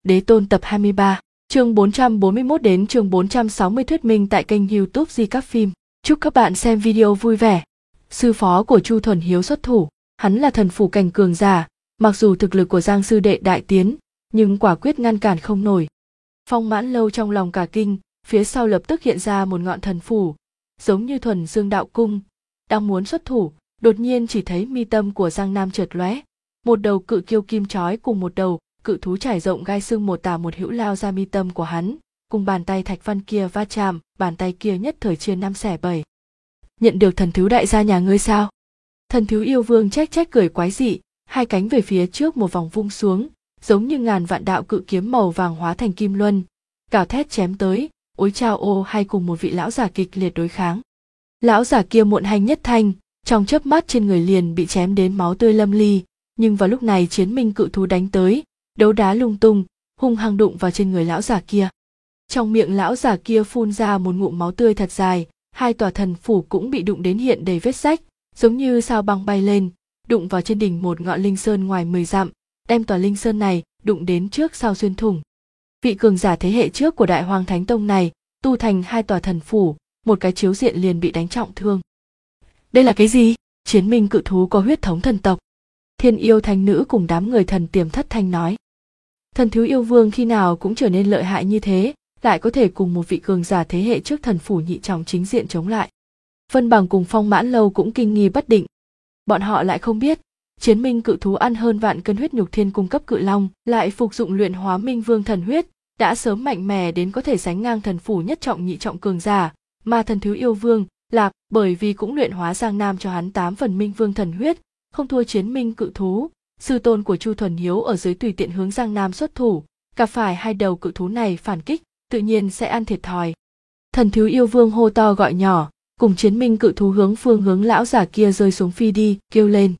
Đế Tôn tập 23, chương 441 đến chương 460 thuyết minh tại kênh YouTube Di Các Phim. Chúc các bạn xem video vui vẻ. Sư phó của Chu Thuần Hiếu xuất thủ, hắn là thần phủ cảnh cường giả, mặc dù thực lực của Giang sư đệ đại tiến, nhưng quả quyết ngăn cản không nổi. Phong Mãn Lâu trong lòng cả kinh, phía sau lập tức hiện ra một ngọn thần phủ, giống như Thuần Dương Đạo Cung, đang muốn xuất thủ, đột nhiên chỉ thấy mi tâm của Giang Nam chợt lóe, một đầu cự kiêu kim chói cùng một đầu cự thú trải rộng gai xương một tả một hữu lao ra mi tâm của hắn, cùng bàn tay thạch văn kia va chạm, bàn tay kia nhất thời chia năm xẻ bảy. Nhận được thần thiếu đại gia nhà ngươi sao? Thần thiếu yêu vương chếch cười quái dị, hai cánh về phía trước một vòng vung xuống, giống như ngàn vạn đạo cự kiếm màu vàng hóa thành kim luân, gào thét chém tới, ối chao ô hay cùng một vị lão giả kịch liệt đối kháng. Lão giả kia muộn hành nhất thanh, trong chớp mắt trên người liền bị chém đến máu tươi lâm ly, nhưng vào lúc này chiến minh cự thú đánh tới, đấu đá lung tung, hung hăng đụng vào trên người lão giả kia. Trong miệng lão giả kia phun ra một ngụm máu tươi thật dài, hai tòa thần phủ cũng bị đụng đến hiện đầy vết rách, giống như sao băng bay lên, đụng vào trên đỉnh một ngọn linh sơn ngoài 10 dặm, đem tòa linh sơn này đụng đến trước sau xuyên thủng. Vị cường giả thế hệ trước của Đại Hoàng Thánh Tông này, tu thành hai tòa thần phủ, một cái chiếu diện liền bị đánh trọng thương. Đây là cái gì? Chiến minh cự thú có huyết thống thần tộc. Thiên Yêu Thánh Nữ cùng đám người thần tiềm thất thanh nói. Thần thiếu yêu vương khi nào cũng trở nên lợi hại như thế, lại có thể cùng một vị cường giả thế hệ trước thần phủ nhị trọng chính diện chống lại. Vân Bằng cùng Phong Mãn Lâu cũng kinh nghi bất định. Bọn họ lại không biết, chiến minh cự thú ăn hơn vạn cân huyết nhục thiên cung cấp cự long, lại phục dụng luyện hóa minh vương thần huyết, đã sớm mạnh mẽ đến có thể sánh ngang thần phủ nhất trọng nhị trọng cường giả, mà thần thiếu yêu vương lạc bởi vì cũng luyện hóa Giang Nam cho hắn 8 phần minh vương thần huyết, không thua chiến minh cự thú. Sư tôn của Chu Thuần Hiếu ở dưới tùy tiện hướng Giang Nam xuất thủ, gặp phải hai đầu cự thú này phản kích, tự nhiên sẽ ăn thiệt thòi. Thần thiếu yêu vương hô to gọi nhỏ, cùng chiến minh cự thú hướng lão giả kia rơi xuống phi đi, kêu lên.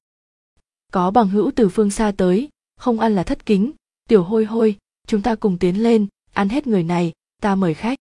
Có bằng hữu từ phương xa tới, không ăn là thất kính, tiểu hôi hôi, chúng ta cùng tiến lên, ăn hết người này, ta mời khách.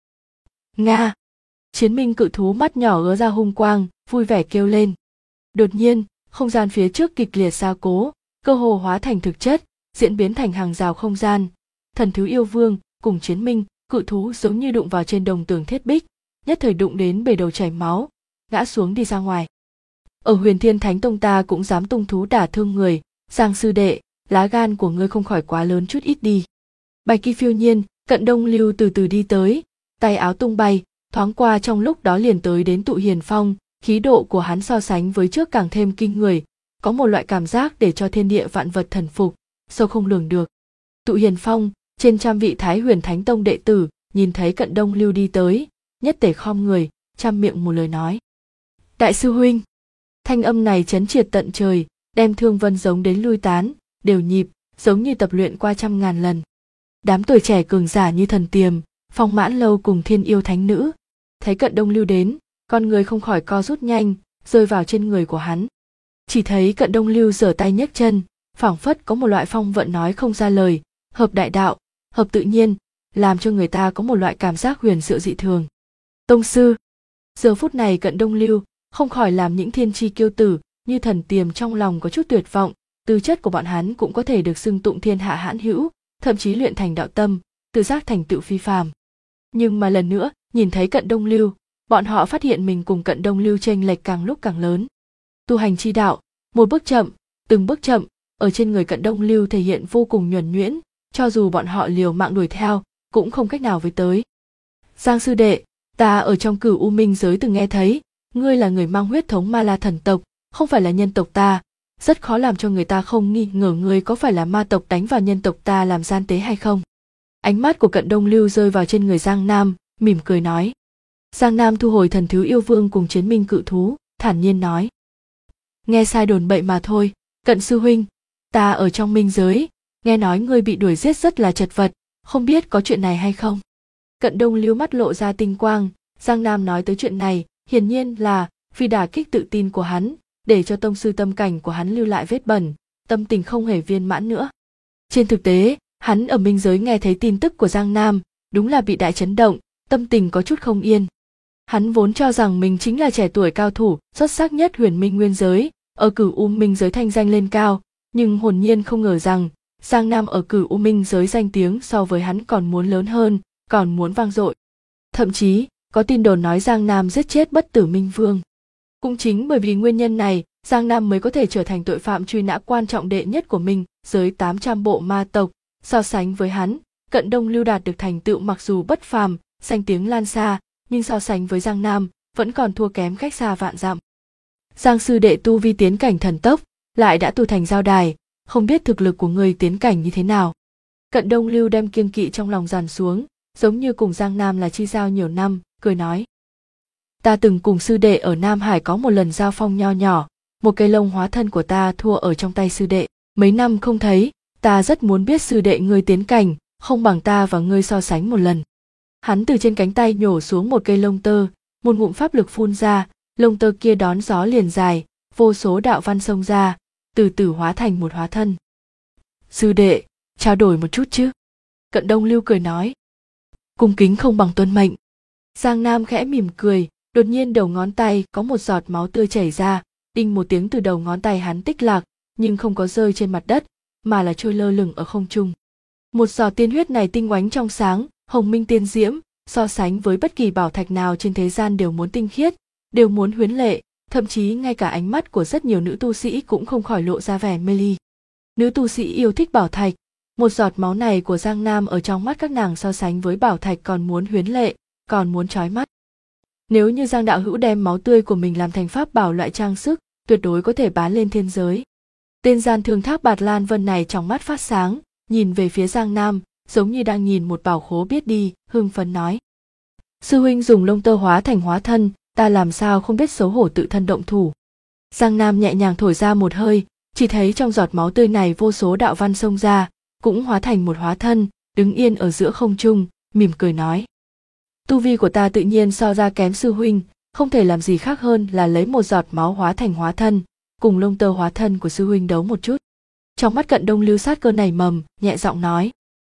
Nga! Chiến minh cự thú mắt nhỏ ứa ra hung quang, vui vẻ kêu lên. Đột nhiên, không gian phía trước kịch liệt sa cố, cơ hồ hóa thành thực chất, diễn biến thành hàng rào không gian. Thần thiếu yêu vương cùng chiến minh cự thú giống như đụng vào trên đồng tường thiết bích, nhất thời đụng đến bể đầu chảy máu, ngã xuống đi ra ngoài. Ở Huyền Thiên Thánh Tông ta cũng dám tung thú đả thương người, Giang sư đệ, lá gan của ngươi không khỏi quá lớn chút ít đi. Bạch Kỳ phiêu nhiên, Cận Đông Lưu từ từ đi tới, tay áo tung bay, thoáng qua trong lúc đó liền tới đến Tụ Hiền Phong, khí độ của hắn so sánh với trước càng thêm kinh người, có một loại cảm giác để cho thiên địa vạn vật thần phục, sâu không lường được. Tụ Hiền Phong, trên trăm vị Thái Huyền Thánh Tông đệ tử, nhìn thấy Cận Đông Lưu đi tới, nhất tề khom người, trăm miệng một lời nói. Đại sư huynh! Thanh âm này chấn triệt tận trời, đem Thương Vân giống đến lui tán, đều nhịp, giống như tập luyện qua trăm ngàn lần. Đám tuổi trẻ cường giả như thần tiềm, Phong Mãn Lâu cùng Thiên Yêu Thánh Nữ, thấy Cận Đông Lưu đến, con người không khỏi co rút nhanh, rơi vào trên người của hắn. Chỉ thấy Cận Đông Lưu giở tay nhấc chân, phảng phất có một loại phong vận nói không ra lời, hợp đại đạo, hợp tự nhiên, làm cho người ta có một loại cảm giác huyền diệu dị thường. Tông sư! Giờ phút này Cận Đông Lưu không khỏi làm những thiên chi kiêu tử như thần tiềm trong lòng có chút tuyệt vọng, tư chất của bọn hắn cũng có thể được xưng tụng thiên hạ hãn hữu, thậm chí luyện thành đạo tâm, tự giác thành tựu phi phàm. Nhưng mà lần nữa, nhìn thấy Cận Đông Lưu, bọn họ phát hiện mình cùng Cận Đông Lưu chênh lệch càng lúc càng lớn. Tu hành chi đạo, một bước chậm, từng bước chậm, ở trên người Cận Đông Lưu thể hiện vô cùng nhuần nhuyễn, cho dù bọn họ liều mạng đuổi theo, cũng không cách nào với tới. Giang sư đệ, ta ở trong Cửu U Minh giới từng nghe thấy, ngươi là người mang huyết thống Ma La thần tộc, không phải là nhân tộc ta, rất khó làm cho người ta không nghi ngờ ngươi có phải là ma tộc đánh vào nhân tộc ta làm gian tế hay không. Ánh mắt của Cận Đông Lưu rơi vào trên người Giang Nam, mỉm cười nói. Giang Nam thu hồi thần thiếu yêu vương cùng chiến minh cự thú, thản nhiên nói. Nghe sai đồn bậy mà thôi, Cận sư huynh, ta ở trong minh giới, nghe nói ngươi bị đuổi giết rất là chật vật, không biết có chuyện này hay không. Cận Đông Lưu mắt lộ ra tinh quang, Giang Nam nói tới chuyện này, hiển nhiên là vì đả kích tự tin của hắn, để cho tông sư tâm cảnh của hắn lưu lại vết bẩn, tâm tình không hề viên mãn nữa. Trên thực tế, hắn ở minh giới nghe thấy tin tức của Giang Nam, đúng là bị đại chấn động, tâm tình có chút không yên. Hắn vốn cho rằng mình chính là trẻ tuổi cao thủ xuất sắc nhất Huyền Minh nguyên giới, ở Cửu U Minh giới thanh danh lên cao, nhưng hồn nhiên không ngờ rằng Giang Nam ở Cửu U Minh giới danh tiếng so với hắn còn muốn lớn hơn, còn muốn vang dội. Thậm chí, có tin đồn nói Giang Nam giết chết Bất Tử Minh Vương. Cũng chính bởi vì nguyên nhân này, Giang Nam mới có thể trở thành tội phạm truy nã quan trọng đệ nhất của mình, giới 800 bộ ma tộc. So sánh với hắn, Cận Đông Lưu đạt được thành tựu mặc dù bất phàm, danh tiếng lan xa, nhưng so sánh với Giang Nam, vẫn còn thua kém cách xa vạn dặm. Giang sư đệ tu vi tiến cảnh thần tốc, lại đã tu thành giao đài, không biết thực lực của người tiến cảnh như thế nào. Cận Đông Lưu đem kiêng kỵ trong lòng dàn xuống, giống như cùng Giang Nam là chi giao nhiều năm, cười nói. Ta từng cùng sư đệ ở Nam Hải có một lần giao phong nho nhỏ, một cây lông hóa thân của ta thua ở trong tay sư đệ. Mấy năm không thấy, ta rất muốn biết sư đệ ngươi tiến cảnh, không bằng ta và ngươi so sánh một lần. Hắn từ trên cánh tay nhổ xuống một cây lông tơ, một ngụm pháp lực phun ra, lông tơ kia đón gió liền dài, vô số đạo văn xông ra, từ từ hóa thành một hóa thân. Sư đệ, trao đổi một chút chứ? Cận Đông Lưu cười nói. Cung kính không bằng tuân mệnh. Giang Nam khẽ mỉm cười, đột nhiên đầu ngón tay có một giọt máu tươi chảy ra, đinh một tiếng từ đầu ngón tay hắn tích lạc, nhưng không có rơi trên mặt đất, mà là trôi lơ lửng ở không trung. Một giọt tiên huyết này tinh oánh trong sáng, hồng minh tiên diễm, so sánh với bất kỳ bảo thạch nào trên thế gian đều muốn tinh khiết, đều muốn huyến lệ, thậm chí ngay cả ánh mắt của rất nhiều nữ tu sĩ cũng không khỏi lộ ra vẻ mê ly. Nữ tu sĩ yêu thích bảo thạch, một giọt máu này của Giang Nam ở trong mắt các nàng so sánh với bảo thạch còn muốn huyến lệ, còn muốn chói mắt. Nếu như Giang đạo hữu đem máu tươi của mình làm thành pháp bảo loại trang sức, tuyệt đối có thể bán lên thiên giới. Tên gian thương Thác Bạt Lan Vân này trong mắt phát sáng, nhìn về phía Giang Nam, giống như đang nhìn một bảo khố biết đi, hưng phấn nói. Sư huynh dùng lông tơ hóa thành hóa thân, ta làm sao không biết xấu hổ tự thân động thủ. Giang Nam nhẹ nhàng thổi ra một hơi, chỉ thấy trong giọt máu tươi này vô số đạo văn xông ra, cũng hóa thành một hóa thân, đứng yên ở giữa không trung, mỉm cười nói. Tu vi của ta tự nhiên so ra kém sư huynh, không thể làm gì khác hơn là lấy một giọt máu hóa thành hóa thân, cùng lông tơ hóa thân của sư huynh đấu một chút. Trong mắt Cận Đông Lưu sát cơ nảy mầm, nhẹ giọng nói.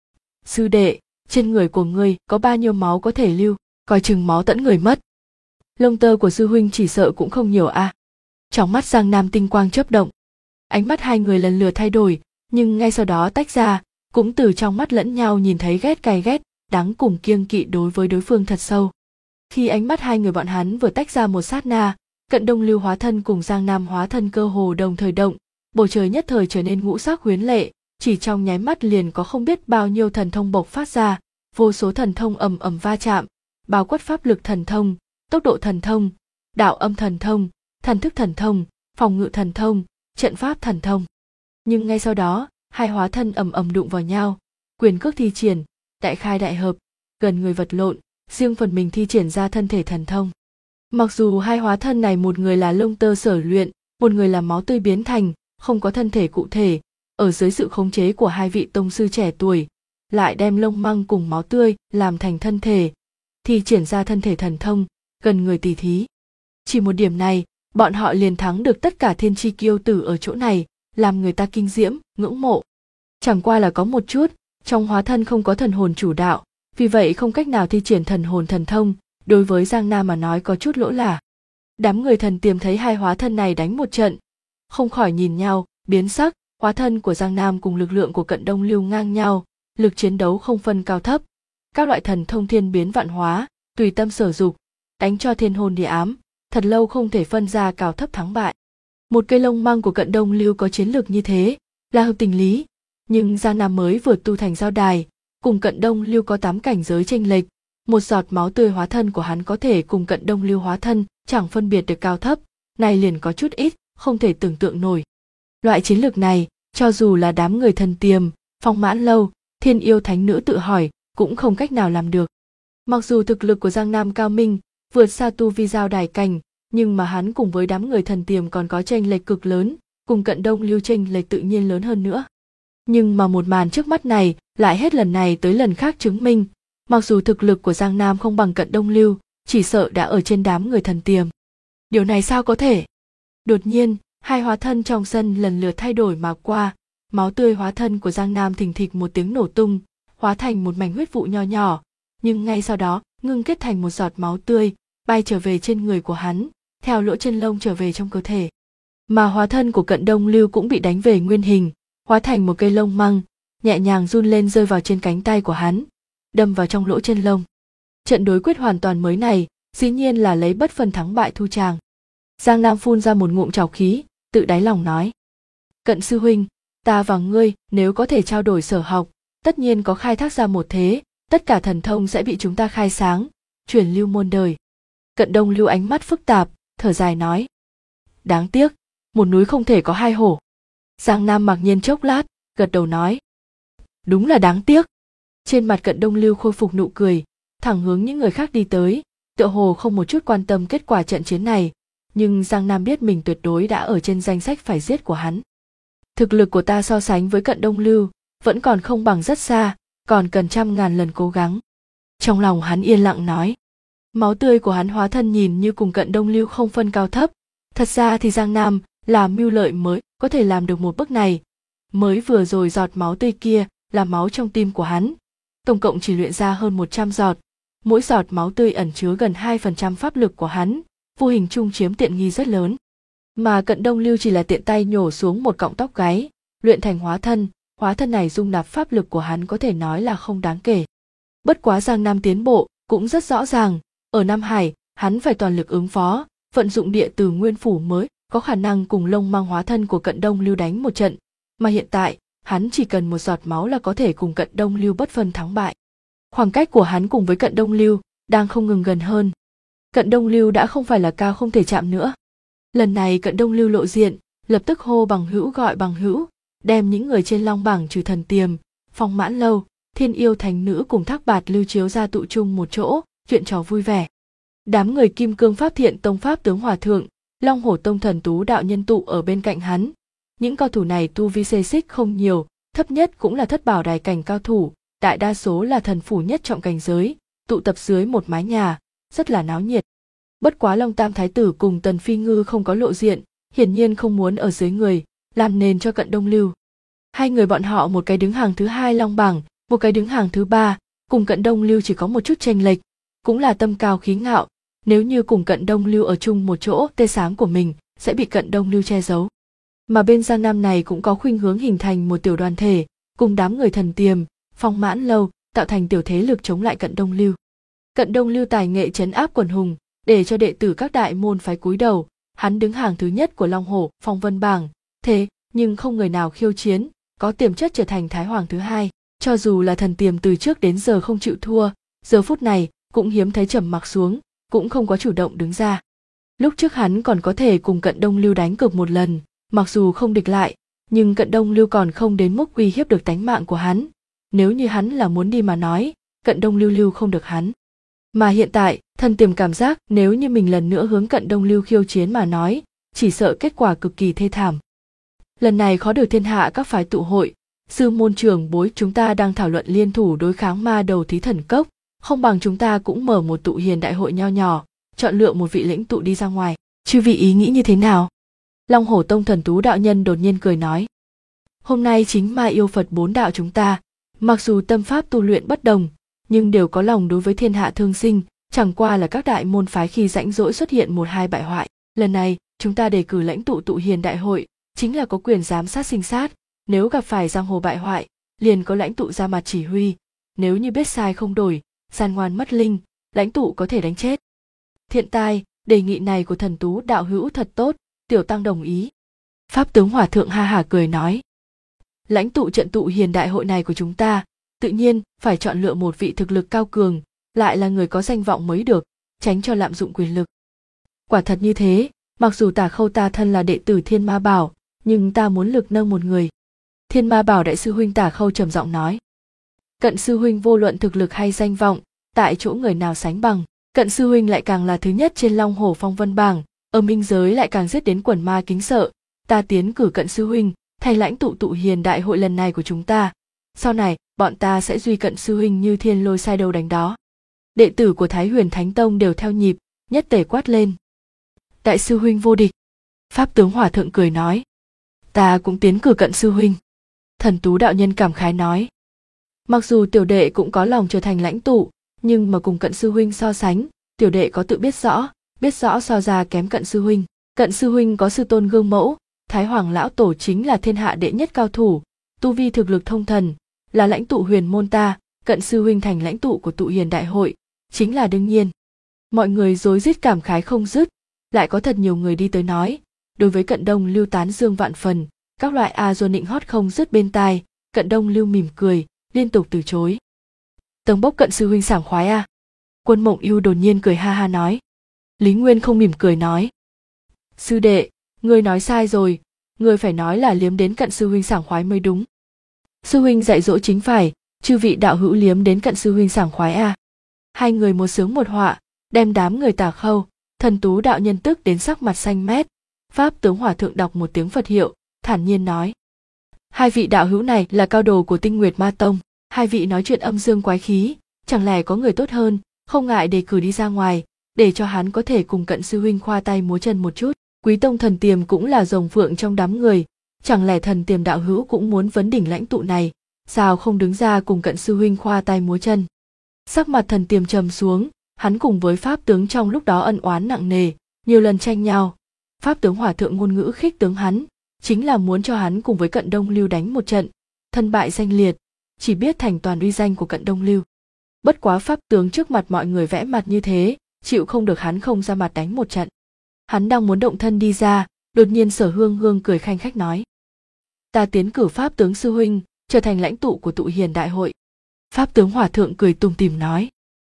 Sư đệ, trên người của ngươi có bao nhiêu máu có thể lưu, coi chừng máu tẫn người mất. Lông tơ của sư huynh chỉ sợ cũng không nhiều a. Trong mắt Giang Nam tinh quang chớp động. Ánh mắt hai người lần lượt thay đổi, nhưng ngay sau đó tách ra, cũng từ trong mắt lẫn nhau nhìn thấy ghét cay ghét, đắng cùng kiêng kỵ đối với đối phương thật sâu. Khi ánh mắt hai người bọn hắn vừa tách ra một sát na, Cận Đông Lưu hóa thân cùng Giang Nam hóa thân cơ hồ đồng thời động, bầu trời nhất thời trở nên ngũ sắc huyến lệ, chỉ trong nháy mắt liền có không biết bao nhiêu thần thông bộc phát ra, vô số thần thông ầm ầm va chạm, bao quát pháp lực thần thông, tốc độ thần thông, đạo âm thần thông, thần thức thần thông, phòng ngự thần thông, trận pháp thần thông. Nhưng ngay sau đó, hai hóa thân ầm ầm đụng vào nhau, quyền cước thi triển, đại khai đại hợp, gần người vật lộn, riêng phần mình thi triển ra thân thể thần thông. Mặc dù hai hóa thân này một người là lông tơ sở luyện, một người là máu tươi biến thành, không có thân thể cụ thể, ở dưới sự khống chế của hai vị tông sư trẻ tuổi, lại đem lông măng cùng máu tươi làm thành thân thể, thi triển ra thân thể thần thông, gần người tỉ thí. Chỉ một điểm này, bọn họ liền thắng được tất cả thiên chi kiêu tử ở chỗ này, làm người ta kinh diễm, ngưỡng mộ. Chẳng qua là có một chút, trong hóa thân không có thần hồn chủ đạo, vì vậy không cách nào thi triển thần hồn thần thông, đối với Giang Nam mà nói có chút lỗ lả. Đám người thần tiềm thấy hai hóa thân này đánh một trận, không khỏi nhìn nhau, biến sắc, hóa thân của Giang Nam cùng lực lượng của Cận Đông Lưu ngang nhau, lực chiến đấu không phân cao thấp, các loại thần thông thiên biến vạn hóa, tùy tâm sở dục, đánh cho thiên hồn địa ám, thật lâu không thể phân ra cao thấp thắng bại. Một cây lông măng của Cận Đông Lưu có chiến lược như thế, là hợp tình lý, nhưng Giang Nam mới vừa tu thành giao đài, cùng Cận Đông Lưu có 8 cảnh giới chênh lệch, một giọt máu tươi hóa thân của hắn có thể cùng Cận Đông Lưu hóa thân, chẳng phân biệt được cao thấp, này liền có chút ít, không thể tưởng tượng nổi. Loại chiến lược này, cho dù là đám người thần tiềm, Phong Mãn Lâu, Thiên Yêu Thánh Nữ tự hỏi, cũng không cách nào làm được. Mặc dù thực lực của Giang Nam cao minh, vượt xa tu vi giao đài cảnh, nhưng mà hắn cùng với đám người thần tiềm còn có chênh lệch cực lớn, cùng Cận Đông Lưu chênh lệch tự nhiên lớn hơn nữa. Nhưng mà một màn trước mắt này lại hết lần này tới lần khác chứng minh, mặc dù thực lực của Giang Nam không bằng Cận Đông Lưu, chỉ sợ đã ở trên đám người thần tiềm. Điều này sao có thể? Đột nhiên, hai hóa thân trong sân lần lượt thay đổi mà qua, máu tươi hóa thân của Giang Nam thình thịch một tiếng nổ tung, hóa thành một mảnh huyết vụ nho nhỏ, nhưng ngay sau đó ngưng kết thành một giọt máu tươi, bay trở về trên người của hắn, theo lỗ chân lông trở về trong cơ thể. Mà hóa thân của Cận Đông Lưu cũng bị đánh về nguyên hình, hóa thành một cây lông măng, nhẹ nhàng run lên rơi vào trên cánh tay của hắn, đâm vào trong lỗ chân lông. Trận đối quyết hoàn toàn mới này, dĩ nhiên là lấy bất phân thắng bại thu chàng. Giang Nam phun ra một ngụm trọc khí, tự đáy lòng nói: Cận sư huynh, ta và ngươi nếu có thể trao đổi sở học, tất nhiên có khai thác ra một thế, tất cả thần thông sẽ bị chúng ta khai sáng, truyền lưu muôn đời. Cận Đông Lưu ánh mắt phức tạp, thở dài nói: Đáng tiếc, một núi không thể có hai hổ. Giang Nam mặc nhiên chốc lát, gật đầu nói: Đúng là đáng tiếc. Trên mặt Cận Đông Lưu khôi phục nụ cười, thẳng hướng những người khác đi tới, tựa hồ không một chút quan tâm kết quả trận chiến này, nhưng Giang Nam biết mình tuyệt đối đã ở trên danh sách phải giết của hắn. Thực lực của ta so sánh với Cận Đông Lưu vẫn còn không bằng rất xa, còn cần trăm ngàn lần cố gắng. Trong lòng hắn yên lặng nói. Máu tươi của hắn hóa thân nhìn như cùng Cận Đông Lưu không phân cao thấp. Thật ra thì Giang Nam là mưu lợi mới có thể làm được một bước này. Mới vừa rồi giọt máu tươi kia là máu trong tim của hắn. Tổng cộng chỉ luyện ra hơn 100 giọt. Mỗi giọt máu tươi ẩn chứa gần 2% pháp lực của hắn, vô hình chung chiếm tiện nghi rất lớn. Mà Cận Đông Lưu chỉ là tiện tay nhổ xuống một cọng tóc gáy, luyện thành hóa thân này dung nạp pháp lực của hắn có thể nói là không đáng kể. Bất quá Giang Nam tiến bộ cũng rất rõ ràng, ở Nam Hải, hắn phải toàn lực ứng phó, vận dụng địa từ nguyên phủ mới có khả năng cùng Long Mang hóa thân của Cận Đông Lưu đánh một trận, mà hiện tại, hắn chỉ cần một giọt máu là có thể cùng Cận Đông Lưu bất phân thắng bại. Khoảng cách của hắn cùng với Cận Đông Lưu đang không ngừng gần hơn. Cận Đông Lưu đã không phải là cao không thể chạm nữa. Lần này Cận Đông Lưu lộ diện, lập tức hô bằng hữu gọi bằng hữu, đem những người trên long bảng trừ Thần Tiềm, Phong Mãn Lâu, Thiên Yêu Thánh Nữ cùng Thác Bạt Lưu Chiếu ra tụ chung một chỗ, chuyện trò vui vẻ. Đám người Kim Cương Pháp Thiện Tông Pháp Tướng Hòa Thượng, Long Hổ Tông Thần Tú Đạo Nhân tụ ở bên cạnh hắn. Những cao thủ này tu vi xê xích không nhiều, thấp nhất cũng là thất bảo đài cảnh cao thủ, đại đa số là thần phủ nhất trọng cảnh giới, tụ tập dưới một mái nhà, rất là náo nhiệt. Bất quá Long Tam Thái Tử cùng Tần Phi Ngư không có lộ diện, hiển nhiên không muốn ở dưới người, làm nền cho Cận Đông Lưu. Hai người bọn họ một cái đứng hàng thứ hai long bảng, một cái đứng hàng thứ ba, cùng Cận Đông Lưu chỉ có một chút chênh lệch, cũng là tâm cao khí ngạo. Nếu như cùng Cận Đông Lưu ở chung một chỗ, tia sáng của mình sẽ bị Cận Đông Lưu che giấu. Mà bên Giang Nam này cũng có khuynh hướng hình thành một tiểu đoàn thể, cùng đám người Thần Tiềm, Phong Mãn Lâu tạo thành tiểu thế lực chống lại Cận Đông Lưu. Cận Đông Lưu tài nghệ trấn áp quần hùng, để cho đệ tử các đại môn phái cúi đầu, hắn đứng hàng thứ nhất của Long Hổ, Phong Vân bảng, thế nhưng không người nào khiêu chiến, có tiềm chất trở thành Thái Hoàng thứ hai. Cho dù là Thần Tiềm từ trước đến giờ không chịu thua, giờ phút này cũng hiếm thấy trầm mặc xuống, cũng không có chủ động đứng ra. Lúc trước hắn còn có thể cùng Cận Đông Lưu đánh cược một lần, mặc dù không địch lại, nhưng Cận Đông Lưu còn không đến mức uy hiếp được tánh mạng của hắn. Nếu như hắn là muốn đi mà nói, Cận Đông Lưu lưu không được hắn. Mà hiện tại, Thần Tiềm cảm giác nếu như mình lần nữa hướng Cận Đông Lưu khiêu chiến mà nói, chỉ sợ kết quả cực kỳ thê thảm. Lần này khó được thiên hạ các phái tụ hội, sư môn trưởng bối chúng ta đang thảo luận liên thủ đối kháng ma đầu Thí Thần Cốc, không bằng chúng ta cũng mở một tụ hiền đại hội nho nhỏ, chọn lựa một vị lĩnh tụ đi ra ngoài. Chư vị ý nghĩ như thế nào? Long Hổ Tông Thần Tú đạo nhân đột nhiên cười nói. Hôm nay chính ma yêu Phật bốn đạo chúng ta, mặc dù tâm pháp tu luyện bất đồng, nhưng đều có lòng đối với thiên hạ thương sinh, chẳng qua là các đại môn phái khi rãnh rỗi xuất hiện một hai bại hoại. Lần này, chúng ta đề cử lãnh tụ tụ hiền đại hội, chính là có quyền giám sát sinh sát, nếu gặp phải giang hồ bại hoại, liền có lãnh tụ ra mặt chỉ huy, nếu như biết sai không đổi, gian ngoan mất linh, lãnh tụ có thể đánh chết. Thiện tai, đề nghị này của Thần Tú đạo hữu thật tốt, tiểu tăng đồng ý. Pháp Tướng Hòa Thượng ha hả cười nói. Lãnh tụ trận tụ hiền đại hội này của chúng ta, tự nhiên phải chọn lựa một vị thực lực cao cường, lại là người có danh vọng mới được, tránh cho lạm dụng quyền lực. Quả thật như thế, mặc dù Tả Khâu ta thân là đệ tử Thiên Ma Bảo, nhưng ta muốn lực nâng một người. Thiên Ma Bảo đại sư huynh Tả Khâu trầm giọng nói. Cận sư huynh vô luận thực lực hay danh vọng, tại chỗ người nào sánh bằng. Cận sư huynh lại càng là thứ nhất trên Long Hổ Phong Vân bảng, ở minh giới lại càng giết đến quần ma kính sợ. Ta tiến cử Cận sư huynh thay lãnh tụ tụ hiền đại hội lần này của chúng ta. Sau này, bọn ta sẽ duy Cận sư huynh như thiên lôi sai đâu đánh đó. Đệ tử của Thái Huyền Thánh Tông đều theo nhịp, nhất tề quát lên. Đại sư huynh vô địch. Pháp Tướng Hòa Thượng cười nói. Ta cũng tiến cử Cận sư huynh. Thần Tú đạo nhân cảm khái nói. Mặc dù tiểu đệ cũng có lòng trở thành lãnh tụ, nhưng mà cùng Cận sư huynh so sánh, tiểu đệ có tự biết rõ so ra kém Cận sư huynh. Cận sư huynh có sư tôn gương mẫu, Thái Hoàng lão tổ chính là thiên hạ đệ nhất cao thủ, tu vi thực lực thông thần, là lãnh tụ huyền môn ta, Cận sư huynh thành lãnh tụ của tụ hiền đại hội, chính là đương nhiên. Mọi người rối rít cảm khái không dứt, lại có thật nhiều người đi tới nói, đối với Cận Đông Lưu tán dương vạn phần, các loại a-dua nịnh hót không dứt bên tai. Cận Đông Lưu mỉm cười, liên tục từ chối. Tống bốc Cận sư huynh sảng khoái à? Quân Mộng Ưu đột nhiên cười ha ha nói. Lý Nguyên không mỉm cười nói. Sư đệ, ngươi nói sai rồi, ngươi phải nói là liếm đến Cận sư huynh sảng khoái mới đúng. Sư huynh dạy dỗ chính phải, chư vị đạo hữu liếm đến Cận sư huynh sảng khoái à? Hai người một sướng một họa, đem đám người Tả Khâu, Thần Tú đạo nhân tức đến sắc mặt xanh mét. Pháp tướng hòa thượng đọc một tiếng Phật hiệu, thản nhiên nói. Hai vị đạo hữu này là cao đồ của Tinh Nguyệt Ma Tông, hai vị nói chuyện âm dương quái khí, chẳng lẽ có người tốt hơn, không ngại đề cử đi ra ngoài, để cho hắn có thể cùng Cận sư huynh khoa tay múa chân một chút. Quý tông Thần Tiềm cũng là rồng phượng trong đám người, chẳng lẽ Thần Tiềm đạo hữu cũng muốn vấn đỉnh lãnh tụ này, sao không đứng ra cùng Cận sư huynh khoa tay múa chân. Sắc mặt Thần Tiềm trầm xuống, hắn cùng với pháp tướng trong lúc đó ân oán nặng nề, nhiều lần tranh nhau. Pháp tướng hòa thượng ngôn ngữ khích tướng hắn, chính là muốn cho hắn cùng với Cận Đông Lưu đánh một trận, thân bại danh liệt, chỉ biết thành toàn uy danh của Cận Đông Lưu. Bất quá pháp tướng trước mặt mọi người vẽ mặt như thế, chịu không được hắn không ra mặt đánh một trận. Hắn đang muốn động thân đi ra, đột nhiên Sở Hương Hương cười khanh khách nói. Ta tiến cử pháp tướng sư huynh, trở thành lãnh tụ của tụ hiền đại hội. Pháp tướng hòa thượng cười tủm tỉm nói.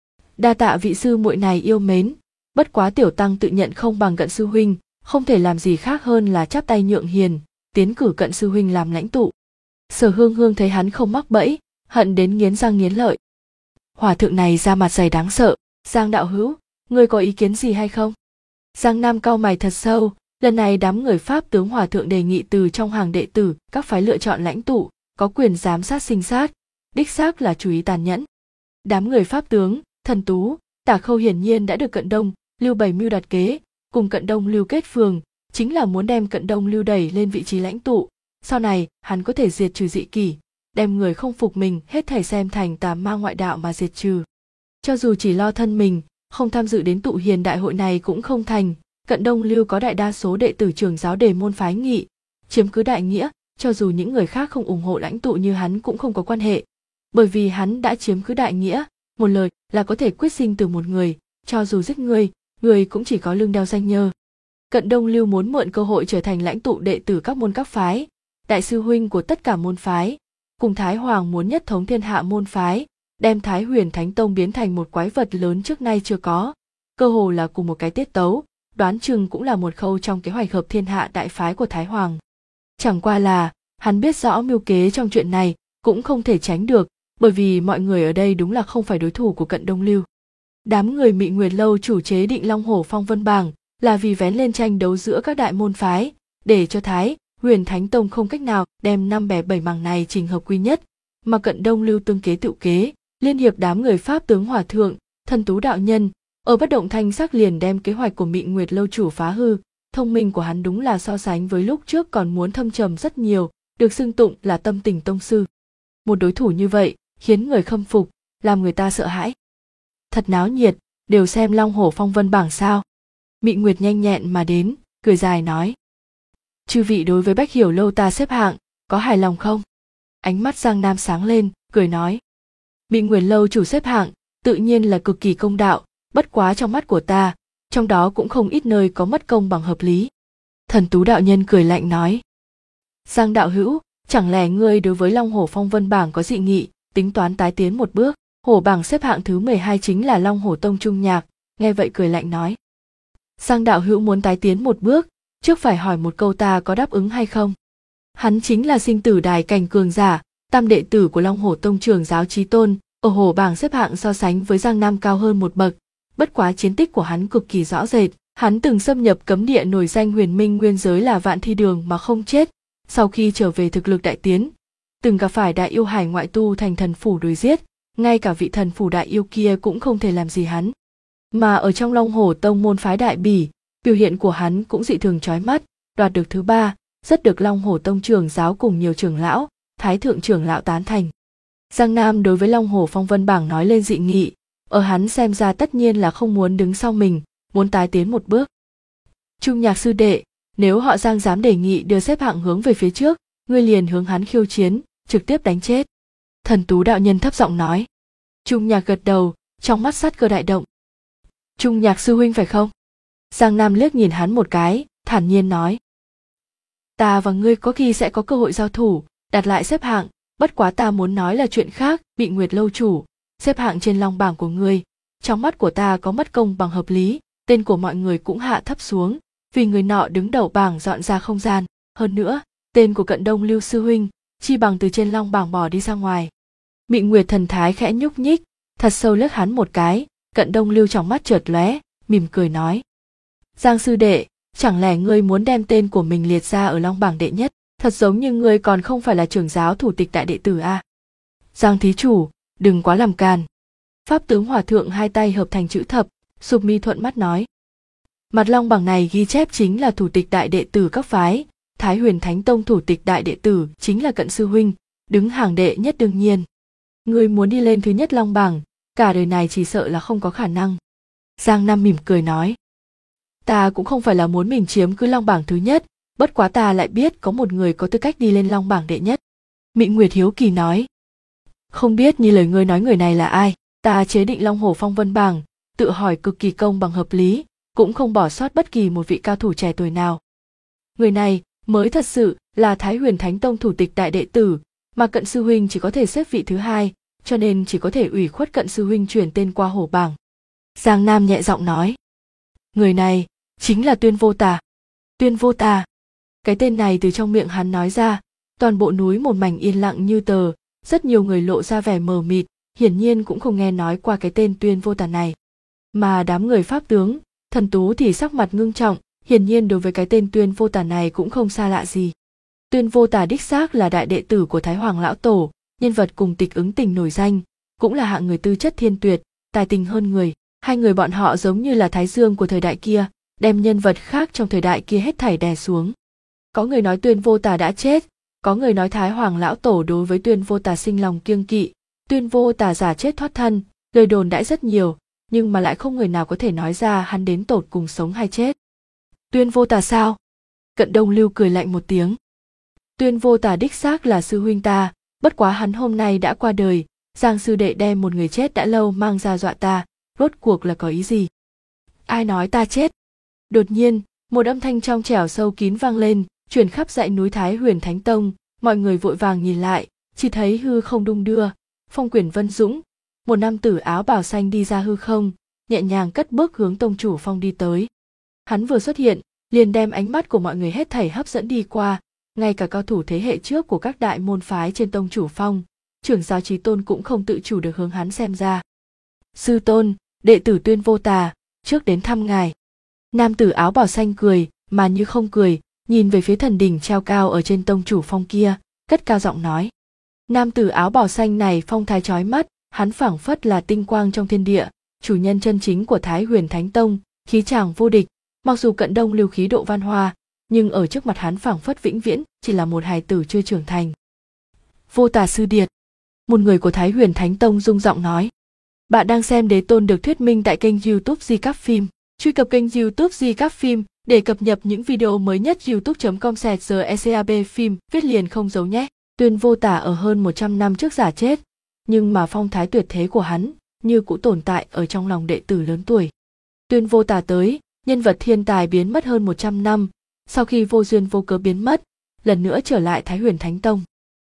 Đa tạ vị sư muội này yêu mến, bất quá tiểu tăng tự nhận không bằng Cận sư huynh, không thể làm gì khác hơn là chắp tay nhượng hiền, tiến cử Cận sư huynh làm lãnh tụ. Sở Hương Hương thấy hắn không mắc bẫy, hận đến nghiến răng nghiến lợi. Hòa thượng này ra mặt dày đáng sợ. Giang đạo hữu, ngươi có ý kiến gì hay không? Giang Nam cau mày thật sâu, lần này đám người pháp tướng hòa thượng đề nghị từ trong hàng đệ tử các phái lựa chọn lãnh tụ, có quyền giám sát sinh sát, đích xác là chú ý tàn nhẫn. Đám người pháp tướng, Thần Tú, Tả Khâu hiển nhiên đã được Cận Đông Lưu bày mưu đặt kế, cùng Cận Đông Lưu kết phường, chính là muốn đem Cận Đông Lưu đẩy lên vị trí lãnh tụ, sau này hắn có thể diệt trừ dị kỷ, đem người không phục mình hết thảy xem thành tà ma ngoại đạo mà diệt trừ. Cho dù chỉ lo thân mình, không tham dự đến tụ hiền đại hội này cũng không thành. Cận Đông Lưu có đại đa số đệ tử trưởng giáo đề môn phái nghị, chiếm cứ đại nghĩa, cho dù những người khác không ủng hộ lãnh tụ như hắn cũng không có quan hệ, bởi vì hắn đã chiếm cứ đại nghĩa, một lời là có thể quyết sinh từ một người, cho dù giết người, người cũng chỉ có lưng đeo danh nhơ. Cận Đông Lưu muốn mượn cơ hội trở thành lãnh tụ đệ tử các môn các phái, đại sư huynh của tất cả môn phái, cùng Thái Hoàng muốn nhất thống thiên hạ môn phái, đem Thái Huyền Thánh Tông biến thành một quái vật lớn trước nay chưa có, cơ hồ là cùng một cái tiết tấu, đoán chừng cũng là một khâu trong kế hoạch hợp thiên hạ đại phái của Thái Hoàng. Chẳng qua là, hắn biết rõ mưu kế trong chuyện này cũng không thể tránh được, bởi vì mọi người ở đây đúng là không phải đối thủ của Cận Đông Lưu. Đám người Mị Nguyệt Lâu chủ chế định Long Hổ Phong Vân bảng là vì vén lên tranh đấu giữa các đại môn phái, để cho Thái Huyền Thánh Tông không cách nào đem năm bè bảy mảng này chỉnh hợp quy nhất, mà Cận Đông Lưu tương kế tự kế, liên hiệp đám người pháp tướng hòa thượng, Thần Tú đạo nhân, ở bất động thanh sắc liền đem kế hoạch của Mị Nguyệt Lâu chủ phá hư. Thông minh của hắn đúng là so sánh với lúc trước còn muốn thâm trầm rất nhiều, được xưng tụng là tâm tình tông sư. Một đối thủ như vậy khiến người khâm phục, làm người ta sợ hãi. Thật náo nhiệt, đều xem Long Hổ Phong Vân bảng sao? Mị Nguyệt nhanh nhẹn mà đến, cười dài nói. Chư vị đối với Bách Hiểu Lâu ta xếp hạng, có hài lòng không? Ánh mắt Giang Nam sáng lên, cười nói. Mị Nguyệt Lâu chủ xếp hạng, tự nhiên là cực kỳ công đạo, bất quá trong mắt của ta, trong đó cũng không ít nơi có mất công bằng hợp lý. Thần Tú đạo nhân cười lạnh nói. Giang đạo hữu, chẳng lẽ ngươi đối với Long Hổ Phong Vân bảng có dị nghị, tính toán tái tiến một bước? Hổ bảng xếp hạng thứ 12 chính là Long Hổ Tông Trung Nhạc, nghe vậy cười lạnh nói. Giang đạo hữu muốn tái tiến một bước, trước phải hỏi một câu ta có đáp ứng hay không? Hắn chính là sinh tử đài cảnh cường giả, tam đệ tử của Long Hổ Tông trưởng giáo Chí Tôn, ở hổ bảng xếp hạng so sánh với Giang Nam cao hơn một bậc, bất quá chiến tích của hắn cực kỳ rõ rệt, hắn từng xâm nhập cấm địa nổi danh Huyền Minh nguyên giới là Vạn Thi Đường mà không chết, sau khi trở về thực lực đại tiến, từng gặp phải đại yêu hải ngoại tu thành thần phủ đuổi giết, ngay cả vị thần phủ đại yêu kia cũng không thể làm gì hắn. Mà ở trong Long Hổ Tông môn phái Đại Bỉ, biểu hiện của hắn cũng dị thường chói mắt, đoạt được thứ 3, rất được Long Hổ Tông trưởng giáo cùng nhiều trưởng lão, thái thượng trưởng lão tán thành. Giang Nam đối với Long Hổ Phong Vân bảng nói lên dị nghị, ở hắn xem ra tất nhiên là không muốn đứng sau mình, muốn tái tiến một bước. Trung Nhạc sư đệ, nếu họ Giang dám đề nghị đưa xếp hạng hướng về phía trước, ngươi liền hướng hắn khiêu chiến, trực tiếp đánh chết. Thần Tú đạo nhân thấp giọng nói. Trung Nhạc gật đầu, trong mắt sát cơ đại động. Trung Nhạc sư huynh phải không? Giang Nam liếc nhìn hắn một cái, thản nhiên nói. Ta và ngươi có khi sẽ có cơ hội giao thủ, đặt lại xếp hạng, bất quá ta muốn nói là chuyện khác. Bị Nguyệt lâu chủ, xếp hạng trên long bảng của ngươi, trong mắt của ta có mất công bằng hợp lý, tên của mọi người cũng hạ thấp xuống, vì người nọ đứng đầu bảng dọn ra không gian. Hơn nữa, tên của Cận Đông Lưu sư huynh, chi bằng từ trên long bảng bỏ đi ra ngoài. Mị Nguyệt thần thái khẽ nhúc nhích, thật sâu liếc hắn một cái. Cận Đông Lưu trong mắt chợt lóe, mỉm cười nói. Giang sư đệ, chẳng lẽ ngươi muốn đem tên của mình liệt ra ở long bảng đệ nhất? Thật giống như ngươi còn không phải là trưởng giáo thủ tịch đại đệ tử à? Giang thí chủ, đừng quá làm càn. Pháp tướng hòa thượng hai tay hợp thành chữ thập, sụp mi thuận mắt nói. Mặt long bảng này ghi chép chính là thủ tịch đại đệ tử các phái, Thái Huyền Thánh Tông thủ tịch đại đệ tử chính là Cận sư huynh, đứng hàng đệ nhất đương nhiên. Ngươi muốn đi lên thứ nhất long bảng, cả đời này chỉ sợ là không có khả năng. Giang Nam mỉm cười nói. Ta cũng không phải là muốn mình chiếm cứ long bảng thứ nhất, bất quá ta lại biết có một người có tư cách đi lên long bảng đệ nhất. Mị Nguyệt hiếu kỳ nói. Không biết như lời ngươi nói người này là ai? Ta chế định Long Hổ Phong Vân bảng, tự hỏi cực kỳ công bằng hợp lý, cũng không bỏ sót bất kỳ một vị cao thủ trẻ tuổi nào. Người này mới thật sự là Thái Huyền Thánh Tông thủ tịch đại đệ tử, mà Cận sư huynh chỉ có thể xếp vị thứ hai, cho nên chỉ có thể ủy khuất Cận sư huynh chuyển tên qua hổ bảng. Giang Nam nhẹ giọng nói. Người này chính là Tuyên Vô Tà. Tuyên Vô Tà. Cái tên này từ trong miệng hắn nói ra, toàn bộ núi một mảnh yên lặng như tờ, rất nhiều người lộ ra vẻ mờ mịt, hiển nhiên cũng không nghe nói qua cái tên Tuyên Vô Tà này. Mà đám người pháp tướng, Thần Tú thì sắc mặt ngưng trọng, hiển nhiên đối với cái tên Tuyên Vô Tà này cũng không xa lạ gì. Tuyên Vô Tà đích xác là đại đệ tử của Thái Hoàng lão tổ, nhân vật cùng Tịch Ứng Tình nổi danh, cũng là hạng người tư chất thiên tuyệt, tài tình hơn người. Hai người bọn họ giống như là Thái Dương của thời đại kia, đem nhân vật khác trong thời đại kia hết thảy đè xuống. Có người nói Tuyên Vô Tà đã chết, có người nói Thái Hoàng lão tổ đối với Tuyên Vô Tà sinh lòng kiêng kỵ, Tuyên Vô Tà giả chết thoát thân, lời đồn đãi rất nhiều, nhưng mà lại không người nào có thể nói ra hắn đến tột cùng sống hay chết. Tuyên Vô Tà sao? Cận Đông Lưu cười lạnh một tiếng. Tuyên Vô Tà đích xác là sư huynh ta, bất quá hắn hôm nay đã qua đời, Giang sư đệ đem một người chết đã lâu mang ra dọa ta, rốt cuộc là có ý gì? Ai nói ta chết? Đột nhiên, một âm thanh trong trẻo sâu kín vang lên, truyền khắp dãy núi Thái Huyền Thánh Tông, mọi người vội vàng nhìn lại, chỉ thấy hư không đung đưa, phong quyển vân dũng, một nam tử áo bào xanh đi ra hư không, nhẹ nhàng cất bước hướng tông chủ phong đi tới. Hắn vừa xuất hiện, liền đem ánh mắt của mọi người hết thảy hấp dẫn đi qua, ngay cả cao thủ thế hệ trước của các đại môn phái trên tông chủ phong, trưởng giáo Chí Tôn cũng không tự chủ được hướng hắn xem ra. Sư tôn, đệ tử Tuyên Vô Tà, trước đến thăm ngài. Nam tử áo bào xanh cười, mà như không cười, nhìn về phía thần đỉnh treo cao ở trên tông chủ phong kia, cất cao giọng nói. Nam tử áo bào xanh này phong thái chói mắt, hắn phảng phất là tinh quang trong thiên địa, chủ nhân chân chính của Thái Huyền Thánh Tông, khí tràng vô địch, mặc dù Cận Đông Lưu khí độ văn hoa, nhưng ở trước mặt hắn phảng phất vĩnh viễn chỉ là một hài tử chưa trưởng thành. Vô Tà sư điệt, một người của Thái Huyền Thánh Tông rung giọng nói. Bạn đang xem Đế Tôn được thuyết minh tại kênh YouTube Recap Phim. Truy cập kênh YouTube Recap Phim để cập nhật những video mới nhất. youtube.com/recap phim viết liền không giấu nhé. Tuyên Vô Tà ở hơn 100 năm trước giả chết, nhưng mà phong thái tuyệt thế của hắn như cũ tồn tại ở trong lòng đệ tử lớn tuổi. Tuyên Vô Tà tới, nhân vật thiên tài biến mất hơn 100 năm, sau khi vô duyên vô cớ biến mất, lần nữa trở lại Thái Huyền Thánh Tông.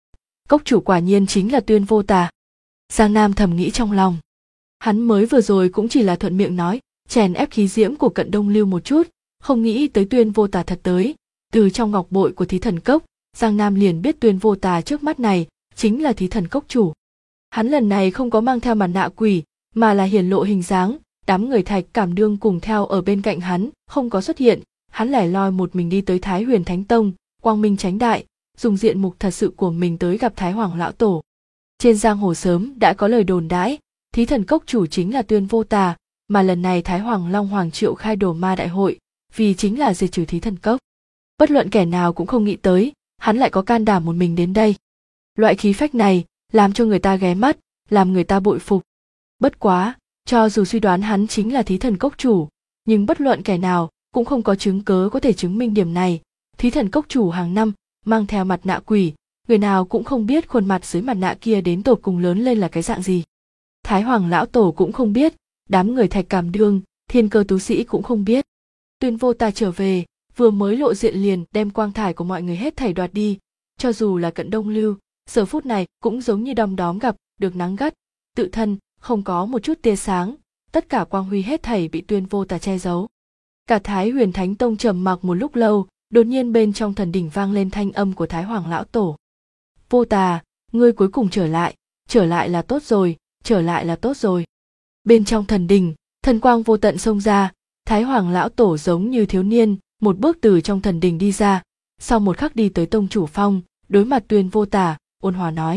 Cốc chủ quả nhiên chính là Tuyên Vô Tà. Giang Nam thầm nghĩ trong lòng. Hắn mới vừa rồi cũng chỉ là thuận miệng nói, chèn ép khí diễm của Cận Đông Lưu một chút, không nghĩ tới Tuyên Vô Tà thật tới. Từ trong ngọc bội của Thí Thần Cốc, Giang Nam liền biết Tuyên Vô Tà trước mắt này chính là Thí Thần Cốc chủ. Hắn lần này không có mang theo mặt nạ quỷ, mà là hiển lộ hình dáng, đám người Thạch Cảm Đương cùng theo ở bên cạnh hắn, không có xuất hiện, hắn lẻ loi một mình đi tới Thái Huyền Thánh Tông, quang minh chánh đại, dùng diện mục thật sự của mình tới gặp Thái Hoàng lão tổ. Trên giang hồ sớm đã có lời đồn đãi, Thí Thần Cốc chủ chính là Tuyên Vô Tà, mà lần này Thái Hoàng Long Hoàng triệu khai Đồ Ma đại hội, vì chính là diệt trừ Thí Thần Cốc. Bất luận kẻ nào cũng không nghĩ tới, hắn lại có can đảm một mình đến đây. Loại khí phách này làm cho người ta ghé mắt, làm người ta bội phục. Bất quá, cho dù suy đoán hắn chính là Thí Thần Cốc chủ, nhưng bất luận kẻ nào cũng không có chứng cớ có thể chứng minh điểm này. Thí Thần Cốc chủ hàng năm mang theo mặt nạ quỷ, người nào cũng không biết khuôn mặt dưới mặt nạ kia đến tột cùng lớn lên là cái dạng gì. Thái Hoàng lão tổ cũng không biết, đám người Thạch Cảm Đương, Thiên Cơ tú sĩ cũng không biết. Tuyên Vô Tà trở về, vừa mới lộ diện liền đem quang thải của mọi người hết thảy đoạt đi, cho dù là Cận Đông Lưu, giờ phút này cũng giống như đom đóm gặp được nắng gắt, tự thân không có một chút tia sáng, tất cả quang huy hết thảy bị Tuyên Vô Tà che giấu. Cả Thái Huyền Thánh Tông trầm mặc một lúc lâu, đột nhiên bên trong thần đỉnh vang lên thanh âm của Thái Hoàng lão tổ. Vô Tà, ngươi cuối cùng trở lại là tốt rồi, trở lại là tốt rồi. Bên trong thần đỉnh, thần quang vô tận xông ra, Thái Hoàng lão tổ giống như thiếu niên, một bước từ trong thần đỉnh đi ra, sau một khắc đi tới tông chủ phong, đối mặt Tuyên Vô Tà, ôn hòa nói: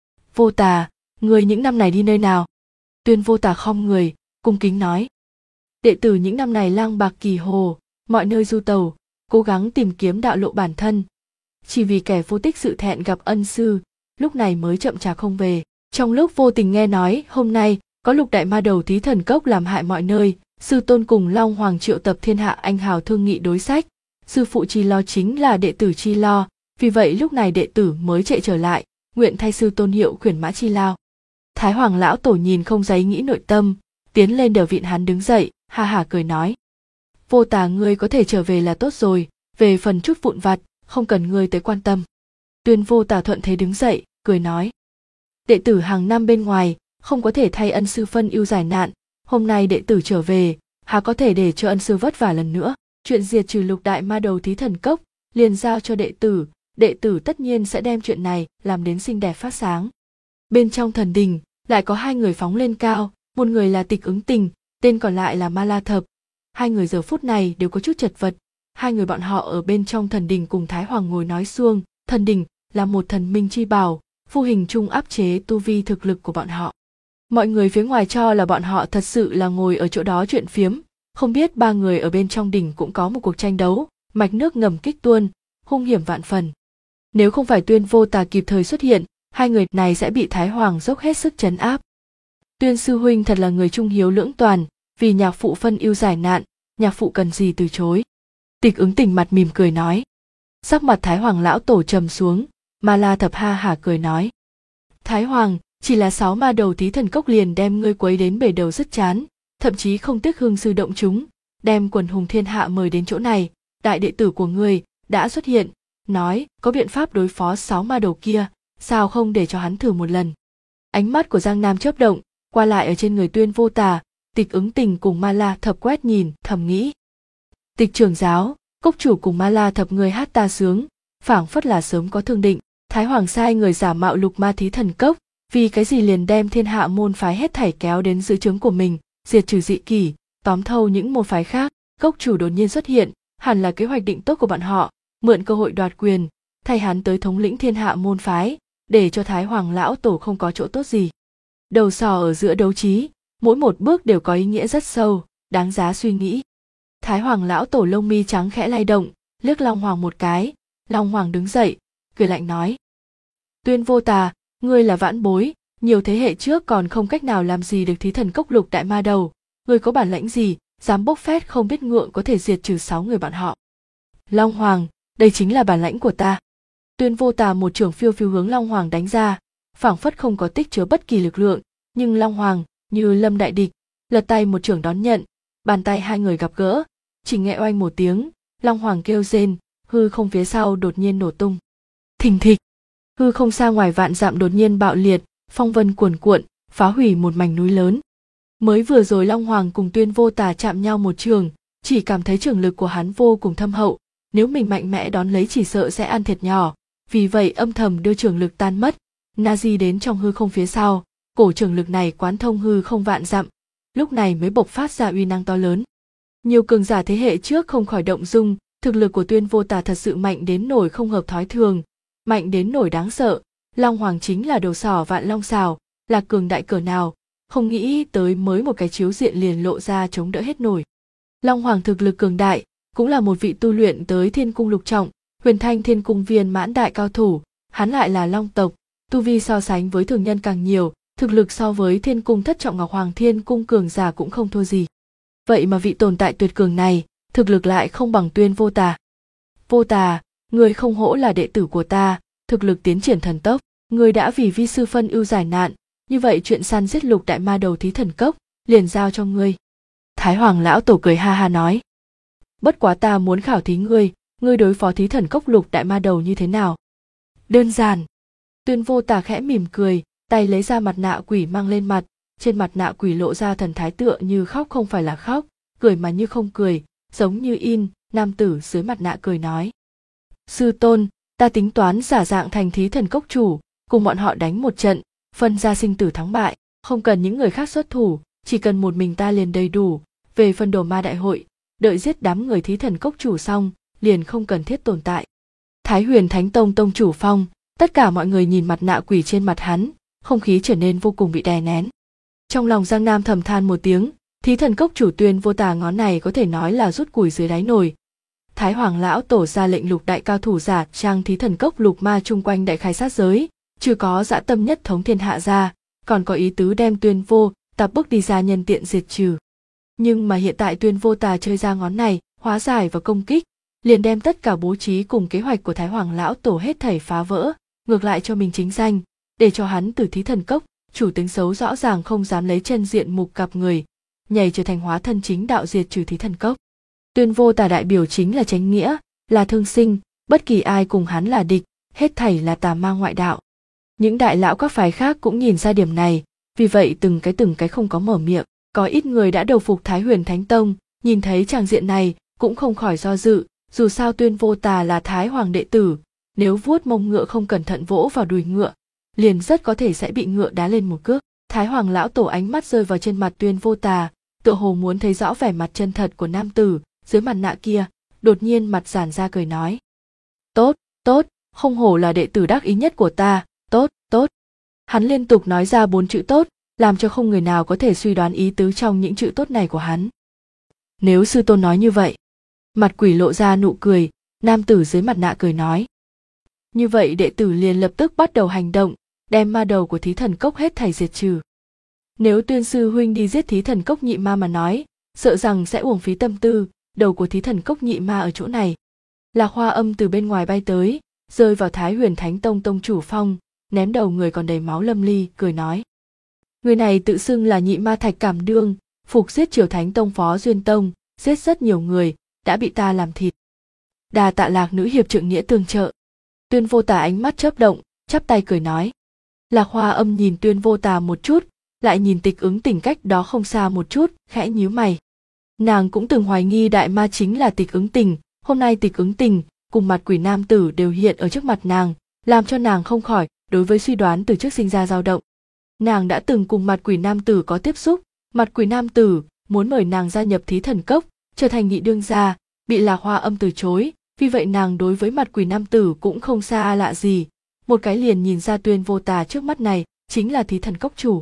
Vô Tà, ngươi những năm này đi nơi nào? Tuyên Vô Tà khom người, cung kính nói: đệ tử những năm này lang bạc kỳ hồ, mọi nơi du tàu, cố gắng tìm kiếm đạo lộ bản thân. Chỉ vì kẻ vô tích sự thẹn gặp ân sư, lúc này mới chậm chạp không về. Trong lúc vô tình nghe nói hôm nay có lục đại ma đầu Thí Thần Cốc làm hại mọi nơi, sư tôn cùng Long Hoàng triệu tập thiên hạ anh hào thương nghị đối sách. Sư phụ Chi Lo chính là đệ tử Chi Lo, vì vậy lúc này đệ tử mới chạy trở lại, nguyện thay sư tôn hiệu khuyển mã Chi Lao. Thái Hoàng lão tổ nhìn không ra ý nghĩ nội tâm, tiến lên đỡ vịn hắn đứng dậy, ha hả cười nói: Vô Tà, ngươi có thể trở về là tốt rồi, về phần chút vụn vặt, không cần ngươi tới quan tâm. Tuyên Vô Tà thuận thế đứng dậy, cười nói: đệ tử hàng năm bên ngoài, không có thể thay ân sư phân ưu giải nạn, hôm nay đệ tử trở về, há có thể để cho ân sư vất vả lần nữa. Chuyện diệt trừ lục đại ma đầu Thí Thần Cốc, liền giao cho đệ tử tất nhiên sẽ đem chuyện này làm đến xinh đẹp phát sáng. Bên trong thần đình, lại có hai người phóng lên cao, một người là Tịch Ứng Tình, tên còn lại là Ma La Thập. Hai người giờ phút này đều có chút chật vật, hai người bọn họ ở bên trong thần đình cùng Thái Hoàng ngồi nói xuông, thần đình là một thần minh chi bảo, vô hình chung áp chế tu vi thực lực của bọn họ. Mọi người phía ngoài cho là bọn họ thật sự là ngồi ở chỗ đó chuyện phiếm, không biết ba người ở bên trong đỉnh cũng có một cuộc tranh đấu, mạch nước ngầm kích tuôn, hung hiểm vạn phần. Nếu không phải Tuyên Vô Tà kịp thời xuất hiện, hai người này sẽ bị Thái Hoàng dốc hết sức trấn áp. Tuyên sư huynh thật là người trung hiếu lưỡng toàn, vì nhạc phụ phân ưu giải nạn, nhạc phụ cần gì từ chối. Tịch Ứng Tình mặt mỉm cười nói. Sắc mặt Thái Hoàng lão tổ trầm xuống, Ma La Thập ha hả cười nói: Thái Hoàng, chỉ là 6 ma đầu Thí Thần Cốc liền đem ngươi quấy đến bể đầu rất chán, thậm chí không tiếc hương sư động chúng, đem quần hùng thiên hạ mời đến chỗ này, đại đệ tử của ngươi đã xuất hiện, nói có biện pháp đối phó 6 ma đầu kia, sao không để cho hắn thử một lần. Ánh mắt của Giang Nam chớp động, qua lại ở trên người Tuyên Vô Tà, Tịch Ứng Tình cùng Ma La Thập quét nhìn, thầm nghĩ: Tịch trưởng giáo, cốc chủ cùng Ma La Thập người hát ta sướng, phảng phất là sớm có thương định. Thái Hoàng sai người giả mạo lục ma Thí Thần Cốc, vì cái gì liền đem thiên hạ môn phái hết thảy kéo đến dưới trướng của mình, diệt trừ dị kỷ, tóm thâu những môn phái khác. Cốc chủ đột nhiên xuất hiện, hẳn là kế hoạch định tốt của bọn họ, mượn cơ hội đoạt quyền, thay hắn tới thống lĩnh thiên hạ môn phái, để cho Thái Hoàng lão tổ không có chỗ tốt gì. Đầu sò ở giữa đấu trí, mỗi một bước đều có ý nghĩa rất sâu, đáng giá suy nghĩ. Thái Hoàng lão tổ lông mi trắng khẽ lay động, liếc Long Hoàng một cái, Long Hoàng đứng dậy, cười lạnh nói: Tuyên Vô Tà, ngươi là vãn bối, nhiều thế hệ trước còn không cách nào làm gì được Thí Thần Cốc lục đại ma đầu, ngươi có bản lãnh gì, dám bốc phét không biết ngượng có thể diệt trừ 6 người bọn họ. Long Hoàng, đây chính là bản lãnh của ta. Tuyên Vô Tà một chưởng phiêu phiêu hướng Long Hoàng đánh ra, phảng phất không có tích chứa bất kỳ lực lượng, nhưng Long Hoàng như lâm đại địch, lật tay một chưởng đón nhận, bàn tay hai người gặp gỡ, chỉ nghe oanh một tiếng, Long Hoàng kêu rên, hư không phía sau đột nhiên nổ tung. Thình thịch, hư không xa ngoài vạn dặm đột nhiên bạo liệt, phong vân cuồn cuộn, phá hủy một mảnh núi lớn. Mới vừa rồi Long Hoàng cùng Tuyên Vô Tà chạm nhau một trường, chỉ cảm thấy trường lực của hắn vô cùng thâm hậu, nếu mình mạnh mẽ đón lấy chỉ sợ sẽ ăn thiệt nhỏ, vì vậy âm thầm đưa trường lực tan mất, Nazi đến trong hư không phía sau, cổ trường lực này quán thông hư không vạn dặm, lúc này mới bộc phát ra uy năng to lớn. Nhiều cường giả thế hệ trước không khỏi động dung, thực lực của Tuyên Vô Tà thật sự mạnh đến nổi không hợp thói thường, mạnh đến nổi đáng sợ. Long Hoàng chính là đầu sỏ vạn long xào, là cường đại cỡ nào, không nghĩ tới mới một cái chiếu diện liền lộ ra chống đỡ hết nổi. Long Hoàng thực lực cường đại, cũng là một vị tu luyện tới Thiên Cung lục trọng, Huyền Thanh Thiên Cung viên mãn đại cao thủ, hắn lại là Long tộc, tu vi so sánh với thường nhân càng nhiều, thực lực so với Thiên Cung thất trọng Ngọc Hoàng Thiên Cung cường giả cũng không thua gì. Vậy mà vị tồn tại tuyệt cường này, thực lực lại không bằng Tuyên Vô Tà. Vô Tà, người không hổ là đệ tử của ta, thực lực tiến triển thần tốc, người đã vì vi sư phân ưu giải nạn, như vậy chuyện săn giết lục đại ma đầu thí thần cốc liền giao cho ngươi. Thái Hoàng lão tổ cười ha ha nói, bất quá ta muốn khảo thí ngươi đối phó thí thần cốc lục đại ma đầu như thế nào? Đơn giản. Tuyên Vô Tà khẽ mỉm cười, tay lấy ra mặt nạ quỷ mang lên mặt, trên mặt nạ quỷ lộ ra thần thái tựa như khóc không phải là khóc, cười mà như không cười, giống như in. Nam tử dưới mặt nạ cười nói, sư tôn, ta tính toán giả dạng thành thí thần cốc chủ, cùng bọn họ đánh một trận, phân ra sinh tử thắng bại, không cần những người khác xuất thủ, chỉ cần một mình ta liền đầy đủ. Về phần đồ ma đại hội, đợi giết đám người thí thần cốc chủ xong, liền không cần thiết tồn tại. Thái Huyền Thánh Tông tông chủ Phong, tất cả mọi người nhìn mặt nạ quỷ trên mặt hắn, không khí trở nên vô cùng bị đè nén. Trong lòng Giang Nam thầm than một tiếng, thí thần cốc chủ Tuyên Vô Tà ngón này có thể nói là rút củi dưới đáy nồi. Thái Hoàng lão tổ ra lệnh lục đại cao thủ giả trang thí thần cốc lục ma chung quanh đại khai sát giới, chưa có dã tâm nhất thống thiên hạ ra, còn có ý tứ đem Tuyên Vô Tà bước đi ra nhân tiện diệt trừ. Nhưng mà hiện tại Tuyên Vô Tà chơi ra ngón này, hóa giải và công kích, liền đem tất cả bố trí cùng kế hoạch của Thái Hoàng lão tổ hết thảy phá vỡ, ngược lại cho mình chính danh, để cho hắn từ thí thần cốc, chủ tính xấu rõ ràng không dám lấy chân diện mục cặp người, nhảy trở thành hóa thân chính đạo diệt trừ thí thần cốc. Tuyên Vô Tà đại biểu chính là chánh nghĩa, là thương sinh, bất kỳ ai cùng hắn là địch, hết thảy là tà ma ngoại đạo. Những đại lão các phái khác cũng nhìn ra điểm này, vì vậy từng cái không có mở miệng. Có ít người đã đầu phục Thái Huyền Thánh Tông, nhìn thấy tràng diện này cũng không khỏi do dự, dù sao Tuyên Vô Tà là Thái Hoàng đệ tử, nếu vuốt mông ngựa không cẩn thận vỗ vào đùi ngựa, liền rất có thể sẽ bị ngựa đá lên một cước. Thái Hoàng lão tổ ánh mắt rơi vào trên mặt Tuyên Vô Tà, tựa hồ muốn thấy rõ vẻ mặt chân thật của nam tử dưới mặt nạ kia, đột nhiên mặt giãn ra cười nói, tốt, tốt, không hổ là đệ tử đắc ý nhất của ta, tốt, tốt. Hắn liên tục nói ra 4 chữ tốt, làm cho không người nào có thể suy đoán ý tứ trong những chữ tốt này của hắn. Nếu sư tôn nói như vậy, mặt quỷ lộ ra nụ cười, nam tử dưới mặt nạ cười nói, như vậy đệ tử liền lập tức bắt đầu hành động, đem ma đầu của thí thần cốc hết thảy diệt trừ. Nếu Tuyên sư huynh đi giết thí thần cốc nhị ma mà nói, sợ rằng sẽ uổng phí tâm tư, đầu của thí thần cốc nhị ma ở chỗ này. Lạc Hoa Âm từ bên ngoài bay tới, rơi vào Thái Huyền Thánh Tông tông chủ Phong, ném đầu người còn đầy máu lâm ly, cười nói, người này tự xưng là nhị ma Thạch Cảm Đương, phục giết Triều Thánh Tông Phó Duyên Tông, giết rất nhiều người, đã bị ta làm thịt. Đà tạ Lạc nữ hiệp trượng nghĩa tương trợ. Tuyên Vô Tà ánh mắt chớp động, chắp tay cười nói. Lạc Hoa Âm nhìn Tuyên Vô Tà một chút, lại nhìn Tịch Ứng Tình cách đó không xa một chút, khẽ nhíu mày. Nàng cũng từng hoài nghi đại ma chính là Tịch Ứng Tình, hôm nay Tịch Ứng Tình cùng mặt quỷ nam tử đều hiện ở trước mặt nàng, làm cho nàng không khỏi đối với suy đoán từ trước sinh ra dao động. Nàng đã từng cùng mặt quỷ nam tử có tiếp xúc, mặt quỷ nam tử muốn mời nàng gia nhập thí thần cốc, trở thành nhị đương gia, bị Lạc Hoa Âm từ chối, vì vậy nàng đối với mặt quỷ nam tử cũng không xa lạ gì, một cái liền nhìn ra Tuyên Vô Tà trước mắt này chính là thí thần cốc chủ.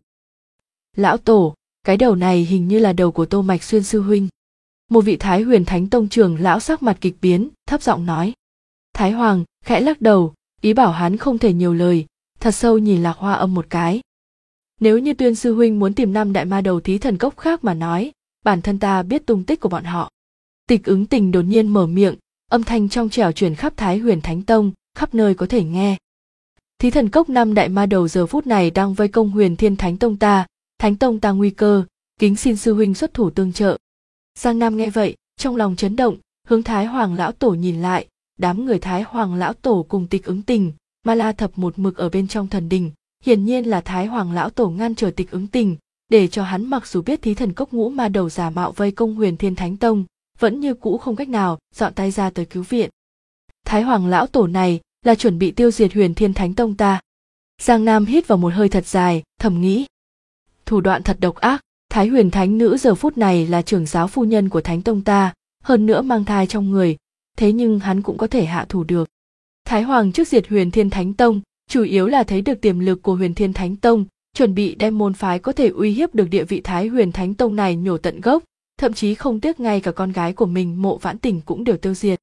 Lão tổ, cái đầu này hình như là đầu của Tô Mạch Xuyên sư huynh. Một vị Thái Huyền Thánh Tông trưởng lão sắc mặt kịch biến, thấp giọng nói. Thái Hoàng khẽ lắc đầu, ý bảo hắn không thể nhiều lời, thật sâu nhìn Lạc Hoa Âm một cái. Nếu như Tuyên sư huynh muốn tìm 5 đại ma đầu thí thần cốc khác mà nói, bản thân ta biết tung tích của bọn họ. Tịch Ứng Tình đột nhiên mở miệng, âm thanh trong trẻo truyền khắp Thái Huyền Thánh Tông, khắp nơi có thể nghe. Thí thần cốc 5 đại ma đầu giờ phút này đang vây công Huyền Thiên Thánh Tông ta, Thánh Tông ta nguy cơ, kính xin sư huynh xuất thủ tương trợ. Giang Nam nghe vậy, trong lòng chấn động, hướng Thái Hoàng lão tổ nhìn lại, đám người Thái Hoàng lão tổ cùng Tịch Ứng Tình, Ma La Thập một mực ở bên trong thần đình, hiển nhiên là Thái Hoàng lão tổ ngăn trở Tịch Ứng Tình, để cho hắn mặc dù biết thí thần cốc ngũ ma đầu giả mạo vây công Huyền Thiên Thánh Tông, vẫn như cũ không cách nào dọn tay ra tới cứu viện. Thái Hoàng lão tổ này là chuẩn bị tiêu diệt Huyền Thiên Thánh Tông ta. Giang Nam hít vào một hơi thật dài, thầm nghĩ. Thủ đoạn thật độc ác, Thái Huyền Thánh nữ giờ phút này là trưởng giáo phu nhân của Thánh Tông ta, hơn nữa mang thai trong người, thế nhưng hắn cũng có thể hạ thủ được. Thái Hoàng trước diệt Huyền Thiên Thánh Tông, chủ yếu là thấy được tiềm lực của Huyền Thiên Thánh Tông, chuẩn bị đem môn phái có thể uy hiếp được địa vị Thái Huyền Thánh Tông này nhổ tận gốc, thậm chí không tiếc ngay cả con gái của mình Mộ Vãn Tình cũng đều tiêu diệt.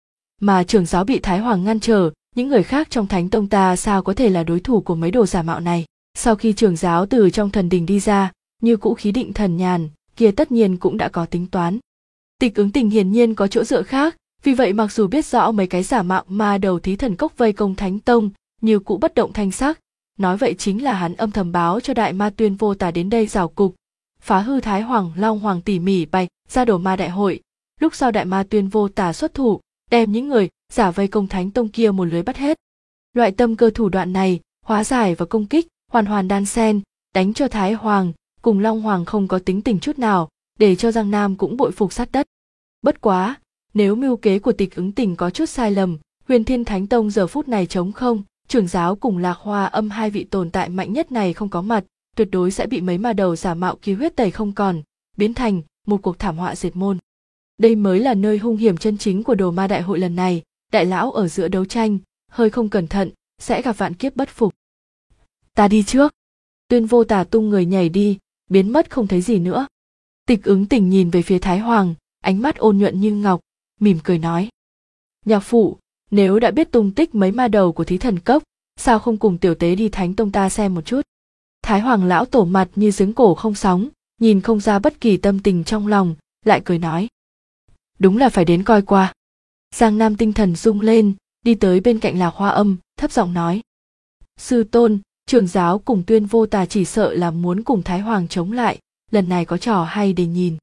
Mà trưởng giáo bị Thái Hoàng ngăn trở, những người khác trong Thánh Tông ta sao có thể là đối thủ của mấy đồ giả mạo này. Sau khi trưởng giáo từ trong thần đình đi ra, như cũ khí định thần nhàn, kia tất nhiên cũng đã có tính toán. Tịch Ứng Tình hiển nhiên có chỗ dựa khác, vì vậy mặc dù biết rõ mấy cái giả mạo ma đầu thí thần cốc vây công Thánh Tông, như cũ bất động thanh sắc, nói vậy chính là hắn âm thầm báo cho đại ma Tuyên Vô Tà đến đây rào cục, phá hư Thái Hoàng Long Hoàng tỉ mỉ bày ra đồ ma đại hội. Lúc sau đại ma Tuyên Vô Tà xuất thủ, đem những người giả vây công Thánh Tông kia một lưới bắt hết. Loại tâm cơ thủ đoạn này, hóa giải và công kích, hoàn hoàn đan xen, đánh cho Thái Hoàng cùng Long Hoàng không có tính tình chút nào, để cho Giang Nam cũng bội phục sát đất. Bất quá, nếu mưu kế của Tịch Ứng Tình có chút sai lầm, Huyền Thiên Thánh Tông giờ phút này trống không, trưởng giáo cùng Lạc Hoa Âm hai vị tồn tại mạnh nhất này không có mặt, tuyệt đối sẽ bị mấy ma đầu giả mạo kia huyết tẩy không còn, biến thành một cuộc thảm họa diệt môn. Đây mới là nơi hung hiểm chân chính của đồ ma đại hội lần này, đại lão ở giữa đấu tranh, hơi không cẩn thận, sẽ gặp vạn kiếp bất phục. Ta đi trước. Tuyên Vô Tà tung người nhảy đi, biến mất không thấy gì nữa. Tịch Ứng Tình nhìn về phía Thái Hoàng, ánh mắt ôn nhuận như ngọc, mỉm cười nói. Nhạc phụ, nếu đã biết tung tích mấy ma đầu của Thí Thần Cốc, sao không cùng tiểu tế đi Thánh Tông ta xem một chút? Thái Hoàng lão tổ mặt như giếng cổ không sóng, nhìn không ra bất kỳ tâm tình trong lòng, lại cười nói. Đúng là phải đến coi qua. Giang Nam tinh thần rung lên, đi tới bên cạnh Lạc Hoa Âm, thấp giọng nói. Sư tôn, trưởng giáo cùng Tuyên Vô Tà chỉ sợ là muốn cùng Thái Hoàng chống lại, lần này có trò hay để nhìn.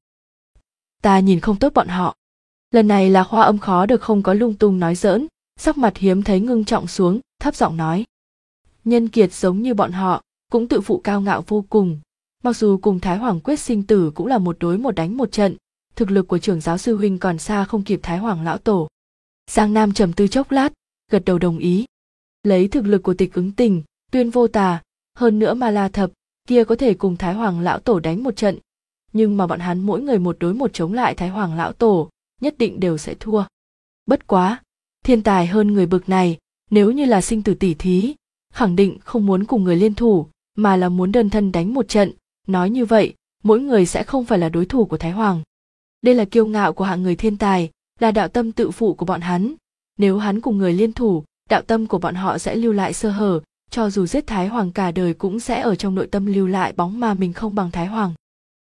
Ta nhìn không tốt bọn họ. Lần này Lạc Hoa Âm khó được không có lung tung nói giỡn, sắc mặt hiếm thấy ngưng trọng xuống, thấp giọng nói. Nhân kiệt giống như bọn họ, cũng tự phụ cao ngạo vô cùng. Mặc dù cùng Thái Hoàng quyết sinh tử cũng là một đối một đánh một trận, thực lực của trưởng giáo sư huynh còn xa không kịp Thái Hoàng lão tổ. Giang Nam trầm tư chốc lát, gật đầu đồng ý. Lấy thực lực của Tịch Ứng Tình, Tuyên Vô Tà, hơn nữa Ma La Thập, kia có thể cùng Thái Hoàng lão tổ đánh một trận. Nhưng mà bọn hắn mỗi người một đối một chống lại Thái Hoàng lão tổ, nhất định đều sẽ thua. Bất quá, thiên tài hơn người bực này, nếu như là sinh tử tỉ thí, khẳng định không muốn cùng người liên thủ, mà là muốn đơn thân đánh một trận. Nói như vậy, mỗi người sẽ không phải là đối thủ của Thái Hoàng. Đây là kiêu ngạo của hạng người thiên tài, là đạo tâm tự phụ của bọn hắn. Nếu hắn cùng người liên thủ, đạo tâm của bọn họ sẽ lưu lại sơ hở, cho dù giết Thái Hoàng cả đời cũng sẽ ở trong nội tâm lưu lại bóng mà mình không bằng Thái Hoàng.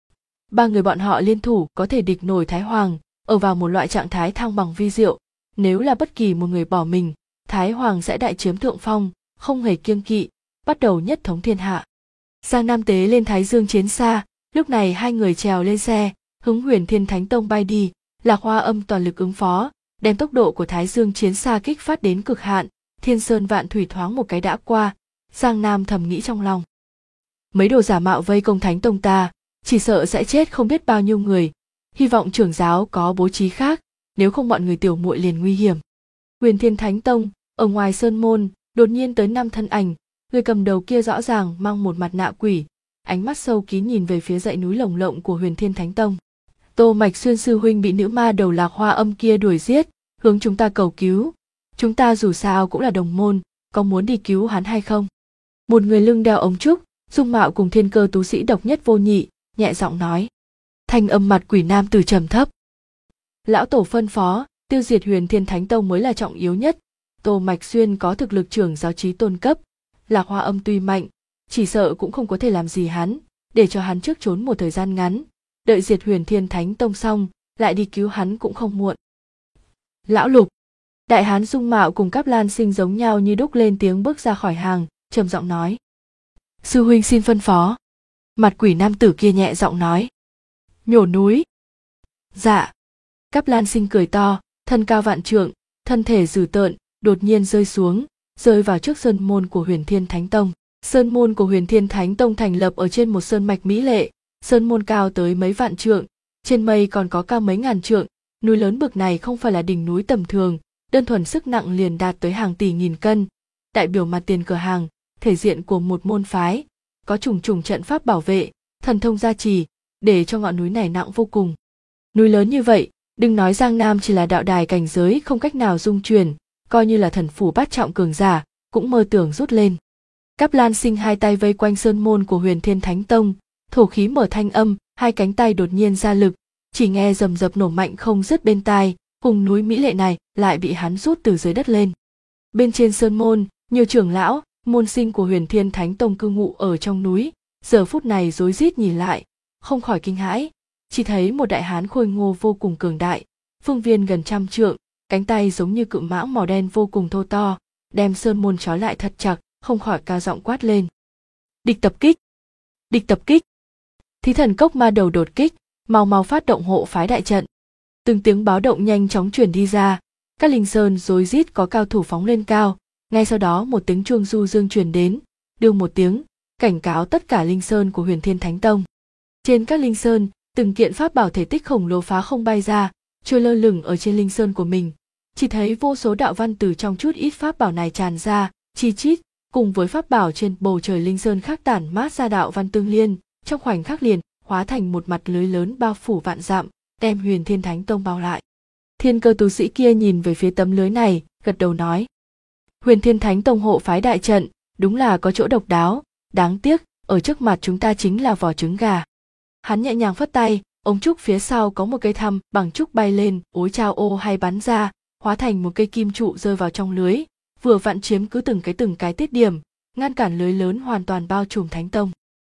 Ba người bọn họ liên thủ có thể địch nổi Thái Hoàng, ở vào một loại trạng thái thăng bằng vi diệu. Nếu là bất kỳ một người bỏ mình, Thái Hoàng sẽ đại chiếm thượng phong, không hề kiêng kỵ, bắt đầu nhất thống thiên hạ. Giang Nam tế lên Thái Dương chiến xa, lúc này hai người trèo lên xe, hướng Huyền Thiên Thánh Tông bay đi. Lạc Hoa Âm toàn lực ứng phó, đem tốc độ của Thái Dương chiến xa kích phát đến cực hạn, thiên sơn vạn thủy thoáng một cái đã qua. Giang Nam thầm nghĩ trong lòng. Mấy đồ giả mạo vây công Thánh Tông ta, chỉ sợ sẽ chết không biết bao nhiêu người. Hy vọng trưởng giáo có bố trí khác, nếu không bọn người tiểu muội liền nguy hiểm. Huyền Thiên Thánh Tông, ở ngoài sơn môn, đột nhiên tới 5 thân ảnh, người cầm đầu kia rõ ràng mang một mặt nạ quỷ, ánh mắt sâu kín nhìn về phía dãy núi lồng lộng của Huyền Thiên Thánh Tông. Tô Mạch Xuyên sư huynh bị nữ ma đầu Lạc Hoa Âm kia đuổi giết, hướng chúng ta cầu cứu. Chúng ta dù sao cũng là đồng môn, có muốn đi cứu hắn hay không? Một người lưng đeo ống trúc, dung mạo cùng thiên cơ tú sĩ độc nhất vô nhị, nhẹ giọng nói. Thanh âm mặt quỷ nam tử trầm thấp. Lão tổ phân phó, tiêu diệt Huyền Thiên Thánh Tông mới là trọng yếu nhất. Tô Mạch Xuyên có thực lực trưởng giáo chí tôn cấp, Lạc Hoa Âm tuy mạnh, chỉ sợ cũng không có thể làm gì hắn, để cho hắn trước trốn một thời gian ngắn, đợi diệt Huyền Thiên Thánh Tông xong, lại đi cứu hắn cũng không muộn. Lão Lục, đại hán dung mạo cùng Cáp Lan Sinh giống nhau như đúc lên tiếng bước ra khỏi hàng, trầm giọng nói. Sư huynh xin phân phó. Mặt quỷ nam tử kia nhẹ giọng nói. Nhổ núi. Dạ. Cáp Lan Sinh cười to, thân cao vạn trượng, thân thể dữ tợn, đột nhiên rơi xuống, rơi vào trước sơn môn của Huyền Thiên Thánh Tông. Sơn môn của Huyền Thiên Thánh Tông thành lập ở trên một sơn mạch mỹ lệ, sơn môn cao tới mấy vạn trượng, trên mây còn có cao mấy ngàn trượng, núi lớn bực này không phải là đỉnh núi tầm thường, đơn thuần sức nặng liền đạt tới hàng tỷ nghìn cân, đại biểu mặt tiền cửa hàng, thể diện của một môn phái, có trùng trùng trận pháp bảo vệ, thần thông gia trì, để cho ngọn núi này nặng vô cùng. Núi lớn như vậy, đừng nói Giang Nam chỉ là đạo đài cảnh giới không cách nào dung chuyển, coi như là thần phủ bát trọng cường giả, cũng mơ tưởng rút lên. Cáp Lan Sinh hai tay vây quanh sơn môn của Huyền Thiên Thánh Tông, thổ khí mở thanh âm, hai cánh tay đột nhiên ra lực, chỉ nghe rầm rập nổ mạnh không dứt bên tai, cùng núi mỹ lệ này lại bị hắn rút từ dưới đất lên. Bên trên sơn môn, nhiều trưởng lão, môn sinh của Huyền Thiên Thánh Tông cư ngụ ở trong núi, giờ phút này rối rít nhìn lại, không khỏi kinh hãi, chỉ thấy một đại hán khôi ngô vô cùng cường đại, phương viên gần trăm trượng, cánh tay giống như cự mãng màu đen vô cùng thô to, đem sơn môn trói lại thật chặt, không khỏi cao giọng quát lên. Địch tập kích! Địch tập kích! Thí thần cốc ma đầu đột kích, mau mau phát động hộ phái đại trận. Từng tiếng báo động nhanh chóng truyền đi ra, các linh sơn rối rít có cao thủ phóng lên cao, ngay sau đó một tiếng chuông du dương truyền đến, đương một tiếng, cảnh cáo tất cả linh sơn của Huyền Thiên Thánh Tông. Trên các linh sơn, từng kiện pháp bảo thể tích khổng lồ phá không bay ra, trôi lơ lửng ở trên linh sơn của mình. Chỉ thấy vô số đạo văn từ trong chút ít pháp bảo này tràn ra, chi chít, cùng với pháp bảo trên bầu trời linh sơn khác tản mát ra đạo văn tương liên, trong khoảnh khắc liền hóa thành một mặt lưới lớn bao phủ vạn dặm, đem Huyền Thiên Thánh Tông bao lại. Thiên Cơ tu sĩ kia nhìn về phía tấm lưới này, gật đầu nói: Huyền Thiên Thánh Tông hộ phái đại trận, đúng là có chỗ độc đáo, đáng tiếc, ở trước mặt chúng ta chính là vỏ trứng gà. Hắn nhẹ nhàng phất tay, ống trúc phía sau có một cây thăm bằng trúc bay lên, ối chao ô hay bắn ra, hóa thành một cây kim trụ rơi vào trong lưới, vừa vặn chiếm cứ từng cái tiết điểm, ngăn cản lưới lớn hoàn toàn bao trùm Thánh Tông.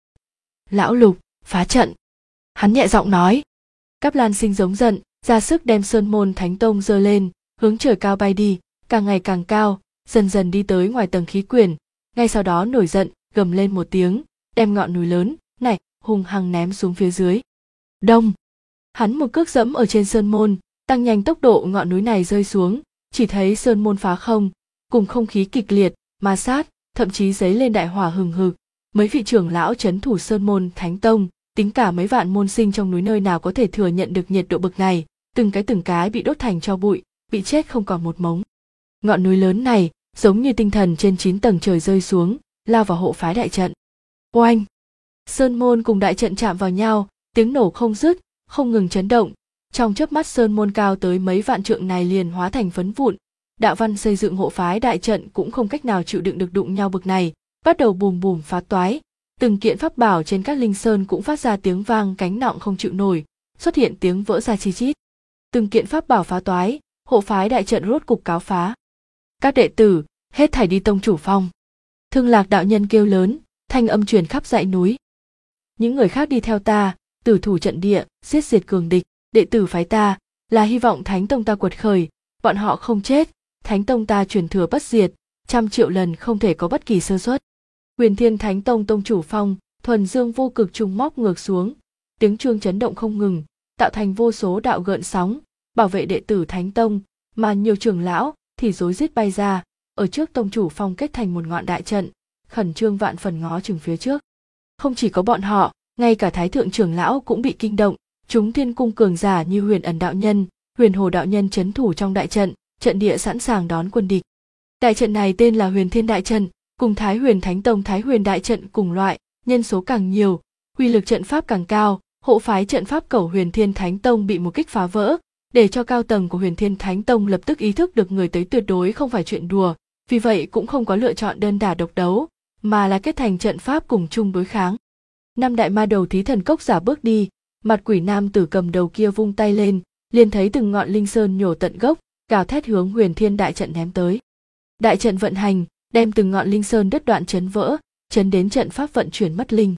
Lão Lục, phá trận! Hắn nhẹ giọng nói. Cáp Lan Sinh giống giận, ra sức đem sơn môn Thánh Tông giơ lên, hướng trời cao bay đi, càng ngày càng cao, dần dần đi tới ngoài tầng khí quyển, ngay sau đó nổi giận, gầm lên một tiếng, đem ngọn núi lớn này hung hăng ném xuống phía dưới. Đông! Hắn một cước dẫm ở trên sơn môn, tăng nhanh tốc độ ngọn núi này rơi xuống, chỉ thấy sơn môn phá không, cùng không khí kịch liệt, ma sát, thậm chí giấy lên đại hỏa hừng hực. Mấy vị trưởng lão trấn thủ sơn môn Thánh Tông, tính cả mấy vạn môn sinh trong núi nơi nào có thể thừa nhận được nhiệt độ bực này, từng cái bị đốt thành tro bụi, bị chết không còn một mống. Ngọn núi lớn này giống như tinh thần trên 9 tầng trời rơi xuống, lao vào hộ phái đại trận. Oanh! Sơn môn cùng đại trận chạm vào nhau, tiếng nổ không dứt, không ngừng chấn động. Trong chớp mắt sơn môn cao tới mấy vạn trượng này liền hóa thành phấn vụn. Đạo văn xây dựng hộ phái đại trận cũng không cách nào chịu đựng được đụng nhau bực này, bắt đầu bùm bùm phá toái. Từng kiện pháp bảo trên các linh sơn cũng phát ra tiếng vang cánh nọng không chịu nổi, xuất hiện tiếng vỡ ra chi chít. Từng kiện pháp bảo phá toái, hộ phái đại trận rốt cục cáo phá. Các đệ tử, hết thảy đi tông chủ phong. Thương Lạc đạo nhân kêu lớn, thanh âm truyền khắp dãy núi. Những người khác đi theo ta, tử thủ trận địa, giết diệt cường địch. Đệ tử phái ta là hy vọng Thánh Tông ta quật khởi, bọn họ không chết, Thánh Tông ta truyền thừa bất diệt, 100 triệu lần không thể có bất kỳ sơ suất. Huyền Thiên Thánh Tông tông chủ phong, thuần dương vô cực trung móc ngược xuống, tiếng chuông chấn động không ngừng, tạo thành vô số đạo gợn sóng, bảo vệ đệ tử Thánh Tông, mà nhiều trưởng lão thì rối rít bay ra, ở trước tông chủ phong kết thành một ngọn đại trận, khẩn trương vạn phần ngó chừng phía trước. Không chỉ có bọn họ, ngay cả Thái thượng trưởng lão cũng bị kinh động, chúng Thiên cung cường giả như Huyền Ẩn đạo nhân, Huyền Hồ đạo nhân trấn thủ trong đại trận, trận địa sẵn sàng đón quân địch. Đại trận này tên là Huyền Thiên đại trận, cùng Thái Huyền Thánh Tông Thái Huyền đại trận cùng loại, nhân số càng nhiều, uy lực trận pháp càng cao. Hộ phái trận pháp cẩu Huyền Thiên Thánh Tông bị một kích phá vỡ, để cho cao tầng của Huyền Thiên Thánh Tông lập tức ý thức được người tới tuyệt đối không phải chuyện đùa, vì vậy cũng không có lựa chọn đơn đả độc đấu, mà là kết thành trận pháp cùng chung đối kháng. Năm đại ma đầu thí thần cốc giả bước đi, mặt quỷ nam tử cầm đầu kia vung tay lên, liền thấy từng ngọn linh sơn nhổ tận gốc, gào thét hướng Huyền Thiên đại trận ném tới. Đại trận vận hành, đem từng ngọn linh sơn đứt đoạn chấn vỡ, chấn đến trận pháp vận chuyển mất linh.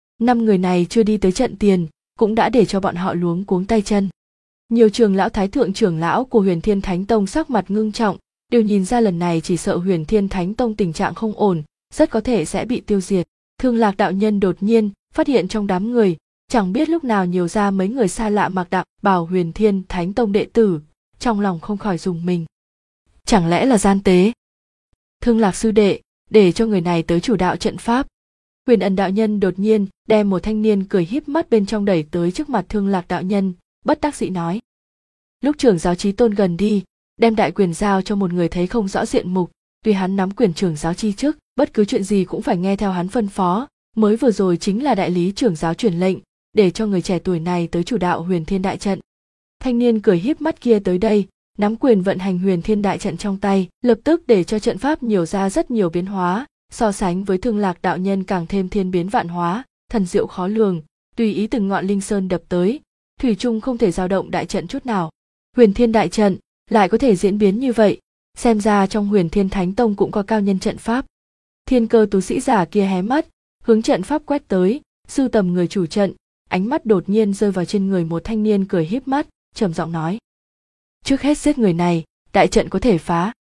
5 người này chưa đi tới trận tiền, cũng đã để cho bọn họ luống cuống tay chân. Nhiều trưởng lão thái thượng trưởng lão của Huyền Thiên Thánh Tông sắc mặt ngưng trọng, đều nhìn ra lần này chỉ sợ Huyền Thiên Thánh Tông tình trạng không ổn, rất có thể sẽ bị tiêu diệt. Thương Lạc đạo nhân đột nhiên phát hiện trong đám người, chẳng biết lúc nào nhiều ra mấy người xa lạ mặc đạo bào Huyền Thiên Thánh Tông đệ tử, trong lòng không khỏi rùng mình. Chẳng lẽ là gian tế? Thương Lạc sư đệ, để cho người này tới chủ đạo trận pháp. Huyền Ẩn đạo nhân đột nhiên đem một thanh niên cười híp mắt bên trong đẩy tới trước mặt Thương Lạc đạo nhân, bất đắc dĩ nói. Lúc trưởng giáo Chí Tôn gần đi, đem đại quyền giao cho một người thấy không rõ diện mục, tuy hắn nắm quyền trưởng giáo chi chức, bất cứ chuyện gì cũng phải nghe theo hắn phân phó, mới vừa rồi chính là đại lý trưởng giáo truyền lệnh, để cho người trẻ tuổi này tới chủ đạo Huyền Thiên đại trận. Thanh niên cười híp mắt kia tới đây, nắm quyền vận hành Huyền Thiên đại trận trong tay, lập tức để cho trận pháp nhiều ra rất nhiều biến hóa, so sánh với Thương Lạc đạo nhân càng thêm thiên biến vạn hóa, thần diệu khó lường, tùy ý từng ngọn linh sơn đập tới, thủy chung không thể dao động đại trận chút nào. Huyền Thiên đại trận lại có thể diễn biến như vậy, xem ra trong Huyền Thiên Thánh Tông cũng có cao nhân trận pháp. Thiên Cơ tu sĩ giả kia hé mắt, hướng trận pháp quét tới, sưu tầm người chủ trận, ánh mắt đột nhiên rơi vào trên người một thanh niên cười híp mắt, trầm giọng nói: trước hết giết người này, đại trận có thể phá.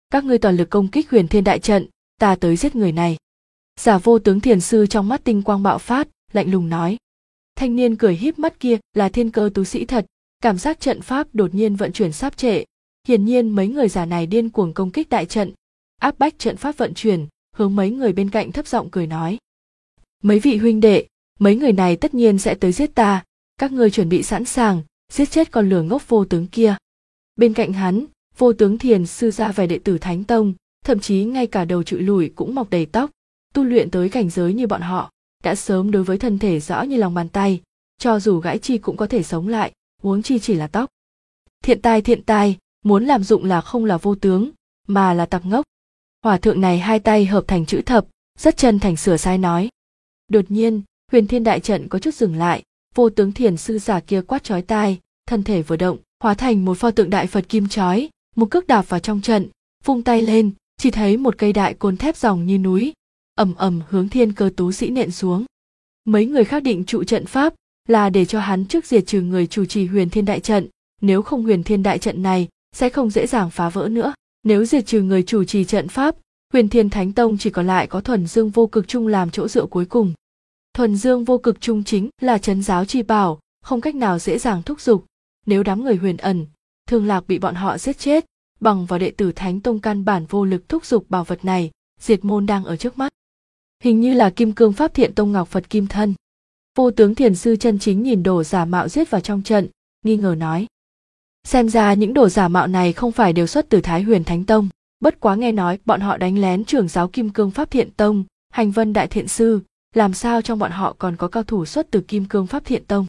các ngươi toàn lực công kích Huyền Thiên đại trận, ta tới giết người này. Giả Vô Tướng thiền sư trong mắt tinh quang bạo phát, lạnh lùng nói. Thanh niên cười híp mắt kia là thiên cơ tú sĩ thật, cảm giác trận pháp đột nhiên vận chuyển sáp trệ. Hiển nhiên mấy người già này điên cuồng công kích đại trận, áp bách trận pháp vận chuyển, hướng mấy người bên cạnh thấp giọng cười nói. Mấy vị huynh đệ, mấy người này tất nhiên sẽ tới giết ta, các ngươi chuẩn bị sẵn sàng, giết chết con lừa ngốc Vô Tướng kia. Bên cạnh hắn, Vô Tướng thiền sư ra vẻ đệ tử Thánh Tông, thậm chí ngay cả đầu trụi lùi cũng mọc đầy tóc, tu luyện tới cảnh giới như bọn họ, đã sớm đối với thân thể rõ như lòng bàn tay, cho dù gãy chi cũng có thể sống lại, huống chi chỉ là tóc. Thiện tai, muốn làm dụng là không là Vô Tướng, mà là tặc ngốc. Hòa thượng này hai tay hợp thành chữ thập, rất chân thành sửa sai nói. Đột nhiên, Huyền Thiên đại trận có chút dừng lại, Vô Tướng thiền sư giả kia quát chói tai, thân thể vừa động, hóa thành một pho tượng đại Phật kim chói, một cước đạp vào trong trận, vung tay lên, chỉ thấy một cây đại côn thép ròng như núi, ầm ầm hướng thiên cơ tú sĩ nện xuống. Mấy người khác định trụ trận pháp là để cho hắn trước diệt trừ người chủ trì Huyền Thiên đại trận, nếu không Huyền Thiên đại trận này sẽ không dễ dàng phá vỡ nữa. Nếu diệt trừ người chủ trì trận pháp, Huyền Thiên Thánh Tông chỉ còn lại có Thuần Dương Vô Cực Trung làm chỗ dựa cuối cùng. Thuần Dương Vô Cực Trung chính là trấn giáo chi bảo, không cách nào dễ dàng thúc giục. Nếu đám người Huyền Ẩn, Thương Lạc bị bọn họ giết chết, bằng vào đệ tử Thánh Tông căn bản vô lực thúc giục bảo vật này, diệt môn đang ở trước mắt. Hình như là Kim Cương Pháp Thiện Tông Ngọc Phật Kim Thân. Vô Tướng thiền sư chân chính nhìn đồ giả mạo giết vào trong trận, nghi ngờ nói. Xem ra những đồ giả mạo này không phải đều xuất từ Thái Huyền Thánh Tông, bất quá nghe nói bọn họ đánh lén trưởng giáo Kim Cương Pháp Thiện Tông, Hành Vân Đại Thiện Sư, làm sao trong bọn họ còn có cao thủ xuất từ Kim Cương Pháp Thiện Tông.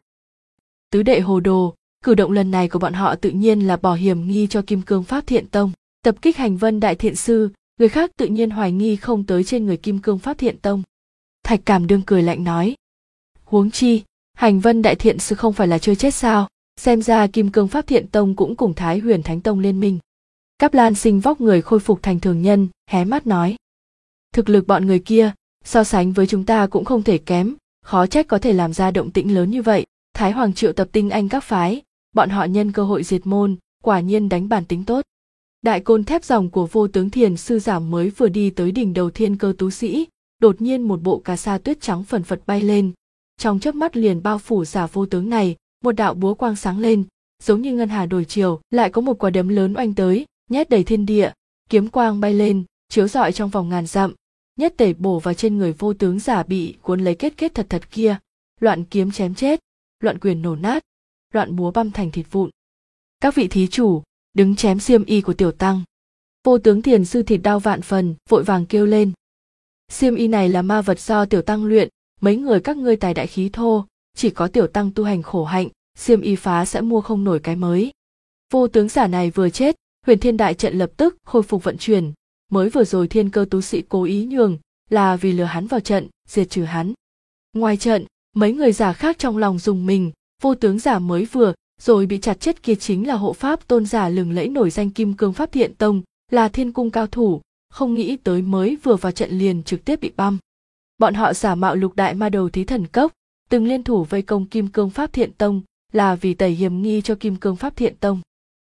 Tứ đệ hồ đồ, cử động lần này của bọn họ tự nhiên là bỏ hiểm nghi cho Kim Cương Pháp Thiện Tông, tập kích Hành Vân Đại Thiện Sư, người khác tự nhiên hoài nghi không tới trên người Kim Cương Pháp Thiện Tông. Thạch Cảm đương cười lạnh nói. Huống chi, Hành Vân Đại Thiện Sư không phải là chưa chết sao? Xem ra Kim Cương Pháp Thiện Tông cũng cùng Thái Huyền Thánh Tông liên minh. Cáp Lan Sinh vóc người khôi phục thành thường nhân, hé mắt nói. Thực lực bọn người kia, so sánh với chúng ta cũng không thể kém, khó trách có thể làm ra động tĩnh lớn như vậy. Thái Hoàng triệu tập tinh anh các phái, bọn họ nhân cơ hội diệt môn, quả nhiên đánh bản tính tốt. Đại côn thép ròng của Vô Tướng thiền sư giả mới vừa đi tới đỉnh đầu thiên cơ tú sĩ, đột nhiên một bộ cà sa tuyết trắng phần phật bay lên, trong chớp mắt liền bao phủ giả Vô Tướng này. Một đạo búa quang sáng lên, giống như ngân hà đổi chiều, lại có một quả đấm lớn oanh tới, nhét đầy thiên địa, kiếm quang bay lên, chiếu rọi trong vòng ngàn dặm, nhất tể bổ vào trên người Vô Tướng giả bị cuốn lấy kết thật kia, loạn kiếm chém chết, loạn quyền nổ nát, loạn búa băm thành thịt vụn. Các vị thí chủ, đứng chém xiêm y của tiểu tăng. Vô Tướng thiền sư thịt đau vạn phần, vội vàng kêu lên. Xiêm y này là ma vật do tiểu tăng luyện, mấy người các ngươi tài đại khí thô, chỉ có tiểu tăng tu hành khổ hạnh, xiêm y phá sẽ mua không nổi cái mới. Vô Tướng giả này vừa chết, Huyền Thiên đại trận lập tức khôi phục vận chuyển, mới vừa rồi thiên cơ tú sĩ cố ý nhường, là vì lừa hắn vào trận, diệt trừ hắn. Ngoài trận, mấy người giả khác trong lòng dùng mình, Vô Tướng giả mới vừa rồi bị chặt chết kia chính là hộ pháp tôn giả lừng lẫy nổi danh Kim Cương Pháp Thiện Tông, là thiên cung cao thủ, không nghĩ tới mới vừa vào trận liền trực tiếp bị băm. Bọn họ giả mạo lục đại ma đầu thí thần cốc, từng liên thủ vây công Kim Cương Pháp Thiện Tông, là vì tẩy hiểm nghi cho Kim Cương Pháp Thiện Tông.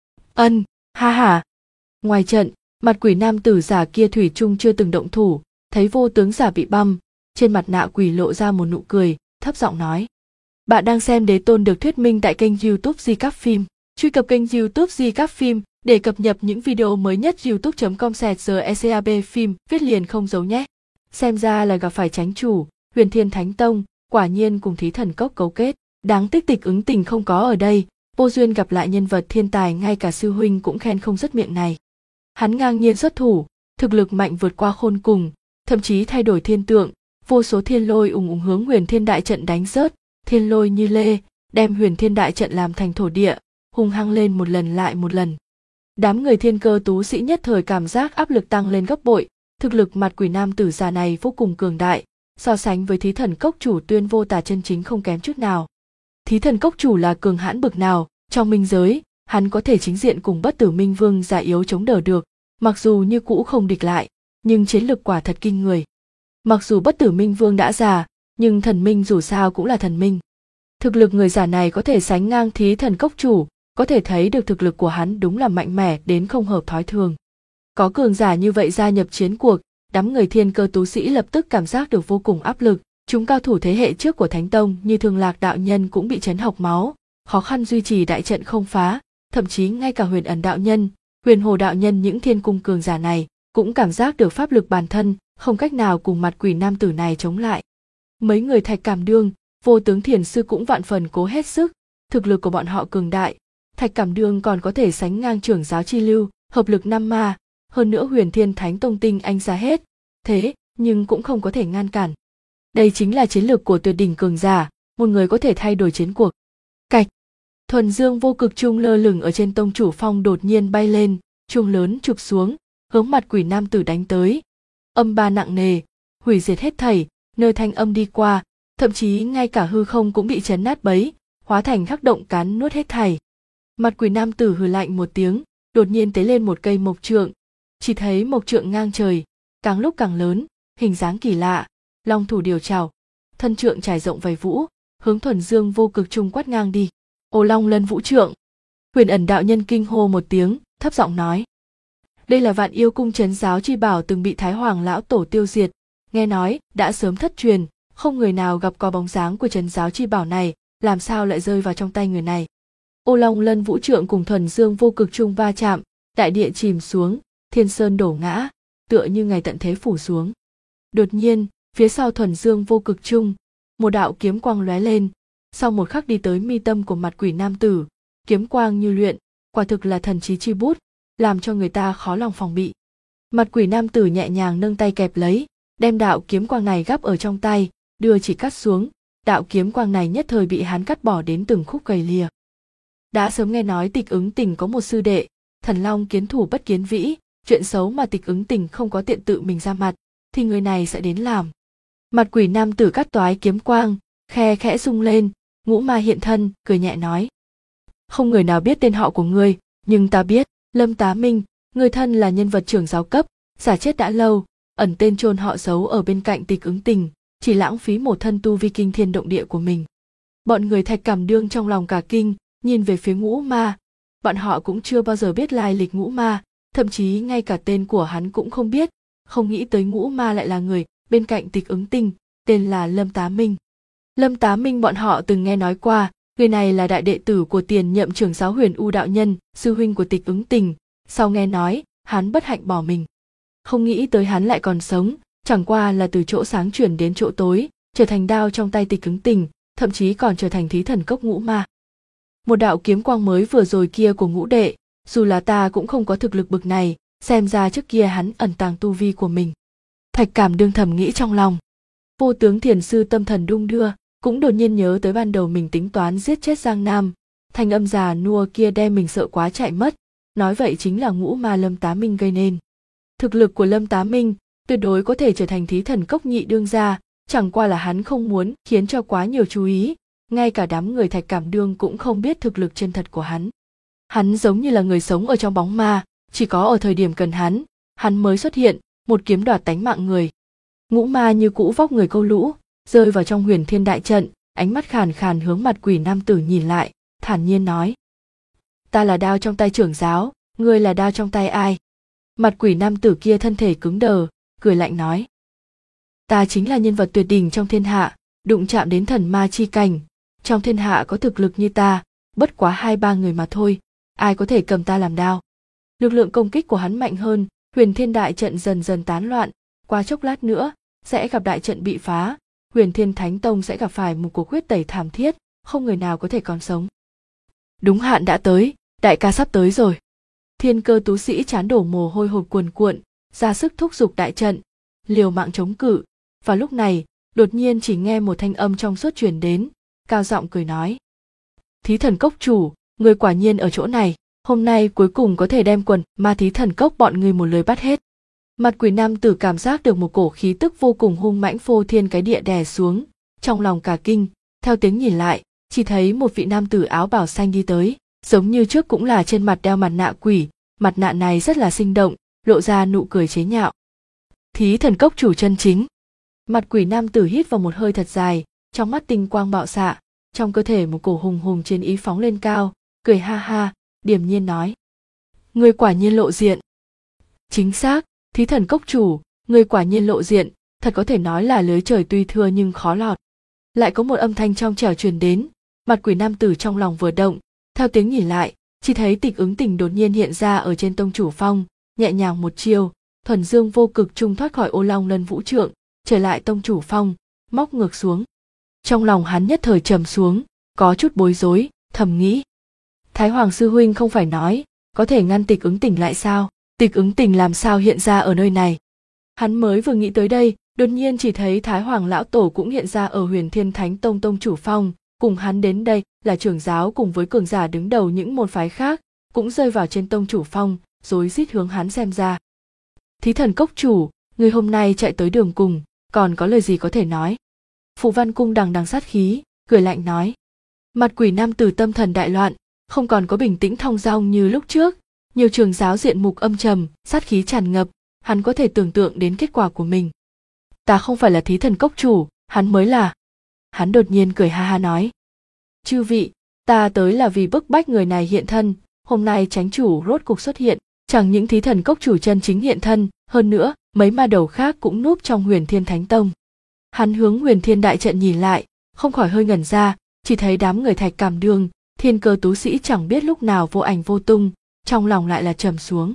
Ha ha. Ngoài trận, mặt quỷ nam tử giả kia thủy chung chưa từng động thủ, thấy Vô Tướng giả bị băm, trên mặt nạ quỷ lộ ra một nụ cười, thấp giọng nói. Bạn đang xem Đế Tôn được thuyết minh tại kênh YouTube Di Các Phim. Truy cập kênh YouTube Di Các Phim để cập nhật những video mới nhất. youtube.com/secab phim viết liền không giấu nhé. Xem ra là gặp phải chánh chủ, Huyền Thiên Thánh Tông, quả nhiên cùng thí thần cốc cấu kết. Đáng tiếc Tịch Ứng Tình không có ở đây, vô duyên gặp lại nhân vật thiên tài, ngay cả sư huynh cũng khen không dứt miệng này. Hắn ngang nhiên xuất thủ, thực lực mạnh vượt qua khôn cùng, thậm chí thay đổi thiên tượng, vô số thiên lôi ùng ùng hướng Huyền Thiên đại trận đánh rớt, thiên lôi như lê, đem Huyền Thiên đại trận làm thành thổ địa, hung hăng lên một lần lại một lần. Đám người thiên cơ tú sĩ nhất thời cảm giác áp lực tăng lên gấp bội, thực lực mặt quỷ nam tử già này vô cùng cường đại, so sánh với thí thần cốc chủ Tuyên Vô Tà chân chính không kém chút nào. Thí thần cốc chủ là cường hãn bực nào, trong minh giới, hắn có thể chính diện cùng Bất Tử Minh Vương già yếu chống đỡ được, mặc dù như cũ không địch lại, nhưng chiến lực quả thật kinh người. Mặc dù Bất Tử Minh Vương đã già, nhưng thần minh dù sao cũng là thần minh. Thực lực người già này có thể sánh ngang thí thần cốc chủ, có thể thấy được thực lực của hắn đúng là mạnh mẽ đến không hợp thói thường. Có cường giả như vậy gia nhập chiến cuộc, đám người thiên cơ tú sĩ lập tức cảm giác được vô cùng áp lực. Chúng cao thủ thế hệ trước của Thánh Tông như Thường Lạc đạo nhân cũng bị chấn hộc máu, khó khăn duy trì đại trận không phá, thậm chí ngay cả Huyền Ẩn đạo nhân, Huyền Hồ đạo nhân, những thiên cung cường giả này cũng cảm giác được pháp lực bản thân không cách nào cùng mặt quỷ nam tử này chống lại. Mấy người Thạch Cảm Đương, Vô Tướng Thiền Sư cũng vạn phần cố hết sức, thực lực của bọn họ cường đại, Thạch Cảm Đương còn có thể sánh ngang trưởng giáo chi lưu, hợp lực năm ma, hơn nữa Huyền Thiên Thánh Tông tinh anh ra hết, thế nhưng cũng không có thể ngăn cản. Đây chính là chiến lược của tuyệt đỉnh cường giả, một người có thể thay đổi chiến cuộc. Cạch, thuần dương vô cực trung lơ lửng ở trên tông chủ phong đột nhiên bay lên, chuông lớn chụp xuống, hướng mặt quỷ nam tử đánh tới. Âm ba nặng nề, hủy diệt hết thảy, nơi thanh âm đi qua, thậm chí ngay cả hư không cũng bị chấn nát bấy, hóa thành hắc động cắn nuốt hết thảy. Mặt quỷ nam tử hừ lạnh một tiếng, đột nhiên tế lên một cây mộc trượng, chỉ thấy mộc trượng ngang trời, càng lúc càng lớn, hình dáng kỳ lạ, long thủ điều trảo, thân trượng trải rộng vầy vũ, hướng thuần dương vô cực trung quát ngang đi. Ô Long Lân Vũ Trượng. Huyền Ẩn đạo nhân kinh hô một tiếng, thấp giọng nói: đây là Vạn Yêu cung trấn giáo chi bảo từng bị Thái Hoàng lão tổ tiêu diệt, nghe nói đã sớm thất truyền, không người nào gặp có bóng dáng của trấn giáo chi bảo này, làm sao lại rơi vào trong tay người này. Ô Long Lân Vũ Trượng cùng thuần dương vô cực trung va chạm, đại địa chìm xuống, thiên sơn đổ ngã, tựa như ngày tận thế phủ xuống. Đột nhiên, phía sau thuần dương vô cực trung, một đạo kiếm quang lóe lên, sau một khắc đi tới mi tâm của mặt quỷ nam tử, kiếm quang như luyện, quả thực là thần trí chi bút, làm cho người ta khó lòng phòng bị. Mặt quỷ nam tử nhẹ nhàng nâng tay kẹp lấy, đem đạo kiếm quang này gắp ở trong tay, đưa chỉ cắt xuống, đạo kiếm quang này nhất thời bị hắn cắt bỏ đến từng khúc gầy lìa. Đã sớm nghe nói Tịch Ứng Tình có một sư đệ, Thần Long kiến thủ bất kiến vĩ, chuyện xấu mà Tịch Ứng Tình không có tiện tự mình ra mặt, thì người này sẽ đến làm. Mặt quỷ nam tử cắt toái kiếm quang, khe khẽ rung lên, ngũ ma hiện thân, cười nhẹ nói: không người nào biết tên họ của ngươi, nhưng ta biết, Lâm Tá Minh, người thân là nhân vật trưởng giáo cấp, giả chết đã lâu, ẩn tên chôn họ giấu ở bên cạnh Tịch Ứng Tình, chỉ lãng phí một thân tu vi kinh thiên động địa của mình. Bọn người Thạch Cảm Đương trong lòng cả kinh, nhìn về phía ngũ ma, bọn họ cũng chưa bao giờ biết lai lịch ngũ ma, thậm chí ngay cả tên của hắn cũng không biết, không nghĩ tới ngũ ma lại là người bên cạnh Tịch Ứng Tình, tên là Lâm Tá Minh. Lâm Tá Minh bọn họ từng nghe nói qua, người này là đại đệ tử của tiền nhậm trưởng giáo Huyền U đạo nhân, sư huynh của Tịch Ứng Tình, sau nghe nói, hắn bất hạnh bỏ mình. Không nghĩ tới hắn lại còn sống, chẳng qua là từ chỗ sáng chuyển đến chỗ tối, trở thành đao trong tay Tịch Ứng Tình, thậm chí còn trở thành thí thần cốc ngũ ma. Một đạo kiếm quang mới vừa rồi kia của ngũ đệ, dù là ta cũng không có thực lực bực này, xem ra trước kia hắn ẩn tàng tu vi của mình. Thạch Cảm Đương thầm nghĩ trong lòng. Vô Tướng Thiền Sư tâm thần đung đưa, cũng đột nhiên nhớ tới ban đầu mình tính toán giết chết Giang Nam, thanh âm già nua kia đem mình sợ quá chạy mất, nói vậy chính là ngũ ma Lâm Tá Minh gây nên. Thực lực của Lâm Tá Minh tuyệt đối có thể trở thành thí thần cốc nhị đương gia, chẳng qua là hắn không muốn khiến cho quá nhiều chú ý, ngay cả đám người Thạch Cảm Đương cũng không biết thực lực chân thật của hắn. Hắn giống như là người sống ở trong bóng ma, chỉ có ở thời điểm cần hắn mới xuất hiện, một kiếm đoạt tánh mạng người. Ngũ ma như cũ vóc người câu lũ, rơi vào trong Huyền Thiên đại trận, ánh mắt khàn khàn hướng mặt quỷ nam tử nhìn lại, thản nhiên nói: ta là đao trong tay trưởng giáo, ngươi là đao trong tay ai? Mặt quỷ nam tử kia thân thể cứng đờ, cười lạnh nói: ta chính là nhân vật tuyệt đỉnh trong thiên hạ, đụng chạm đến thần ma chi cảnh, trong thiên hạ có thực lực như ta, bất quá 2-3 người mà thôi, ai có thể cầm ta làm đao. Lực lượng công kích của hắn mạnh hơn, Huyền Thiên đại trận dần dần tán loạn, qua chốc lát nữa sẽ gặp đại trận bị phá, Huyền Thiên Thánh Tông sẽ gặp phải một cuộc huyết tẩy thảm thiết, không người nào có thể còn sống. Đúng hạn đã tới, đại ca sắp tới rồi. Thiên cơ tú sĩ chán đổ mồ hôi hột cuồn cuộn, ra sức thúc giục đại trận, liều mạng chống cự. Và lúc này, đột nhiên chỉ nghe một thanh âm trong suốt truyền đến, cao giọng cười nói: thí thần cốc chủ, người quả nhiên ở chỗ này, hôm nay cuối cùng có thể đem quần ma thí thần cốc bọn người một lưới bắt hết. Mặt quỷ nam tử cảm giác được một cổ khí tức vô cùng hung mãnh phô thiên cái địa đè xuống, trong lòng cả kinh, theo tiếng nhìn lại, chỉ thấy một vị nam tử áo bào xanh đi tới, giống như trước cũng là trên mặt đeo mặt nạ quỷ, mặt nạ này rất là sinh động, lộ ra nụ cười chế nhạo. Thí thần cốc chủ chân chính. Mặt quỷ nam tử hít vào một hơi thật dài, trong mắt tinh quang bạo xạ, trong cơ thể một cổ hùng hùng chiến ý phóng lên cao, cười ha ha, điềm nhiên nói: người quả nhiên lộ diện. Chính xác, thí thần cốc chủ, người quả nhiên lộ diện, thật có thể nói là lưới trời tuy thưa nhưng khó lọt. Lại có một âm thanh trong trẻo truyền đến, mặt quỷ nam tử trong lòng vừa động, theo tiếng nhìn lại, chỉ thấy Tịch Ứng Tình đột nhiên hiện ra ở trên tông chủ phong, nhẹ nhàng một chiêu, thuần dương vô cực trung thoát khỏi Ô Long Lân vũ trượng, trở lại tông chủ phong, móc ngược xuống. Trong lòng hắn nhất thời trầm xuống, có chút bối rối, thầm nghĩ. Thái Hoàng sư huynh không phải nói, có thể ngăn Tịch Ứng Tình lại sao? Tịch Ứng Tình làm sao hiện ra ở nơi này? Hắn mới vừa nghĩ tới đây, đột nhiên chỉ thấy Thái Hoàng lão tổ cũng hiện ra ở Huyền Thiên Thánh Tông tông chủ phong, cùng hắn đến đây là trưởng giáo cùng với cường giả đứng đầu những môn phái khác, cũng rơi vào trên tông chủ phong, rối rít hướng hắn xem ra. Thí thần cốc chủ, người hôm nay chạy tới đường cùng, còn có lời gì có thể nói? Phù Văn Cung đằng đằng sát khí, cười lạnh nói. Mặt quỷ nam tử tâm thần đại loạn, không còn có bình tĩnh thong dong như lúc trước, nhiều trưởng giáo diện mục âm trầm, sát khí tràn ngập, hắn có thể tưởng tượng đến kết quả của mình. Ta không phải là thí thần cốc chủ, hắn mới là. Hắn đột nhiên cười ha ha nói. Chư vị, ta tới là vì bức bách người này hiện thân, hôm nay chánh chủ rốt cục xuất hiện, chẳng những thí thần cốc chủ chân chính hiện thân, hơn nữa, mấy ma đầu khác cũng núp trong Huyền Thiên Thánh Tông. Hắn hướng Huyền Thiên đại trận nhìn lại, không khỏi hơi ngẩn ra, chỉ thấy đám người Thạch Cảm Đường, Thiên Cơ tú sĩ chẳng biết lúc nào vô ảnh vô tung, trong lòng lại là trầm xuống.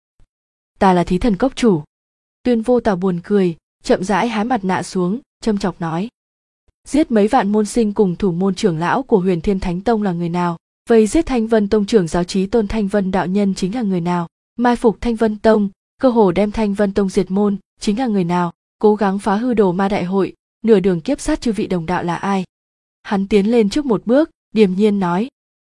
Ta là thí thần cốc chủ. Tuyên Vô Tà buồn cười, chậm rãi hái mặt nạ xuống, châm chọc nói. Giết mấy vạn môn sinh cùng thủ môn trưởng lão của Huyền Thiên Thánh Tông là người nào? Vây giết Thanh Vân Tông trưởng giáo Chí Tôn Thanh Vân đạo nhân chính là người nào? Mai phục Thanh Vân Tông, cơ hồ đem Thanh Vân Tông diệt môn, chính là người nào? Cố gắng phá hư Đồ Ma đại hội, nửa đường kiếp sát chư vị đồng đạo là ai? Hắn tiến lên trước một bước, điềm nhiên nói.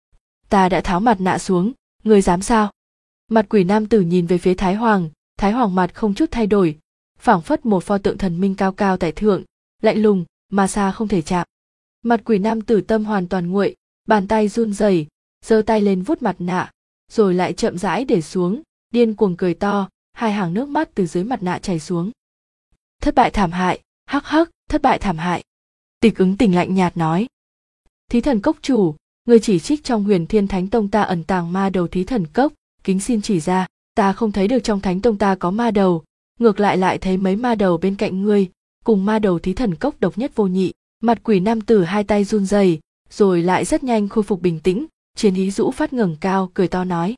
Ta đã tháo mặt nạ xuống, người dám sao? Mặt quỷ nam tử nhìn về phía Thái Hoàng mặt không chút thay đổi, phảng phất một pho tượng thần minh cao cao tại thượng, lạnh lùng, mà xa không thể chạm. Mặt quỷ nam tử tâm hoàn toàn nguội, bàn tay run rẩy, giơ tay lên vuốt mặt nạ, rồi lại chậm rãi để xuống, điên cuồng cười to, hai hàng nước mắt từ dưới mặt nạ chảy xuống. Thất bại thảm hại, hắc hắc, thất bại thảm hại. Tịch Ứng Tình lạnh nhạt nói. Thí thần cốc chủ, người chỉ trích trong Huyền Thiên Thánh Tông ta ẩn tàng ma đầu thí thần cốc, kính xin chỉ ra, ta không thấy được trong Thánh Tông ta có ma đầu, ngược lại thấy mấy ma đầu bên cạnh ngươi, cùng ma đầu thí thần cốc độc nhất vô nhị. Mặt quỷ nam tử hai tay run rẩy, rồi lại rất nhanh khôi phục bình tĩnh, chiến ý rũ phát ngẩng cao, cười to nói.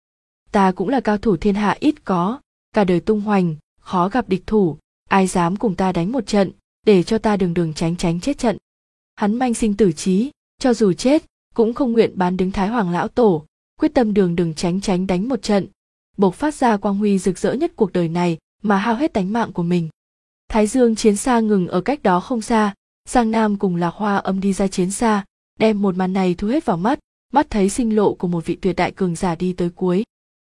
Ta cũng là cao thủ thiên hạ ít có, cả đời tung hoành, khó gặp địch thủ, ai dám cùng ta đánh một trận, để cho ta đường tránh chết trận. Hắn manh sinh tử trí, cho dù chết, cũng không nguyện bán đứng Thái Hoàng lão tổ, quyết tâm đường tránh đánh một trận, bộc phát ra quang huy rực rỡ nhất cuộc đời này, mà hao hết tánh mạng của mình. Thái Dương chiến xa ngừng ở cách đó không xa, Giang Nam cùng Lạc Hoa Âm đi ra chiến xa, đem một màn này thu hết vào mắt thấy sinh lộ của một vị tuyệt đại cường giả đi tới cuối.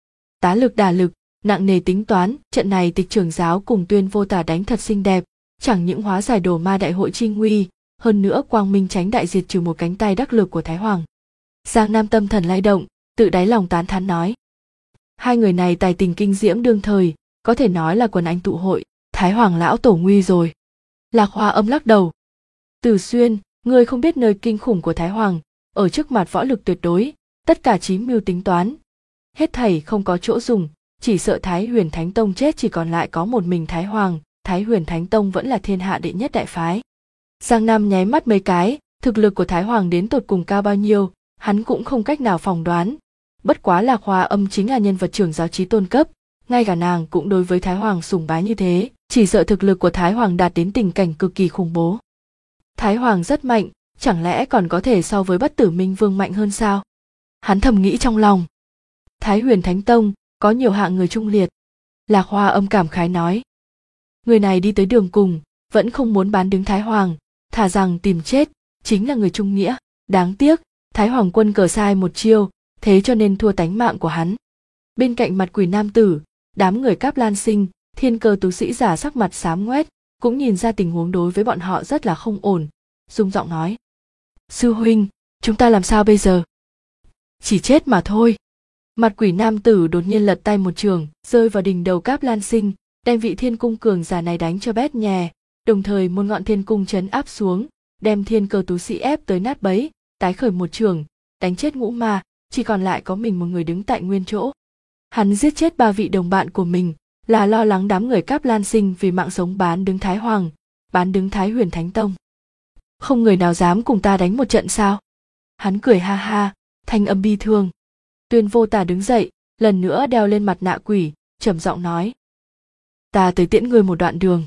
Tá lực đả lực, nặng nề tính toán, trận này Tịch trưởng giáo cùng Tuyên Vô Tà đánh thật xinh đẹp, chẳng những hóa giải Đồ Ma đại hội chi nguy, hơn nữa quang minh tránh đại diệt trừ một cánh tay đắc lực của Thái Hoàng. Giang Nam tâm thần lay động, tự đáy lòng tán thán nói. Hai người này tài tình kinh diễm đương thời, có thể nói là quần anh tụ hội, Thái Hoàng lão tổ nguy rồi. Lạc Hoa Âm lắc đầu. Từ Xuyên, ngươi không biết nơi kinh khủng của Thái Hoàng, ở trước mặt võ lực tuyệt đối, tất cả chí mưu tính toán. Hết thảy không có chỗ dùng, chỉ sợ Thái Huyền Thánh Tông chết chỉ còn lại có một mình Thái Hoàng, Thái Huyền Thánh Tông vẫn là thiên hạ đệ nhất đại phái. Giang Nam nháy mắt mấy cái, thực lực của Thái Hoàng đến tột cùng cao bao nhiêu, hắn cũng không cách nào phỏng đoán. Bất quá Lạc Hoa Âm chính là nhân vật trưởng giáo chí tôn cấp, ngay cả nàng cũng đối với Thái Hoàng sùng bái như thế, chỉ sợ thực lực của Thái Hoàng đạt đến tình cảnh cực kỳ khủng bố. Thái Hoàng rất mạnh, chẳng lẽ còn có thể so với Bất Tử Minh Vương mạnh hơn sao? Hắn thầm nghĩ trong lòng. Thái Huyền Thánh Tông có nhiều hạng người trung liệt. Lạc Hoa Âm cảm khái nói. Người này đi tới đường cùng, vẫn không muốn bán đứng Thái Hoàng, thà rằng tìm chết, chính là người trung nghĩa. Đáng tiếc, Thái Hoàng quân cờ sai một chiêu, thế cho nên thua tánh mạng của hắn. Bên cạnh mặt quỷ nam tử, đám người Cáp Lan Sinh, Thiên Cơ tú sĩ giả sắc mặt xám ngoét, cũng nhìn ra tình huống đối với bọn họ rất là không ổn, rung giọng nói. Sư huynh, chúng ta làm sao bây giờ? Chỉ chết mà thôi. Mặt quỷ nam tử đột nhiên lật tay một trường, rơi vào đỉnh đầu Cáp Lan Sinh, đem vị thiên cung cường giả này đánh cho bét nhè, đồng thời một ngọn thiên cung trấn áp xuống, đem Thiên Cơ tú sĩ ép tới nát bấy, tái khởi một trường, đánh chết ngũ ma, chỉ còn lại có mình một người đứng tại nguyên chỗ. Hắn giết chết 3 vị đồng bạn của mình, là lo lắng đám người Cáp Lan Sinh vì mạng sống bán đứng Thái Hoàng, bán đứng Thái Huyền Thánh Tông. Không người nào dám cùng ta đánh một trận sao? Hắn cười ha ha, thanh âm bi thương. Tuyên Vô Tà đứng dậy, lần nữa đeo lên mặt nạ quỷ, trầm giọng nói. Ta tới tiễn ngươi một đoạn đường.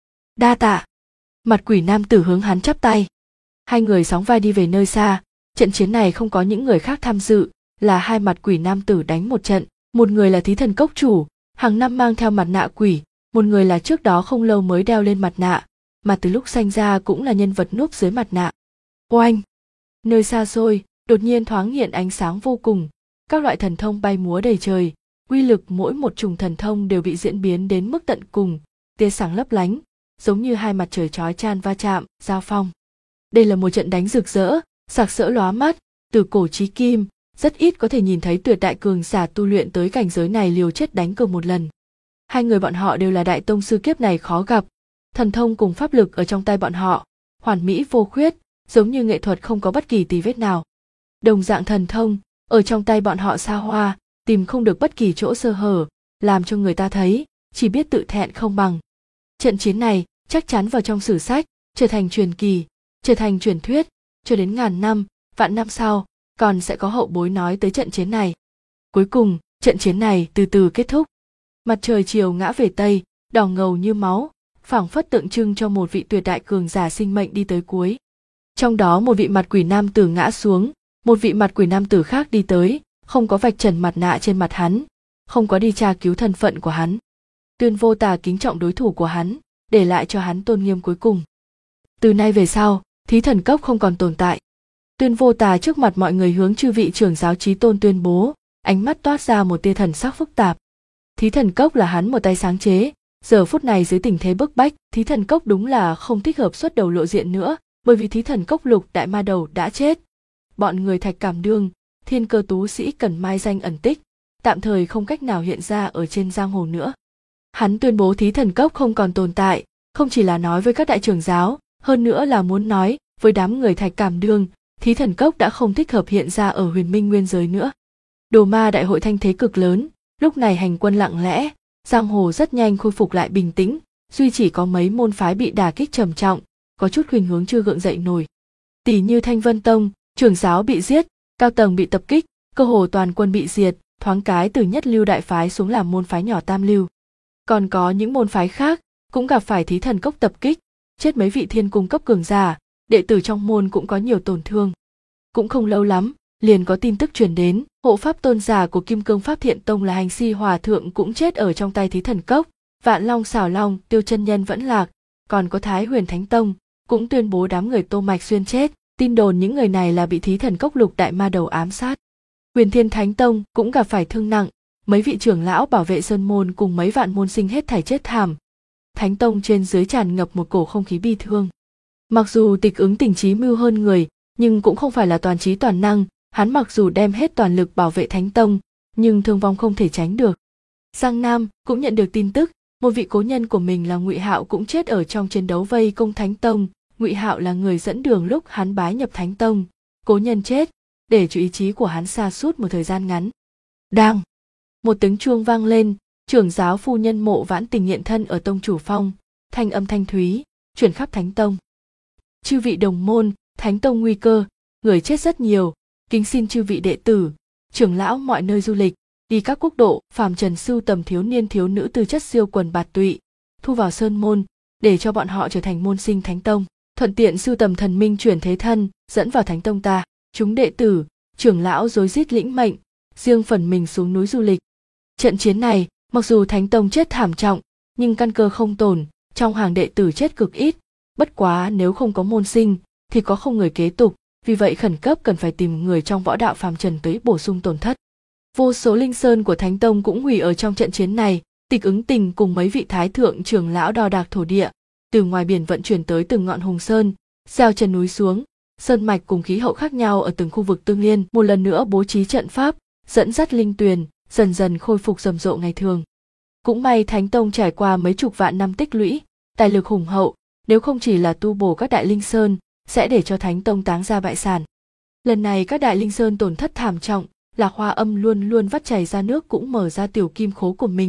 Đa tạ. Mặt quỷ nam tử hướng hắn chắp tay. Hai người sóng vai đi về nơi xa. Trận chiến này không có những người khác tham dự, là hai mặt quỷ nam tử đánh một trận. Một người là Thí Thần Cốc chủ, hàng năm mang theo mặt nạ quỷ. Một người là trước đó không lâu mới đeo lên mặt nạ, mà từ lúc sanh ra cũng là nhân vật núp dưới mặt nạ. Oanh! Nơi xa xôi, đột nhiên thoáng hiện ánh sáng vô cùng. Các loại thần thông bay múa đầy trời. Uy lực mỗi một chủng thần thông đều bị diễn biến đến mức tận cùng, tia sáng lấp lánh, giống như hai mặt trời chói chan va chạm, giao phong. Đây là một trận đánh rực rỡ, sặc sỡ lóa mắt, từ cổ chí kim, rất ít có thể nhìn thấy tuyệt đại cường giả tu luyện tới cảnh giới này liều chết đánh cược một lần. Hai người bọn họ đều là đại tông sư kiếp này khó gặp, thần thông cùng pháp lực ở trong tay bọn họ, hoàn mỹ vô khuyết, giống như nghệ thuật không có bất kỳ tì vết nào. Đồng dạng thần thông, ở trong tay bọn họ xa hoa, tìm không được bất kỳ chỗ sơ hở, làm cho người ta thấy, chỉ biết tự thẹn không bằng. Trận chiến này chắc chắn vào trong sử sách, trở thành truyền kỳ, trở thành truyền thuyết, cho đến ngàn năm, vạn năm sau, còn sẽ có hậu bối nói tới trận chiến này. Cuối cùng, trận chiến này từ từ kết thúc. Mặt trời chiều ngã về tây, đỏ ngầu như máu, phảng phất tượng trưng cho một vị tuyệt đại cường giả sinh mệnh đi tới cuối. Trong đó một vị mặt quỷ nam tử ngã xuống, một vị mặt quỷ nam tử khác đi tới, không có vạch trần mặt nạ trên mặt hắn, không có đi tra cứu thân phận của hắn. Tuyên Vô Tà kính trọng đối thủ của hắn, để lại cho hắn tôn nghiêm cuối cùng. Từ nay về sau, Thí Thần Cốc không còn tồn tại. Tuyên Vô Tà trước mặt mọi người hướng chư vị trưởng giáo chí tôn tuyên bố, ánh mắt toát ra một tia thần sắc phức tạp. Thí Thần Cốc là hắn một tay sáng chế, giờ phút này dưới tình thế bức bách, Thí Thần Cốc đúng là không thích hợp xuất đầu lộ diện nữa, bởi vì Thí Thần Cốc lục đại ma đầu đã chết. Bọn người Thạch Cảm Đương, Thiên Cơ tú sĩ cần mai danh ẩn tích, tạm thời không cách nào hiện ra ở trên giang hồ nữa. Hắn tuyên bố Thí Thần Cốc không còn tồn tại, không chỉ là nói với các đại trưởng giáo, hơn nữa là muốn nói với đám người Thạch Cảm Đương, Thí Thần Cốc đã không thích hợp hiện ra ở Huyền Minh nguyên giới nữa. Đồ ma đại hội thanh thế cực lớn, lúc này hành quân lặng lẽ, giang hồ rất nhanh khôi phục lại bình tĩnh, duy chỉ có mấy môn phái bị đả kích trầm trọng, có chút khuynh hướng chưa gượng dậy nổi. Tỷ như Thanh Vân Tông, trưởng giáo bị giết, cao tầng bị tập kích, cơ hồ toàn quân bị diệt, thoáng cái từ nhất lưu đại phái xuống làm môn phái nhỏ tam lưu. Còn có những môn phái khác cũng gặp phải Thí Thần Cốc tập kích, chết mấy vị thiên cung cấp cường giả, đệ tử trong môn cũng có nhiều tổn thương. Cũng không lâu lắm, liền có tin tức truyền đến, hộ pháp tôn giả của Kim Cương Pháp Thiện Tông là Hành Si Hòa Thượng cũng chết ở trong tay Thí Thần Cốc, Vạn Long Xảo Long, Tiêu Chân Nhân vẫn lạc, còn có Thái Huyền Thánh Tông cũng tuyên bố đám người Tô Mạch Xuyên chết, tin đồn những người này là bị Thí Thần Cốc lục đại ma đầu ám sát. Huyền Thiên Thánh Tông cũng gặp phải thương nặng, mấy vị trưởng lão bảo vệ sơn môn cùng mấy vạn môn sinh hết thảy chết thảm. Thánh Tông trên dưới tràn ngập một cổ không khí bi thương. Mặc dù Tịch Ứng tình trí mưu hơn người, nhưng cũng không phải là toàn trí toàn năng, hắn mặc dù đem hết toàn lực bảo vệ Thánh Tông, nhưng thương vong không thể tránh được. Giang Nam cũng nhận được tin tức, một vị cố nhân của mình là Ngụy Hạo cũng chết ở trong chiến đấu vây công Thánh Tông. Ngụy Hạo là người dẫn đường lúc hắn bái nhập Thánh Tông, cố nhân chết, để cho ý chí của hắn sa sút một thời gian ngắn. Đang, một tiếng chuông vang lên, trưởng giáo phu nhân Mộ Vãn Tình hiện thân ở tông chủ phong, thanh âm thanh thúy, truyền khắp Thánh Tông. Chư vị đồng môn, Thánh Tông nguy cơ, người chết rất nhiều, kính xin chư vị đệ tử, trưởng lão mọi nơi du lịch, đi các quốc độ, phàm trần sưu tầm thiếu niên thiếu nữ tư chất siêu quần bạt tụy, thu vào sơn môn, để cho bọn họ trở thành môn sinh Thánh Tông, thuận tiện sưu tầm thần minh chuyển thế thân, dẫn vào Thánh Tông ta. Chúng đệ tử, trưởng lão rối rít lĩnh mệnh, riêng phần mình xuống núi du lịch. Trận chiến này, mặc dù Thánh Tông chết thảm trọng, nhưng căn cơ không tổn, trong hàng đệ tử chết cực ít, bất quá nếu không có môn sinh, thì có không người kế tục, vì vậy khẩn cấp cần phải tìm người trong võ đạo phàm trần tới bổ sung tổn thất. Vô số linh sơn của Thánh Tông cũng hủy ở trong trận chiến này, Tịch Ứng Tình cùng mấy vị thái thượng trưởng lão đo đạc thổ địa, từ ngoài biển vận chuyển tới từng ngọn hùng sơn, gieo chân núi xuống, sơn mạch cùng khí hậu khác nhau ở từng khu vực tương liên, một lần nữa bố trí trận pháp, dẫn dắt linh tuyền, dần dần khôi phục rầm rộ ngày thường. Cũng may Thánh Tông trải qua mấy chục vạn năm tích lũy, tài lực hùng hậu, nếu không chỉ là tu bổ các đại linh sơn, sẽ để cho Thánh Tông táng ra bại sản. Lần này các đại linh sơn tổn thất thảm trọng, Lạc Hoa Âm luôn luôn vắt chảy ra nước cũng mở ra tiểu kim khố của mình,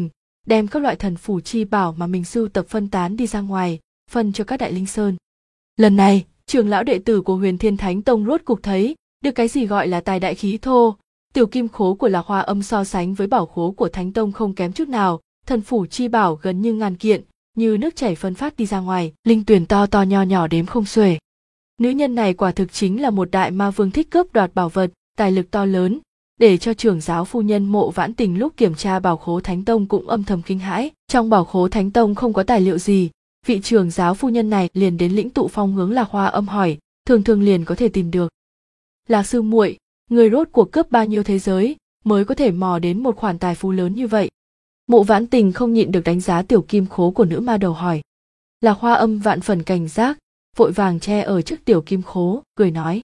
đem các loại thần phủ chi bảo mà mình sưu tập phân tán đi ra ngoài, phân cho các đại linh sơn. Lần này, trưởng lão đệ tử của Huyền Thiên Thánh Tông rốt cục thấy được cái gì gọi là tài đại khí thô. Tiểu kim khố của Lạc Hoa Âm so sánh với bảo khố của Thánh Tông không kém chút nào, thần phủ chi bảo gần như ngàn kiện, như nước chảy phân phát đi ra ngoài, linh tuyển to to nho nhỏ đếm không xuể. Nữ nhân này quả thực chính là một đại ma vương thích cướp đoạt bảo vật, tài lực to lớn, để cho trưởng giáo phu nhân Mộ Vãn Tình lúc kiểm tra bảo khố Thánh Tông cũng âm thầm kinh hãi. Trong bảo khố Thánh Tông không có tài liệu gì, vị trưởng giáo phu nhân này liền đến Lĩnh Tụ Phong hướng Lạc Hoa Âm hỏi, thường thường liền có thể tìm được. Lạc sư muội, người rốt cuộc cướp bao nhiêu thế giới mới có thể mò đến một khoản tài phú lớn như vậy? Mộ Vãn Tình không nhịn được đánh giá tiểu kim khố của nữ ma đầu hỏi. Lạc Hoa Âm vạn phần cảnh giác, vội vàng che ở trước tiểu kim khố, cười nói.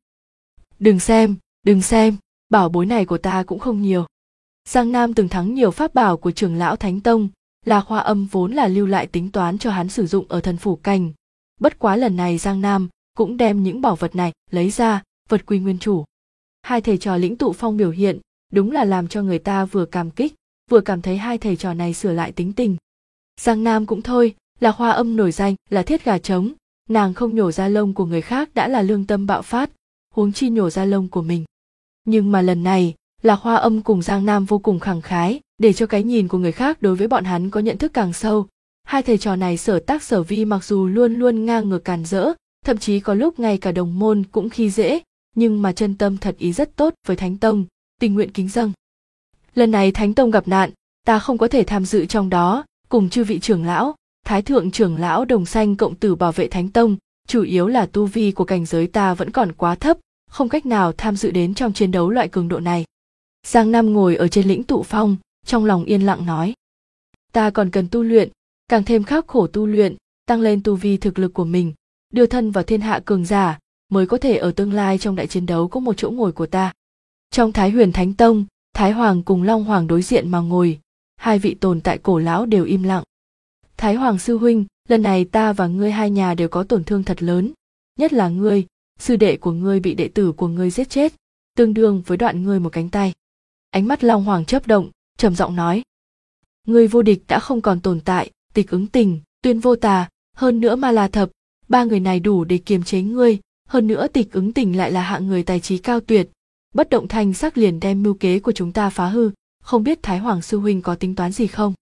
Đừng xem, bảo bối này của ta cũng không nhiều. Giang Nam từng thắng nhiều pháp bảo của trưởng lão Thánh Tông, Lạc Hoa Âm vốn là lưu lại tính toán cho hắn sử dụng ở thần phủ cảnh. Bất quá lần này Giang Nam cũng đem những bảo vật này lấy ra, vật quy nguyên chủ. Hai thầy trò Lĩnh Tụ Phong biểu hiện, đúng là làm cho người ta vừa cảm kích, vừa cảm thấy hai thầy trò này sửa lại tính tình. Giang Nam cũng thôi, Lạc Hoa Âm nổi danh là thiết gà trống, nàng không nhổ ra lông của người khác đã là lương tâm bạo phát, huống chi nhổ ra lông của mình. Nhưng mà lần này, Lạc Hoa Âm cùng Giang Nam vô cùng khẳng khái, để cho cái nhìn của người khác đối với bọn hắn có nhận thức càng sâu. Hai thầy trò này sở tác sở vi mặc dù luôn luôn ngang ngược càn rỡ, thậm chí có lúc ngay cả đồng môn cũng khi dễ, nhưng mà chân tâm thật ý rất tốt với Thánh Tông, tình nguyện kính dâng. Lần này Thánh Tông gặp nạn, ta không có thể tham dự trong đó, cùng chư vị trưởng lão, Thái thượng trưởng lão đồng sanh cộng tử bảo vệ Thánh Tông, chủ yếu là tu vi của cảnh giới ta vẫn còn quá thấp, không cách nào tham dự đến trong chiến đấu loại cường độ này. Giang Nam ngồi ở trên Lĩnh Tụ Phong, trong lòng yên lặng nói. Ta còn cần tu luyện, càng thêm khắc khổ tu luyện, tăng lên tu vi thực lực của mình, đưa thân vào thiên hạ cường giả, mới có thể ở tương lai trong đại chiến đấu có một chỗ ngồi của ta. Trong Thái Huyền Thánh Tông, Thái Hoàng cùng Long Hoàng đối diện mà ngồi, hai vị tồn tại cổ lão đều im lặng. Thái Hoàng sư huynh, lần này ta và ngươi hai nhà đều có tổn thương thật lớn, nhất là ngươi, sư đệ của ngươi bị đệ tử của ngươi giết chết, tương đương với đoạn ngươi một cánh tay. Ánh mắt Long Hoàng chớp động, trầm giọng nói. Ngươi vô địch đã không còn tồn tại, Tịch Ứng Tình, Tuyên Vô Tà, hơn nữa Ma La Thập, ba người này đủ để kiềm chế ngươi, hơn nữa Tịch Ứng Tình lại là hạng người tài trí cao tuyệt, bất động thanh sắc liền đem mưu kế của chúng ta phá hư, không biết Thái Hoàng sư huynh có tính toán gì không?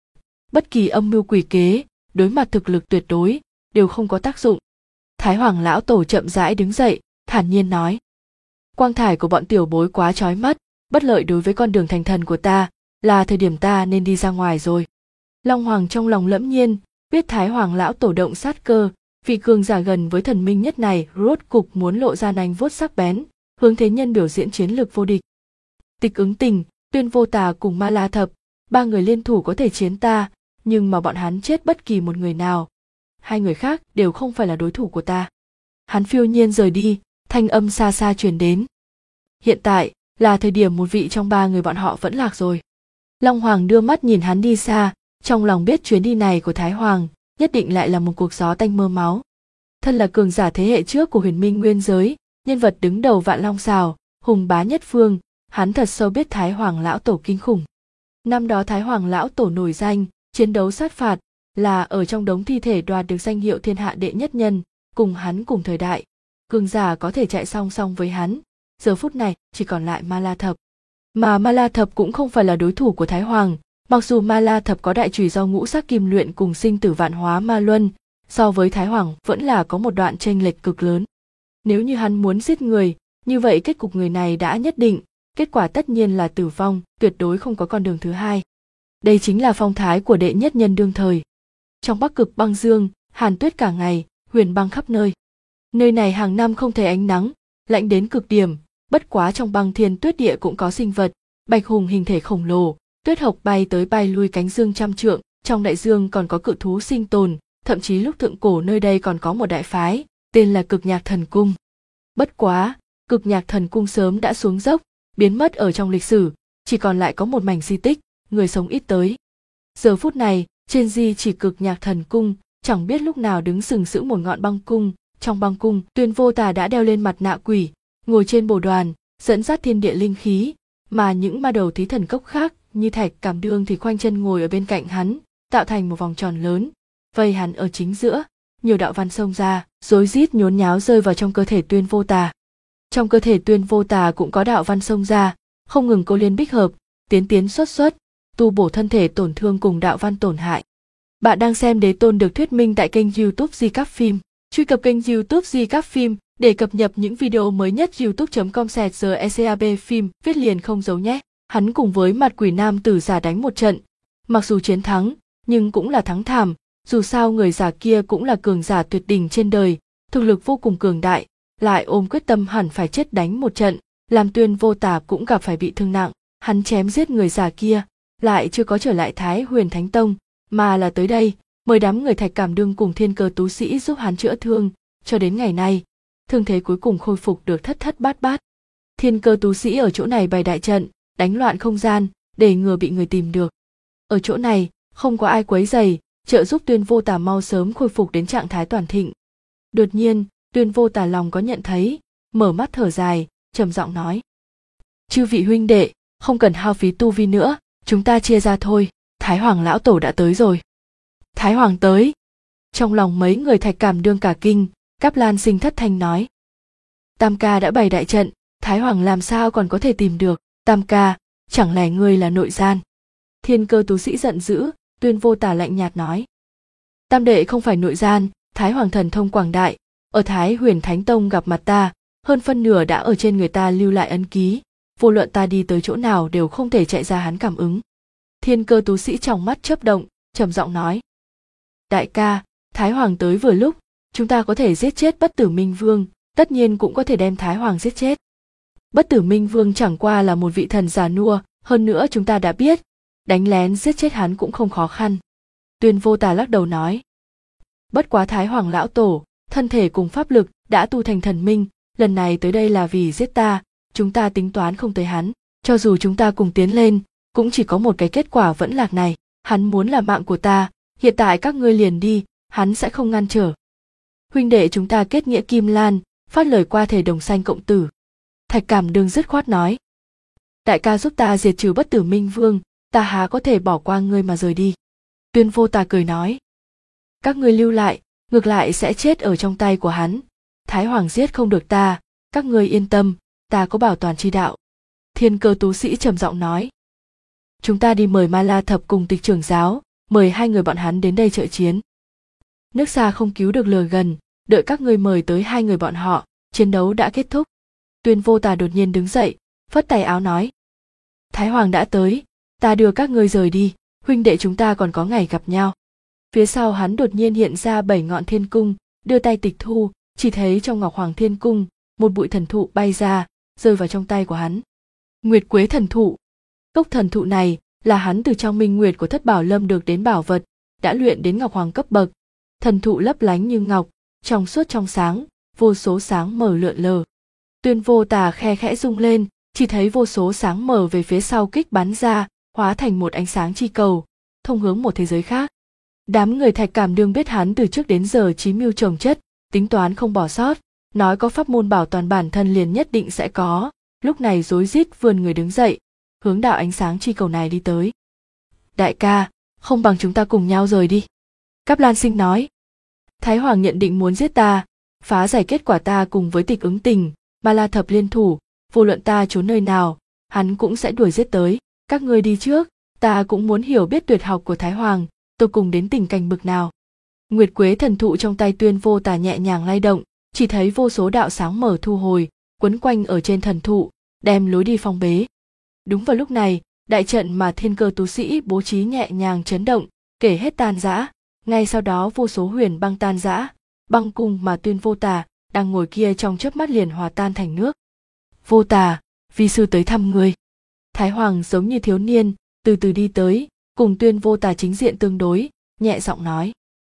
Bất kỳ âm mưu quỷ kế, đối mặt thực lực tuyệt đối, đều không có tác dụng. Thái Hoàng lão tổ chậm rãi đứng dậy, thản nhiên nói. Quang thải của bọn tiểu bối quá chói mắt, bất lợi đối với con đường thành thần của ta, là thời điểm ta nên đi ra ngoài rồi. Long Hoàng trong lòng lẫm nhiên, biết Thái Hoàng lão tổ động sát cơ, vị cường giả gần với thần minh nhất này rốt cục muốn lộ ra nanh vuốt sắc bén, hướng thế nhân biểu diễn chiến lược vô địch. Tịch Ứng Tình, Tuyên Vô Tà cùng Ma La Thập, ba người liên thủ có thể chiến ta, nhưng mà bọn hắn chết bất kỳ một người nào. Hai người khác đều không phải là đối thủ của ta. Hắn phiêu nhiên rời đi, thanh âm xa xa truyền đến. Hiện tại là thời điểm một vị trong ba người bọn họ vẫn lạc rồi. Long Hoàng đưa mắt nhìn hắn đi xa, trong lòng biết chuyến đi này của Thái Hoàng nhất định lại là một cuộc gió tanh mưa máu. Thân là cường giả thế hệ trước của Huyền Minh Nguyên giới, nhân vật đứng đầu Vạn Long Sào, hùng bá nhất phương, hắn thật sâu biết Thái Hoàng lão tổ kinh khủng. Năm đó Thái Hoàng lão tổ nổi danh, chiến đấu sát phạt, là ở trong đống thi thể đoạt được danh hiệu thiên hạ đệ nhất nhân, cùng hắn cùng thời đại. Cường giả có thể chạy song song với hắn, giờ phút này chỉ còn lại Ma La Thập. Mà Ma La Thập cũng không phải là đối thủ của Thái Hoàng, mặc dù Ma La Thập có đại chùy do ngũ sắc kim luyện cùng sinh tử vạn hóa ma luân, so với Thái Hoàng vẫn là có một đoạn chênh lệch cực lớn. Nếu như hắn muốn giết người, như vậy kết cục người này đã nhất định, kết quả tất nhiên là tử vong, tuyệt đối không có con đường thứ hai. Đây chính là phong thái của đệ nhất nhân đương thời. Trong Bắc Cực băng dương, hàn tuyết cả ngày, huyền băng khắp nơi. Nơi này hàng năm không thấy ánh nắng, lạnh đến cực điểm, bất quá trong băng thiên tuyết địa cũng có sinh vật, bạch hùng hình thể khổng lồ, tuyết hộc bay tới bay lui cánh dương trăm trượng, trong đại dương còn có cự thú sinh tồn, thậm chí lúc thượng cổ nơi đây còn có một đại phái, tên là Cực Nhạc Thần Cung. Bất quá, Cực Nhạc Thần Cung sớm đã xuống dốc, biến mất ở trong lịch sử, chỉ còn lại có một mảnh di tích, người sống ít tới. Giờ phút này, trên di chỉ Cực Nhạc Thần Cung, chẳng biết lúc nào đứng sừng sững một ngọn băng cung, trong băng cung, Tuyên Vô Tà đã đeo lên mặt nạ quỷ, ngồi trên bồ đoàn, dẫn dắt thiên địa linh khí, mà những ma đầu thí thần cốc khác như Thạch Cảm Đương thì khoanh chân ngồi ở bên cạnh hắn, tạo thành một vòng tròn lớn, vây hắn ở chính giữa. Nhiều đạo văn xông ra, rối rít nhốn nháo rơi vào trong cơ thể Tuyên Vô Tà. Trong cơ thể Tuyên Vô Tà cũng có đạo văn xông ra, không ngừng câu liên bích hợp, tiến tiến xuất, tu bổ thân thể tổn thương cùng đạo văn tổn hại. Bạn đang xem Đế Tôn được thuyết minh tại kênh YouTube Di Các Phim. Truy cập kênh YouTube Di Các Phim để cập nhật những video mới nhất. youtube.com/GECAB phim viết liền không giấu nhé. Hắn cùng với Mặt Quỷ nam tử già đánh một trận, mặc dù chiến thắng nhưng cũng là thắng thảm, dù sao người già kia cũng là cường giả tuyệt đỉnh trên đời, thực lực vô cùng cường đại, lại ôm quyết tâm hẳn phải chết đánh một trận, làm Tuyên Vô Tà cũng gặp phải bị thương nặng. Hắn chém giết người già kia, lại chưa có trở lại Thái Huyền Thánh Tông, mà là tới đây mời đám người Thạch Cảm Đương cùng Thiên Cơ Tú Sĩ giúp hắn chữa thương, cho đến ngày nay thương thế cuối cùng khôi phục được thất thất bát bát. Thiên Cơ Tú Sĩ ở chỗ này bày đại trận, đánh loạn không gian để ngừa bị người tìm được. Ở chỗ này không có ai quấy rầy, trợ giúp Tuyên Vô Tà mau sớm khôi phục đến trạng thái toàn thịnh. Đột nhiên Tuyên Vô Tà lòng có nhận thấy, mở mắt thở dài, trầm giọng nói: chư vị huynh đệ, không cần hao phí tu vi nữa, chúng ta chia ra thôi. Thái Hoàng lão tổ đã tới rồi. Thái Hoàng tới. Trong lòng mấy người Thạch Cảm Đương cả kinh, Cáp Lan Sinh thất thanh nói: Tam ca đã bày đại trận, Thái Hoàng làm sao còn có thể tìm được? Tam ca, chẳng lẽ ngươi là nội gian? Thiên Cơ Tú Sĩ giận dữ. Tuyên Vô Tà lạnh nhạt nói: Tam đệ không phải nội gian, Thái Hoàng thần thông quảng đại, ở Thái Huyền Thánh Tông gặp mặt ta, hơn phân nửa đã ở trên người ta lưu lại ấn ký, vô luận ta đi tới chỗ nào đều không thể chạy ra hắn cảm ứng. Thiên Cơ Tú Sĩ trong mắt chớp động, trầm giọng nói: Đại ca, Thái Hoàng tới vừa lúc, chúng ta có thể giết chết Bất Tử Minh Vương, tất nhiên cũng có thể đem Thái Hoàng giết chết. Bất Tử Minh Vương chẳng qua là một vị thần già nua, hơn nữa chúng ta đã biết, đánh lén giết chết hắn cũng không khó khăn. Tuyên Vô Tà lắc đầu nói: Bất quá Thái Hoàng lão tổ, thân thể cùng pháp lực đã tu thành thần minh, lần này tới đây là vì giết ta, chúng ta tính toán không tới hắn, cho dù chúng ta cùng tiến lên, cũng chỉ có một cái kết quả vẫn lạc này, hắn muốn là mạng của ta, hiện tại các ngươi liền đi, hắn sẽ không ngăn trở. Huynh đệ chúng ta kết nghĩa kim lan, phát lời qua thể đồng sanh cộng tử. Thạch Cảm Đương dứt khoát nói: Đại ca giúp ta diệt trừ Bất Tử Minh Vương, ta há có thể bỏ qua ngươi mà rời đi. Tuyên Vô Tà cười nói: Các ngươi lưu lại, ngược lại sẽ chết ở trong tay của hắn. Thái Hoàng giết không được ta, các ngươi yên tâm, ta có bảo toàn chi đạo. Thiên Cơ Tú Sĩ trầm giọng nói: Chúng ta đi mời Ma La Thập cùng Tịch trưởng giáo, mời hai người bọn hắn đến đây trợ chiến. Nước xa không cứu được lửa gần, đợi các ngươi mời tới hai người bọn họ, chiến đấu đã kết thúc. Tuyên Vô Tà đột nhiên đứng dậy, phất tay áo nói: Thái Hoàng đã tới, ta đưa các ngươi rời đi, huynh đệ chúng ta còn có ngày gặp nhau. Phía sau hắn đột nhiên hiện ra 7 ngọn thiên cung, đưa tay tịch thu, chỉ thấy trong Ngọc Hoàng Thiên Cung, một bụi thần thụ bay ra, rơi vào trong tay của hắn. Nguyệt Quế thần thụ. Gốc thần thụ này là hắn từ trong minh nguyệt của Thất Bảo Lâm được đến bảo vật, đã luyện đến Ngọc Hoàng cấp bậc. Thần thụ lấp lánh như ngọc, trong suốt trong sáng, vô số sáng mờ lượn lờ. Tuyên Vô Tà khe khẽ rung lên, chỉ thấy vô số sáng mờ về phía sau kích bắn ra, hóa thành một ánh sáng chi cầu, thông hướng một thế giới khác. Đám người Thạch Cảm Đương biết hắn từ trước đến giờ chí mưu trồng chất, tính toán không bỏ sót, nói có pháp môn bảo toàn bản thân liền nhất định sẽ có, lúc này rối rít vươn người đứng dậy, hướng đạo ánh sáng chi cầu này đi tới. Đại ca, không bằng chúng ta cùng nhau rời đi. Cáp Lan Sinh nói: Thái Hoàng nhận định muốn giết ta, phá giải kết quả ta cùng với Tịch ứng tình, Ma La Thập liên thủ, vô luận ta trốn nơi nào, hắn cũng sẽ đuổi giết tới. Các ngươi đi trước, ta cũng muốn hiểu biết tuyệt học của Thái Hoàng, tôi cùng đến tình cảnh bực nào. Nguyệt Quế thần thụ trong tay Tuyên Vô Tà nhẹ nhàng lay động, chỉ thấy vô số đạo sáng mở thu hồi, quấn quanh ở trên thần thụ, đem lối đi phong bế. Đúng vào lúc này, đại trận mà Thiên Cơ Tú Sĩ bố trí nhẹ nhàng chấn động, kể hết tan rã. Ngay sau đó vô số huyền băng tan rã, băng cung mà Tuyên Vô Tà đang ngồi kia trong chớp mắt liền hòa tan thành nước. Vô Tà, vi sư tới thăm ngươi. Thái Hoàng giống như thiếu niên, từ từ đi tới, cùng Tuyên Vô Tà chính diện tương đối, nhẹ giọng nói: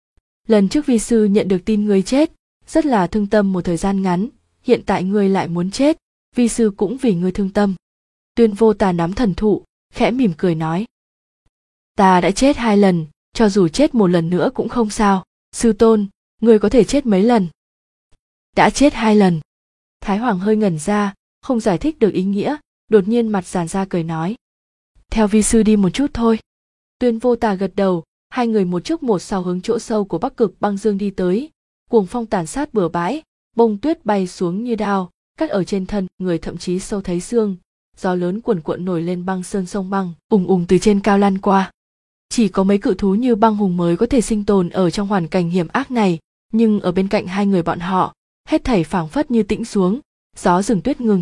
Lần trước vi sư nhận được tin ngươi chết, rất là thương tâm một thời gian ngắn, hiện tại ngươi lại muốn chết, vi sư cũng vì ngươi thương tâm. Tuyên Vô Tà nắm thần thụ, khẽ mỉm cười nói: Ta đã chết 2 lần, cho dù chết một lần nữa cũng không sao. Sư tôn, ngươi có thể chết mấy lần? Đã chết 2 lần. Thái Hoàng hơi ngẩn ra, không giải thích được ý nghĩa, đột nhiên mặt giàn ra cười nói: Theo vi sư đi một chút thôi. Tuyên Vô Tà gật đầu, hai người một trước một sau hướng chỗ sâu của Bắc Cực băng dương đi tới. Cuồng phong tàn sát bừa bãi, bông tuyết bay xuống như đao, cắt ở trên thân người thậm chí sâu thấy xương. Gió lớn cuồn cuộn nổi lên băng sơn sông băng, ùng ùng từ trên cao lan qua. Chỉ có mấy cự thú như băng hùng mới có thể sinh tồn ở trong hoàn cảnh hiểm ác này, nhưng ở bên cạnh hai người bọn họ, hết thảy phảng phất như tĩnh xuống, gió rừng tuyết ngừng.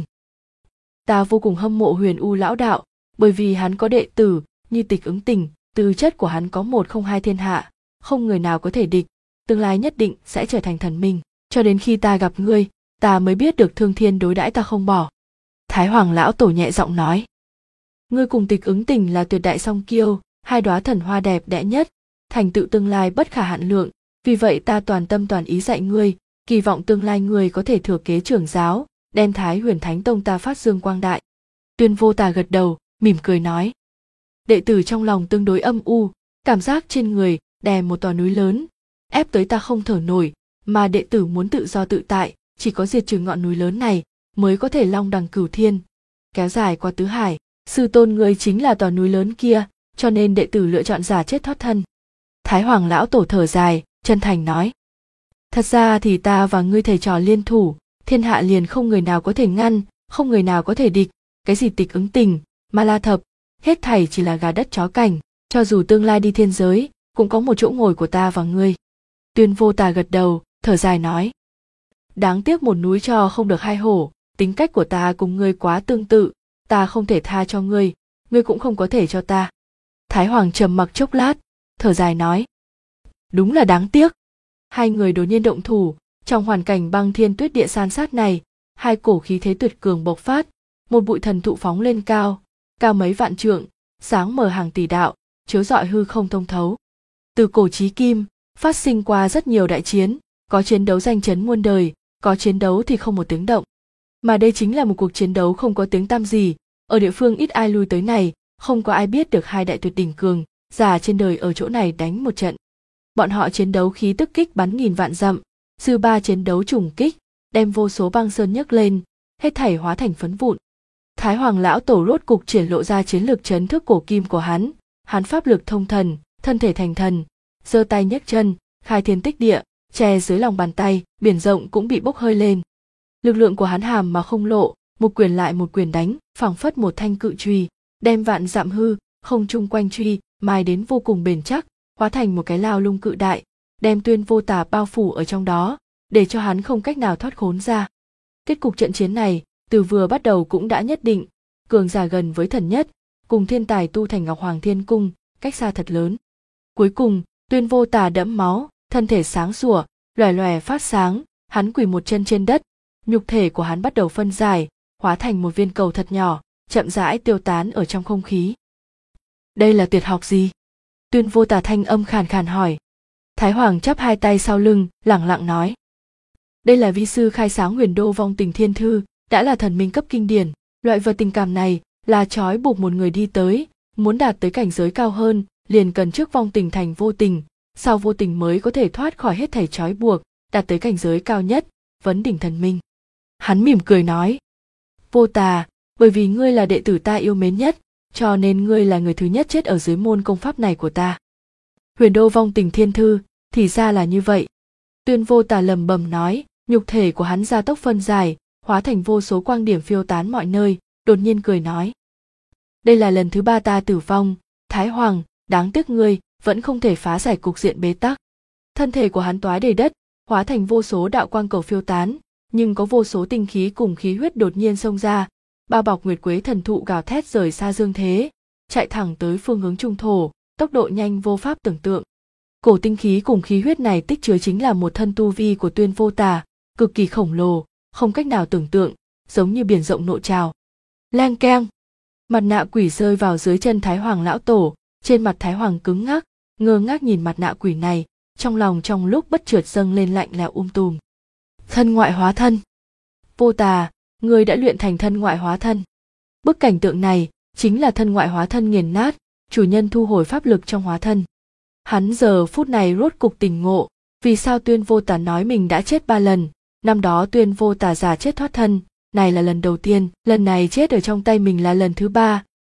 Ta vô cùng hâm mộ Huyền U lão đạo, bởi vì hắn có đệ tử như Tịch Ứng Tình, tư chất của hắn có 102 thiên hạ, không người nào có thể địch, tương lai nhất định sẽ trở thành thần minh. Cho đến khi ta gặp ngươi, ta mới biết được Thương Thiên đối đãi ta không bỏ. Thái Hoàng lão tổ nhẹ giọng nói. Ngươi cùng Tịch Ứng Tình là tuyệt đại song kiêu, hai đóa thần hoa đẹp đẽ nhất, thành tựu tương lai bất khả hạn lượng, vì vậy ta toàn tâm toàn ý dạy ngươi, kỳ vọng tương lai ngươi có thể thừa kế trưởng giáo, đem Thái Huyền Thánh Tông ta phát dương quang đại. Tuyên Vô Tà gật đầu, mỉm cười nói. Đệ tử trong lòng tương đối âm u, cảm giác trên người đè một tòa núi lớn, ép tới ta không thở nổi, mà đệ tử muốn tự do tự tại, chỉ có diệt trừ ngọn núi lớn này mới có thể long đằng cửu thiên, kéo dài qua tứ hải. Sư tôn ngươi chính là tòa núi lớn kia, cho nên đệ tử lựa chọn giả chết thoát thân. Thái Hoàng lão tổ thở dài, chân thành nói. Thật ra thì ta và ngươi thầy trò liên thủ, thiên hạ liền không người nào có thể ngăn, không người nào có thể địch, cái gì Tịch Ứng Tình, Ma La Thập, hết thảy chỉ là gà đất chó cảnh, cho dù tương lai đi thiên giới, cũng có một chỗ ngồi của ta và ngươi. Tuyên Vô Tà gật đầu, thở dài nói. Đáng tiếc một núi trò không được hai hổ, tính cách của ta cùng ngươi quá tương tự, ta không thể tha cho ngươi, ngươi cũng không có thể cho ta. Thái Hoàng trầm mặc chốc lát, thở dài nói. Đúng là đáng tiếc. Hai người đột nhiên động thủ, trong hoàn cảnh băng thiên tuyết địa san sát này, hai cổ khí thế tuyệt cường bộc phát, một bụi thần thụ phóng lên cao, cao mấy vạn trượng, sáng mờ hàng tỷ đạo, chiếu rọi hư không thông thấu. Từ cổ chí kim, phát sinh qua rất nhiều đại chiến, có chiến đấu danh chấn muôn đời, có chiến đấu thì không một tiếng động. Mà đây chính là một cuộc chiến đấu không có tiếng tăm gì, ở địa phương ít ai lui tới này, không có ai biết được hai đại tuyệt đỉnh cường giả trên đời ở chỗ này đánh một trận. Bọn họ chiến đấu khí tức kích bắn nghìn vạn dặm, dư ba chiến đấu trùng kích, đem vô số băng sơn nhấc lên, hết thảy hóa thành phấn vụn. Thái Hoàng lão tổ rốt cục triển lộ ra chiến lược chấn thức cổ kim của hắn pháp lực thông thần, thân thể thành thần, giơ tay nhấc chân, khai thiên tích địa, che dưới lòng bàn tay, biển rộng cũng bị bốc hơi lên. Lực lượng của hắn hàm mà không lộ, một quyền lại một quyền đánh, phảng phất một thanh cự chùy, đem vạn dặm hư không chung quanh truy mai đến vô cùng bền chắc, hóa thành một cái lao lung cự đại, đem Tuyên Vô Tà bao phủ ở trong đó, để cho hắn không cách nào thoát khốn ra. Kết cục trận chiến này, từ vừa bắt đầu cũng đã nhất định, cường giả gần với thần nhất, cùng thiên tài tu thành Ngọc Hoàng Thiên Cung, cách xa thật lớn. Cuối cùng, Tuyên Vô Tà đẫm máu, thân thể sáng sủa, lòe lòe phát sáng, hắn quỳ một chân trên đất, nhục thể của hắn bắt đầu phân giải, hóa thành một viên cầu thật nhỏ, chậm rãi tiêu tán ở trong không khí. Đây là tuyệt học gì? Tuyên Vô Tà thanh âm khàn khàn hỏi. Thái Hoàng chắp hai tay sau lưng, lẳng lặng nói. Đây là vi sư khai sáng Huyền Đô Vong Tình Thiên Thư, đã là thần minh cấp kinh điển. Loại vật tình cảm này là trói buộc một người đi tới, muốn đạt tới cảnh giới cao hơn, liền cần trước vong tình thành vô tình, sau vô tình mới có thể thoát khỏi hết thảy trói buộc, đạt tới cảnh giới cao nhất, vấn đỉnh thần minh. Hắn mỉm cười nói. Vô Tà, bởi vì ngươi là đệ tử ta yêu mến nhất, cho nên ngươi là người thứ nhất chết ở dưới môn công pháp này của ta. Huyền Đô Vong Tình Thiên Thư, thì ra là như vậy. Tuyên Vô Tà lầm bầm nói, nhục thể của hắn gia tốc phân giải, hóa thành vô số quang điểm phiêu tán mọi nơi, đột nhiên cười nói. Đây là lần thứ ba ta tử vong, Thái Hoàng, đáng tiếc ngươi, vẫn không thể phá giải cục diện bế tắc. Thân thể của hắn toái đầy đất, hóa thành vô số đạo quang cầu phiêu tán, nhưng có vô số tinh khí cùng khí huyết đột nhiên xông ra, bao bọc Nguyệt Quế thần thụ gào thét rời xa dương thế, chạy thẳng tới phương hướng trung thổ, tốc độ nhanh vô pháp tưởng tượng. Cổ tinh khí cùng khí huyết này tích chứa chính là một thân tu vi của Tuyên Vô Tà, cực kỳ khổng lồ, không cách nào tưởng tượng, giống như biển rộng nộ trào. Leng keng, mặt nạ quỷ rơi vào dưới chân Thái Hoàng lão tổ, trên mặt Thái Hoàng cứng ngắc, ngơ ngác nhìn mặt nạ quỷ này, trong lòng trong lúc bất chợt dâng lên lạnh lẽo tùm. Thân ngoại hóa thân. Vô Tà, ngươi đã luyện thành thân ngoại hóa thân. Bức cảnh tượng này chính là thân ngoại hóa thân nghiền nát, chủ nhân thu hồi pháp lực trong hóa thân. Hắn giờ phút này rốt cục tỉnh ngộ, vì sao Tuyên Vô Tà nói mình đã chết 3 lần, năm đó Tuyên Vô Tà giả chết thoát thân, này là lần đầu tiên, lần này chết ở trong tay mình là lần thứ 3,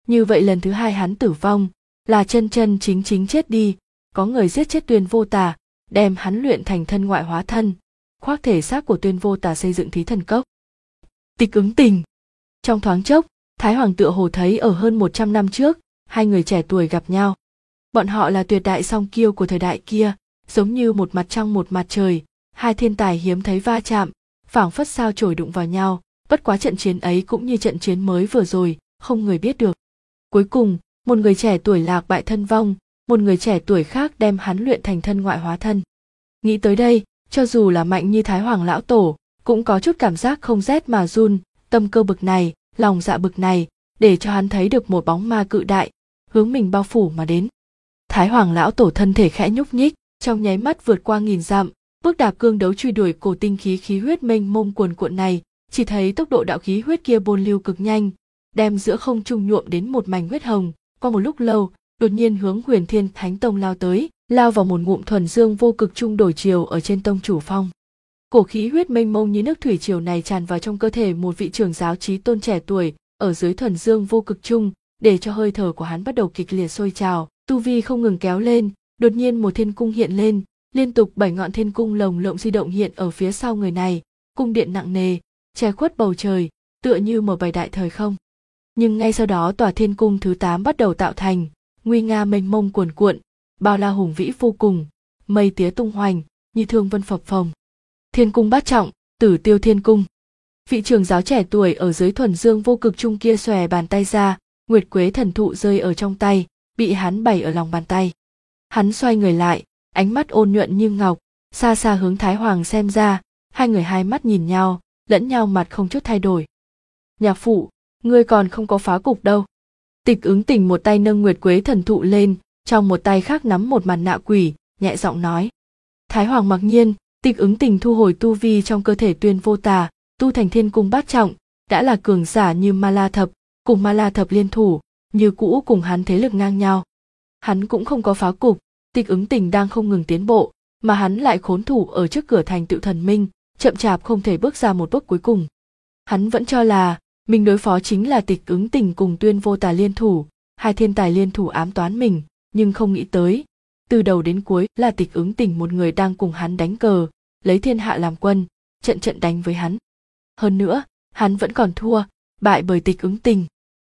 Như vậy lần thứ hai hắn tử vong, là chân chân chính chính chết đi, có người giết chết Tuyên Vô Tà, đem hắn luyện thành thân ngoại hóa thân, khoác thể xác của Tuyên Vô Tà xây dựng Thí Thần Cốc. Tịch Ứng Tình. Trong thoáng chốc, Thái Hoàng tựa hồ thấy ở hơn 100 năm trước, hai người trẻ tuổi gặp nhau. Bọn họ là tuyệt đại song kiêu của thời đại kia, giống như một mặt trăng một mặt trời, hai thiên tài hiếm thấy va chạm, phảng phất sao chổi đụng vào nhau, bất quá trận chiến ấy cũng như trận chiến mới vừa rồi, không người biết được. Cuối cùng, một người trẻ tuổi lạc bại thân vong, một người trẻ tuổi khác đem hắn luyện thành thân ngoại hóa thân. Nghĩ tới đây, cho dù là mạnh như Thái Hoàng lão tổ, cũng có chút cảm giác không rét mà run, tâm cơ bực này, lòng dạ bực này, để cho hắn thấy được một bóng ma cự đại, hướng mình bao phủ mà đến. Thái Hoàng lão tổ thân thể khẽ nhúc nhích, trong nháy mắt vượt qua nghìn dặm, bước đạp cương đấu truy đuổi cổ tinh khí huyết mênh mông cuồn cuộn này, chỉ thấy tốc độ đạo khí huyết kia bôn lưu cực nhanh, đem giữa không trung nhuộm đến một mảnh huyết hồng. Qua một lúc lâu, đột nhiên hướng Huyền Thiên Thánh Tông lao tới, lao vào một ngụm thuần dương vô cực trung đổi chiều ở trên tông chủ phong. Cổ khí huyết mênh mông như nước thủy triều này tràn vào trong cơ thể một vị trưởng giáo chí tôn trẻ tuổi, ở dưới thuần dương vô cực trung, để cho hơi thở của hắn bắt đầu kịch liệt sôi trào, tu vi không ngừng kéo lên, đột nhiên một thiên cung hiện lên, liên tục 7 ngọn thiên cung lồng lộng di động hiện ở phía sau người này, cung điện nặng nề, che khuất bầu trời, tựa như một bầy đại thời không. Nhưng ngay sau đó tòa thiên cung thứ 8 bắt đầu tạo thành, nguy nga mênh mông cuồn cuộn, bao la hùng vĩ vô cùng, mây tía tung hoành, như thương vân phập phồng. Thiên cung bát trọng, Tử Tiêu Thiên Cung. Vị trưởng giáo trẻ tuổi ở dưới thuần dương vô cực trung kia xòe bàn tay ra, Nguyệt Quế thần thụ rơi ở trong tay, bị hắn bày ở lòng bàn tay. Hắn xoay người lại, ánh mắt ôn nhuận như ngọc, xa xa hướng Thái Hoàng xem ra, hai người hai mắt nhìn nhau, lẫn nhau mặt không chút thay đổi. Nhạc phụ, ngươi còn không có phá cục đâu. Tịch Ứng Tình một tay nâng Nguyệt Quế thần thụ lên, trong một tay khác nắm một mặt nạ quỷ, nhẹ giọng nói. Thái Hoàng mặc nhiên, Tịch Ứng Tình thu hồi tu vi trong cơ thể Tuyên Vô Tà, tu thành thiên cung bát trọng, đã là cường giả như Ma La Thập, cùng Ma La Thập liên thủ, như cũ cùng hắn thế lực ngang nhau. Hắn cũng không có phá cục, Tịch Ứng Tình đang không ngừng tiến bộ, mà hắn lại khốn thủ ở trước cửa thành Tựu Thần Minh, chậm chạp không thể bước ra một bước cuối cùng. Hắn vẫn cho là mình đối phó chính là Tịch Ứng Tình cùng Tuyên Vô Tà liên thủ, hai thiên tài liên thủ ám toán mình, nhưng không nghĩ tới, từ đầu đến cuối là Tịch Ứng Tình một người đang cùng hắn đánh cờ, lấy thiên hạ làm quân, trận trận đánh với hắn. Hơn nữa, hắn vẫn còn thua, bại bởi Tịch Ứng Tình.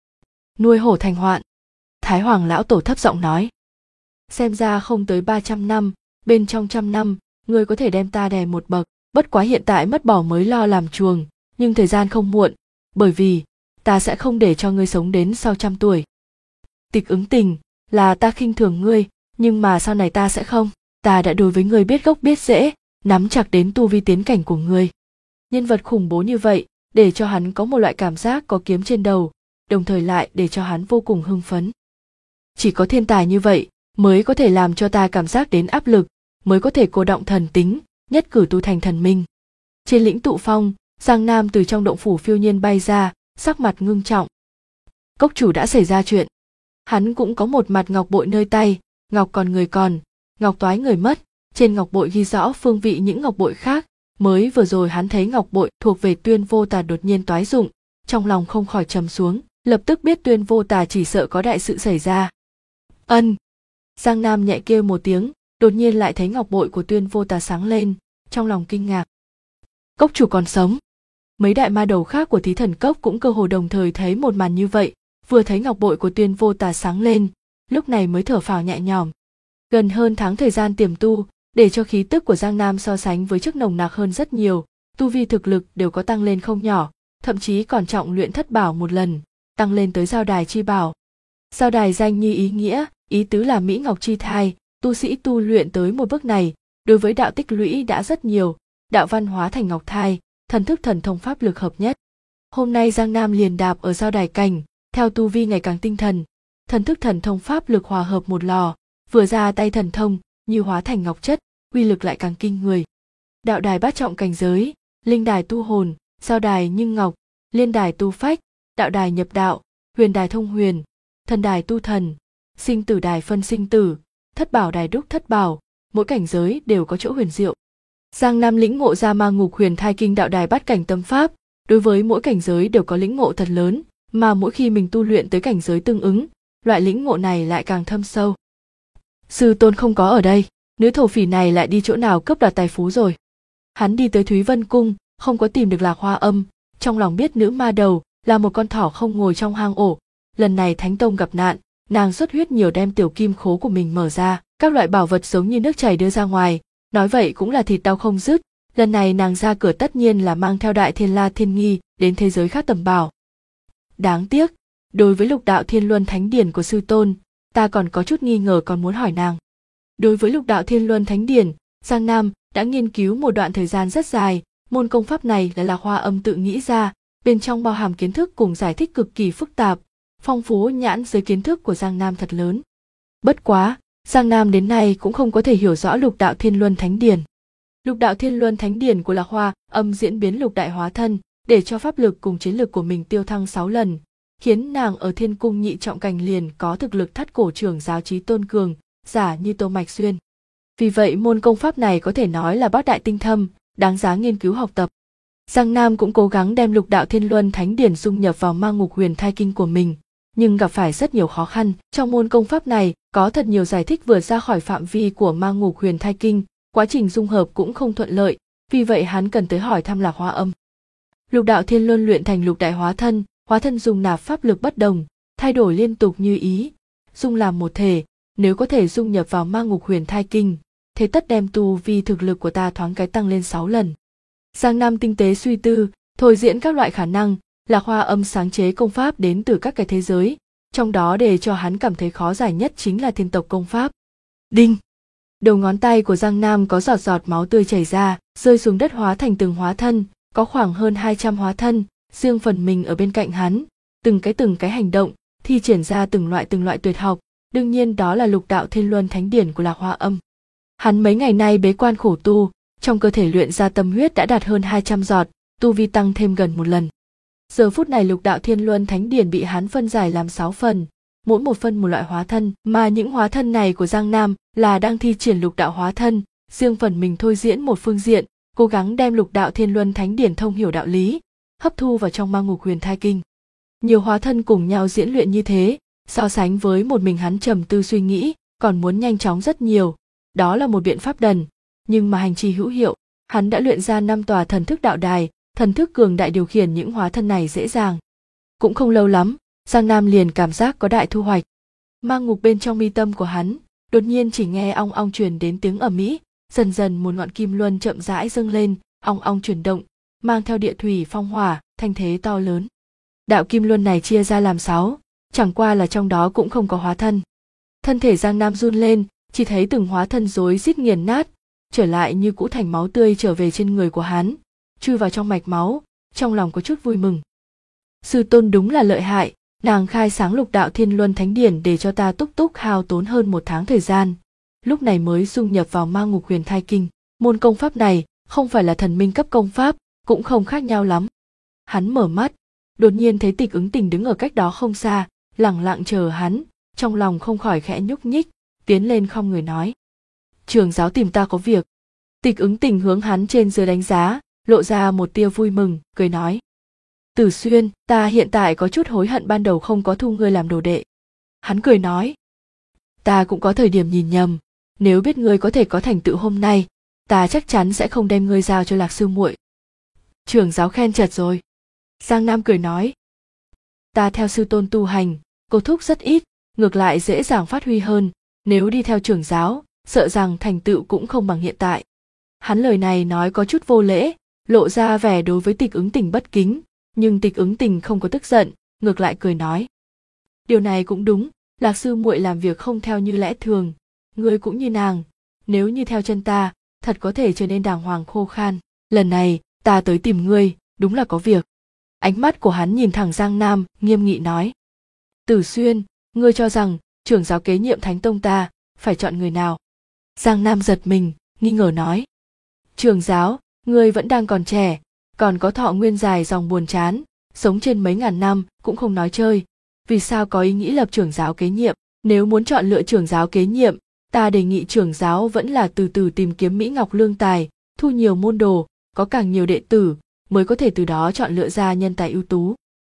Nuôi hổ thành hoạn. Thái Hoàng lão tổ thấp giọng nói. Xem ra không tới 300 năm, bên trong 100 năm, ngươi có thể đem ta đè một bậc, bất quá hiện tại mất bỏ mới lo làm chuồng, nhưng thời gian không muộn, bởi vì ta sẽ không để cho ngươi sống đến sau 100 tuổi. Tịch Ứng Tình, là ta khinh thường ngươi, nhưng mà sau này ta sẽ không, ta đã đối với ngươi biết gốc biết rễ, nắm chặt đến tu vi tiến cảnh của ngươi. Nhân vật khủng bố như vậy, để cho hắn có một loại cảm giác có kiếm trên đầu, đồng thời lại để cho hắn vô cùng hưng phấn. Chỉ có thiên tài như vậy, mới có thể làm cho ta cảm giác đến áp lực, mới có thể cô động thần tính, nhất cử tu thành thần minh. Trên lĩnh Tụ Phong, Giang Nam từ trong động phủ phiêu nhiên bay ra, sắc mặt ngưng trọng. Cốc chủ đã xảy ra chuyện. Hắn cũng có một mặt ngọc bội nơi tay, ngọc còn người còn, ngọc toái người mất, trên ngọc bội ghi rõ phương vị những ngọc bội khác, mới vừa rồi hắn thấy ngọc bội thuộc về Tuyên Vô Tà đột nhiên toái dụng, trong lòng không khỏi trầm xuống, lập tức biết Tuyên Vô Tà chỉ sợ có đại sự xảy ra. Ân. Giang Nam nhẹ kêu một tiếng, đột nhiên lại thấy ngọc bội của Tuyên Vô Tà sáng lên, trong lòng kinh ngạc. Cốc chủ còn sống. Mấy đại ma đầu khác của Thí Thần Cốc cũng cơ hồ đồng thời thấy một màn như vậy, vừa thấy ngọc bội của Tuyên Vô Tà sáng lên, lúc này mới thở phào nhẹ nhõm. Gần hơn tháng thời gian tiềm tu, để cho khí tức của Giang Nam so sánh với trước nồng nặc hơn rất nhiều, tu vi thực lực đều có tăng lên không nhỏ, thậm chí còn trọng luyện thất bảo một lần, tăng lên tới giao đài chi bảo. Giao đài danh như ý nghĩa, ý tứ là Mỹ Ngọc chi thai, tu sĩ tu luyện tới một bước này, đối với đạo tích lũy đã rất nhiều, đạo văn hóa thành ngọc thai, thần thức thần thông pháp lực hợp nhất. Hôm nay Giang Nam liền đạp ở giao đài cảnh, theo tu vi ngày càng tinh thần, thần thức thần thông pháp lực hòa hợp một lò, vừa ra tay thần thông như hóa thành ngọc chất, uy lực lại càng kinh người. Đạo đài bát trọng cảnh giới, linh đài tu hồn, giao đài nhưng ngọc, liên đài tu phách, đạo đài nhập đạo, huyền đài thông huyền, thần đài tu thần, sinh tử đài phân sinh tử, thất bảo đài đúc thất bảo, mỗi cảnh giới đều có chỗ huyền diệu. Giang Nam lĩnh ngộ ra Ma Ngục Huyền Thai Kinh đạo đài bát cảnh tâm pháp, đối với mỗi cảnh giới đều có lĩnh ngộ thật lớn, mà mỗi khi mình tu luyện tới cảnh giới tương ứng, loại lĩnh ngộ này lại càng thâm sâu. Sư tôn không có ở đây, nữ thổ phỉ này lại đi chỗ nào cướp đoạt tài phú rồi. Hắn đi tới Thúy Vân Cung, không có tìm được Lạc Hoa Âm, trong lòng biết nữ ma đầu là một con thỏ không ngồi trong hang ổ. Lần này Thánh Tông gặp nạn, nàng xuất huyết nhiều đem tiểu kim khố của mình mở ra, các loại bảo vật giống như nước chảy đưa ra ngoài, nói vậy cũng là thịt đau không dứt. Lần này nàng ra cửa tất nhiên là mang theo Đại Thiên La Thiên Nghi đến thế giới khác tầm bảo. Đáng tiếc, đối với Lục Đạo Thiên Luân Thánh Điển của sư tôn, ta còn có chút nghi ngờ còn muốn hỏi nàng. Đối với Lục Đạo Thiên Luân Thánh Điển, Giang Nam đã nghiên cứu một đoạn thời gian rất dài, môn công pháp này là Lạc Hoa Âm tự nghĩ ra, bên trong bao hàm kiến thức cùng giải thích cực kỳ phức tạp, phong phú nhãn giới kiến thức của Giang Nam thật lớn. Bất quá, Giang Nam đến nay cũng không có thể hiểu rõ Lục Đạo Thiên Luân Thánh Điển. Lục Đạo Thiên Luân Thánh Điển của Lạc Hoa Âm diễn biến lục đại hóa thân, để cho pháp lực cùng chiến lực của mình tiêu thăng 6 lần, khiến nàng ở Thiên Cung nhị trọng cảnh liền có thực lực thắt cổ trưởng giáo chí tôn cường, giả như Tô Mạch Xuyên. Vì vậy môn công pháp này có thể nói là bát đại tinh thâm, đáng giá nghiên cứu học tập. Giang Nam cũng cố gắng đem Lục Đạo Thiên Luân Thánh Điển dung nhập vào Ma Ngục Huyền Thai Kinh của mình, nhưng gặp phải rất nhiều khó khăn. Trong môn công pháp này có thật nhiều giải thích vượt ra khỏi phạm vi của Ma Ngục Huyền Thai Kinh, quá trình dung hợp cũng không thuận lợi, vì vậy hắn cần tới hỏi thăm Lạc Hoa Âm. Lục Đạo Thiên Luân luyện thành lục đại hóa thân dùng nạp pháp lực bất đồng, thay đổi liên tục như ý, dung làm một thể, nếu có thể dung nhập vào Ma Ngục Huyền Thai Kinh, thế tất đem tu vi thực lực của ta thoáng cái tăng lên 6 lần. Giang Nam tinh tế suy tư, thôi diễn các loại khả năng, Lạc Hoa Âm sáng chế công pháp đến từ các cái thế giới, trong đó để cho hắn cảm thấy khó giải nhất chính là thiên tộc công pháp. Đinh! Đầu ngón tay của Giang Nam có giọt giọt máu tươi chảy ra, rơi xuống đất hóa thành từng hóa thân, có khoảng hơn 200 hóa thân, riêng phần mình ở bên cạnh hắn, từng cái hành động, thi triển ra từng loại tuyệt học, đương nhiên đó là Lục Đạo Thiên Luân Thánh Điển của Lạc Hoa Âm. Hắn mấy ngày nay bế quan khổ tu, trong cơ thể luyện ra tâm huyết đã đạt hơn 200 giọt, tu vi tăng thêm gần 1 lần. Giờ phút này Lục Đạo Thiên Luân Thánh Điển bị hắn phân giải làm 6 phần, mỗi một phân một loại hóa thân, mà những hóa thân này của Giang Nam là đang thi triển lục đạo hóa thân, riêng phần mình thôi diễn một phương diện, cố gắng đem Lục Đạo Thiên Luân Thánh Điển thông hiểu đạo lý, hấp thu vào trong Ma Ngục Huyền Thai Kinh. Nhiều hóa thân cùng nhau diễn luyện như thế, so sánh với một mình hắn trầm tư suy nghĩ, còn muốn nhanh chóng rất nhiều. Đó là một biện pháp đần, nhưng mà hành trì hữu hiệu, hắn đã luyện ra 5 tòa thần thức đạo đài, thần thức cường đại điều khiển những hóa thân này dễ dàng. Cũng không lâu lắm, Giang Nam liền cảm giác có đại thu hoạch. Ma ngục bên trong mi tâm của hắn, đột nhiên chỉ nghe ong ong truyền đến tiếng ầm ĩ, dần dần một ngọn kim luân chậm rãi dâng lên, ong ong chuyển động, mang theo địa thủy phong hỏa, thanh thế to lớn. Đạo kim luân này chia ra làm 6, chẳng qua là trong đó cũng không có hóa thân. Thân thể Giang Nam run lên, chỉ thấy từng hóa thân rối rít nghiền nát, trở lại như cũ thành máu tươi trở về trên người của hắn, chui vào trong mạch máu, trong lòng có chút vui mừng. Sư tôn đúng là lợi hại, nàng khai sáng Lục Đạo Thiên Luân Thánh Điển để cho ta túc hao tốn hơn 1 tháng thời gian, lúc này mới dung nhập vào Ma Ngục Huyền Thai Kinh. Môn công pháp này không phải là thần minh cấp công pháp, cũng không khác nhau lắm. Hắn mở mắt, đột nhiên thấy Tịch Ứng Tình đứng ở cách đó không xa, lẳng lặng chờ hắn, trong lòng không khỏi khẽ nhúc nhích, tiến lên khom người nói: "Trưởng giáo tìm ta có việc." Tịch Ứng Tình hướng hắn trên dưới đánh giá, lộ ra một tia vui mừng, cười nói: "Tử Xuyên, ta hiện tại có chút hối hận ban đầu không có thu ngươi làm đồ đệ." Hắn cười nói: "Ta cũng có thời điểm nhìn nhầm, nếu biết ngươi có thể có thành tựu hôm nay, ta chắc chắn sẽ không đem ngươi giao cho Lạc sư muội." Trưởng giáo khen chật rồi. Giang Nam cười nói: "Ta theo sư tôn tu hành, cô thúc rất ít, ngược lại dễ dàng phát huy hơn, nếu đi theo trưởng giáo, sợ rằng thành tựu cũng không bằng hiện tại." Hắn lời này nói có chút vô lễ, lộ ra vẻ đối với Tịch Ứng Tình bất kính, nhưng Tịch Ứng Tình không có tức giận, ngược lại cười nói: "Điều này cũng đúng, Lạc sư muội làm việc không theo như lẽ thường, ngươi cũng như nàng, nếu như theo chân ta, thật có thể trở nên đàng hoàng khô khan. Lần này, ta tới tìm ngươi, đúng là có việc." Ánh mắt của hắn nhìn thẳng Giang Nam, nghiêm nghị nói: "Tử Xuyên, ngươi cho rằng trưởng giáo kế nhiệm Thánh Tông ta phải chọn người nào?" Giang Nam giật mình, nghi ngờ nói: "Trưởng giáo, ngươi vẫn đang còn trẻ, còn có thọ nguyên dài dòng buồn chán, sống trên mấy ngàn năm cũng không nói chơi, vì sao có ý nghĩ lập trưởng giáo kế nhiệm? Nếu muốn chọn lựa trưởng giáo kế nhiệm, ta đề nghị trưởng giáo vẫn là từ từ tìm kiếm Mỹ Ngọc lương tài, thu nhiều môn đồ, có càng nhiều đệ tử, mới có thể từ đó chọn lựa ra nhân tài ưu tú."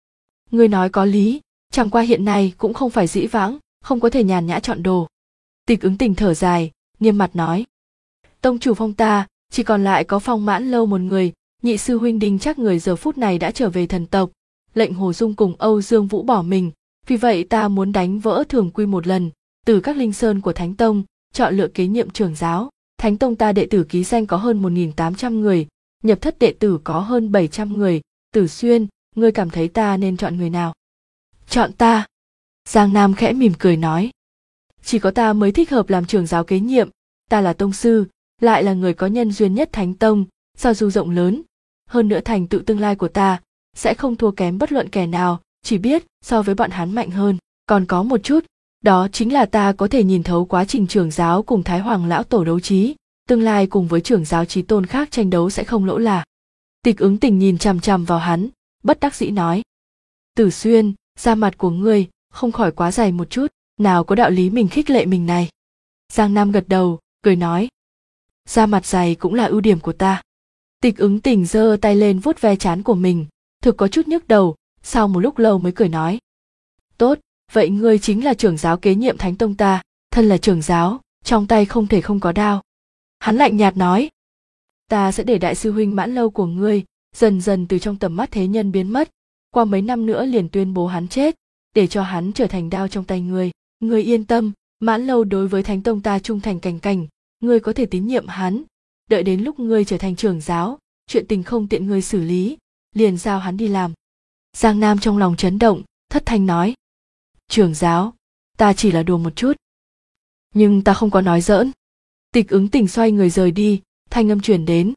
Ngươi nói có lý, chẳng qua hiện nay cũng không phải dĩ vãng, không có thể nhàn nhã chọn đồ. Tịch Ứng Tình thở dài, nghiêm mặt nói. Tông chủ phong ta, chỉ còn lại có Phong Mãn Lâu một người, nhị sư huynh Đinh Trác người giờ phút này đã trở về thần tộc, lệnh Hồ Dung cùng Âu Dương Vũ bỏ mình, vì vậy ta muốn đánh vỡ thường quy một lần, từ các linh sơn của Thánh Tông, chọn lựa kế nhiệm trưởng giáo. Thánh Tông ta đệ tử ký danh có hơn 1.800 người, nhập thất đệ tử có hơn 700 người, Tử Xuyên, ngươi cảm thấy ta nên chọn người nào? Chọn ta. Giang Nam khẽ mỉm cười nói. Chỉ có ta mới thích hợp làm trưởng giáo kế nhiệm, ta là tông sư, lại là người có nhân duyên nhất Thánh Tông, giao du rộng lớn, hơn nữa thành tựu tương lai của ta sẽ không thua kém bất luận kẻ nào, chỉ biết so với bọn hắn mạnh hơn. Còn có một chút, đó chính là ta có thể nhìn thấu quá trình trưởng giáo cùng Thái Hoàng lão tổ đấu trí, tương lai cùng với trưởng giáo chí tôn khác tranh đấu sẽ không lỗ là. Tịch Ứng Tình nhìn chằm chằm vào hắn, bất đắc dĩ nói. Tử Xuyên, da mặt của ngươi không khỏi quá dày một chút, nào có đạo lý mình khích lệ mình này. Giang Nam gật đầu, cười nói. Da mặt dày cũng là ưu điểm của ta. Tịch Ứng Tình giơ tay lên vuốt ve trán của mình, thực có chút nhức đầu, sau một lúc lâu mới cười nói. Tốt, vậy ngươi chính là trưởng giáo kế nhiệm Thánh Tông ta, thân là trưởng giáo, trong tay không thể không có đao. Hắn lạnh nhạt nói. Ta sẽ để đại sư huynh Mãn Lâu của ngươi dần dần từ trong tầm mắt thế nhân biến mất, qua mấy năm nữa liền tuyên bố hắn chết, để cho hắn trở thành đao trong tay ngươi. Ngươi yên tâm, Mãn Lâu đối với Thánh Tông ta trung thành cành cành, ngươi có thể tín nhiệm hắn, đợi đến lúc ngươi trở thành trưởng giáo, chuyện tình không tiện ngươi xử lý, liền giao hắn đi làm. Giang Nam trong lòng chấn động, thất thanh nói. Trưởng giáo, ta chỉ là đùa một chút. Nhưng ta không có nói giỡn. Tịch Ứng Tình xoay người rời đi, thanh âm truyền đến.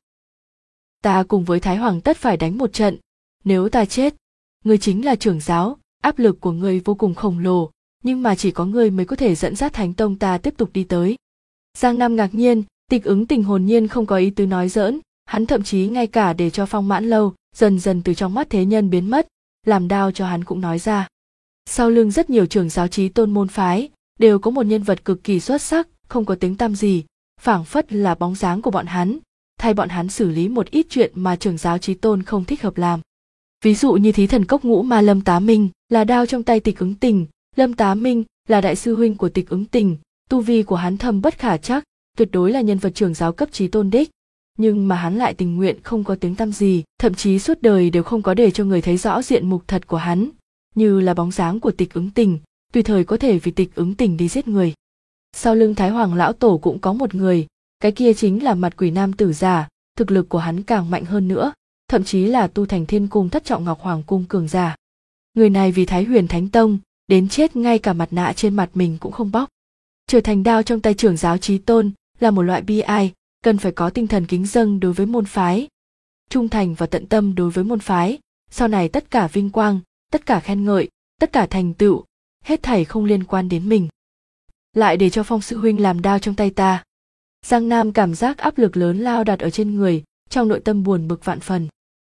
Ta cùng với Thái Hoàng tất phải đánh một trận, nếu ta chết, ngươi chính là trưởng giáo, áp lực của ngươi vô cùng khổng lồ, nhưng mà chỉ có ngươi mới có thể dẫn dắt Thánh Tông ta tiếp tục đi tới. Giang Nam ngạc nhiên, Tịch Ứng Tình hồn nhiên không có ý tứ nói giỡn, hắn thậm chí ngay cả để cho Phong Mãn Lâu dần dần từ trong mắt thế nhân biến mất, làm đao cho hắn cũng nói ra. Sau lưng rất nhiều trưởng giáo chí tôn môn phái, đều có một nhân vật cực kỳ xuất sắc, không có tiếng tăm gì, phảng phất là bóng dáng của bọn hắn, thay bọn hắn xử lý một ít chuyện mà trưởng giáo chí tôn không thích hợp làm. Ví dụ như thí thần cốc ngũ ma Lâm Tá Minh là đao trong tay Tịch Ứng Tình, Lâm Tá Minh là đại sư huynh của Tịch Ứng Tình, tu vi của hắn thâm bất khả trắc, tuyệt đối là nhân vật trưởng giáo cấp chí tôn đích, nhưng mà hắn lại tình nguyện không có tiếng tăm gì, thậm chí suốt đời đều không có để cho người thấy rõ diện mục thật của hắn, như là bóng dáng của Tịch Ứng Tình, tùy thời có thể vì Tịch Ứng Tình đi giết người. Sau lưng Thái Hoàng lão tổ cũng có một người, cái kia chính là Mặt Quỷ nam tử giả, thực lực của hắn càng mạnh hơn nữa, thậm chí là tu thành Thiên Cung Thất Trọng Ngọc Hoàng cung cường giả. Người này vì Thái Huyền Thánh Tông, đến chết ngay cả mặt nạ trên mặt mình cũng không bóc. Trở thành đao trong tay trưởng giáo chí tôn là một loại bi ai, cần phải có tinh thần kính dâng đối với môn phái, trung thành và tận tâm đối với môn phái, sau này tất cả vinh quang, tất cả khen ngợi, tất cả thành tựu, hết thảy không liên quan đến mình. Lại để cho Phong sư huynh làm đao trong tay ta. Giang Nam cảm giác áp lực lớn lao đặt ở trên người, trong nội tâm buồn bực vạn phần.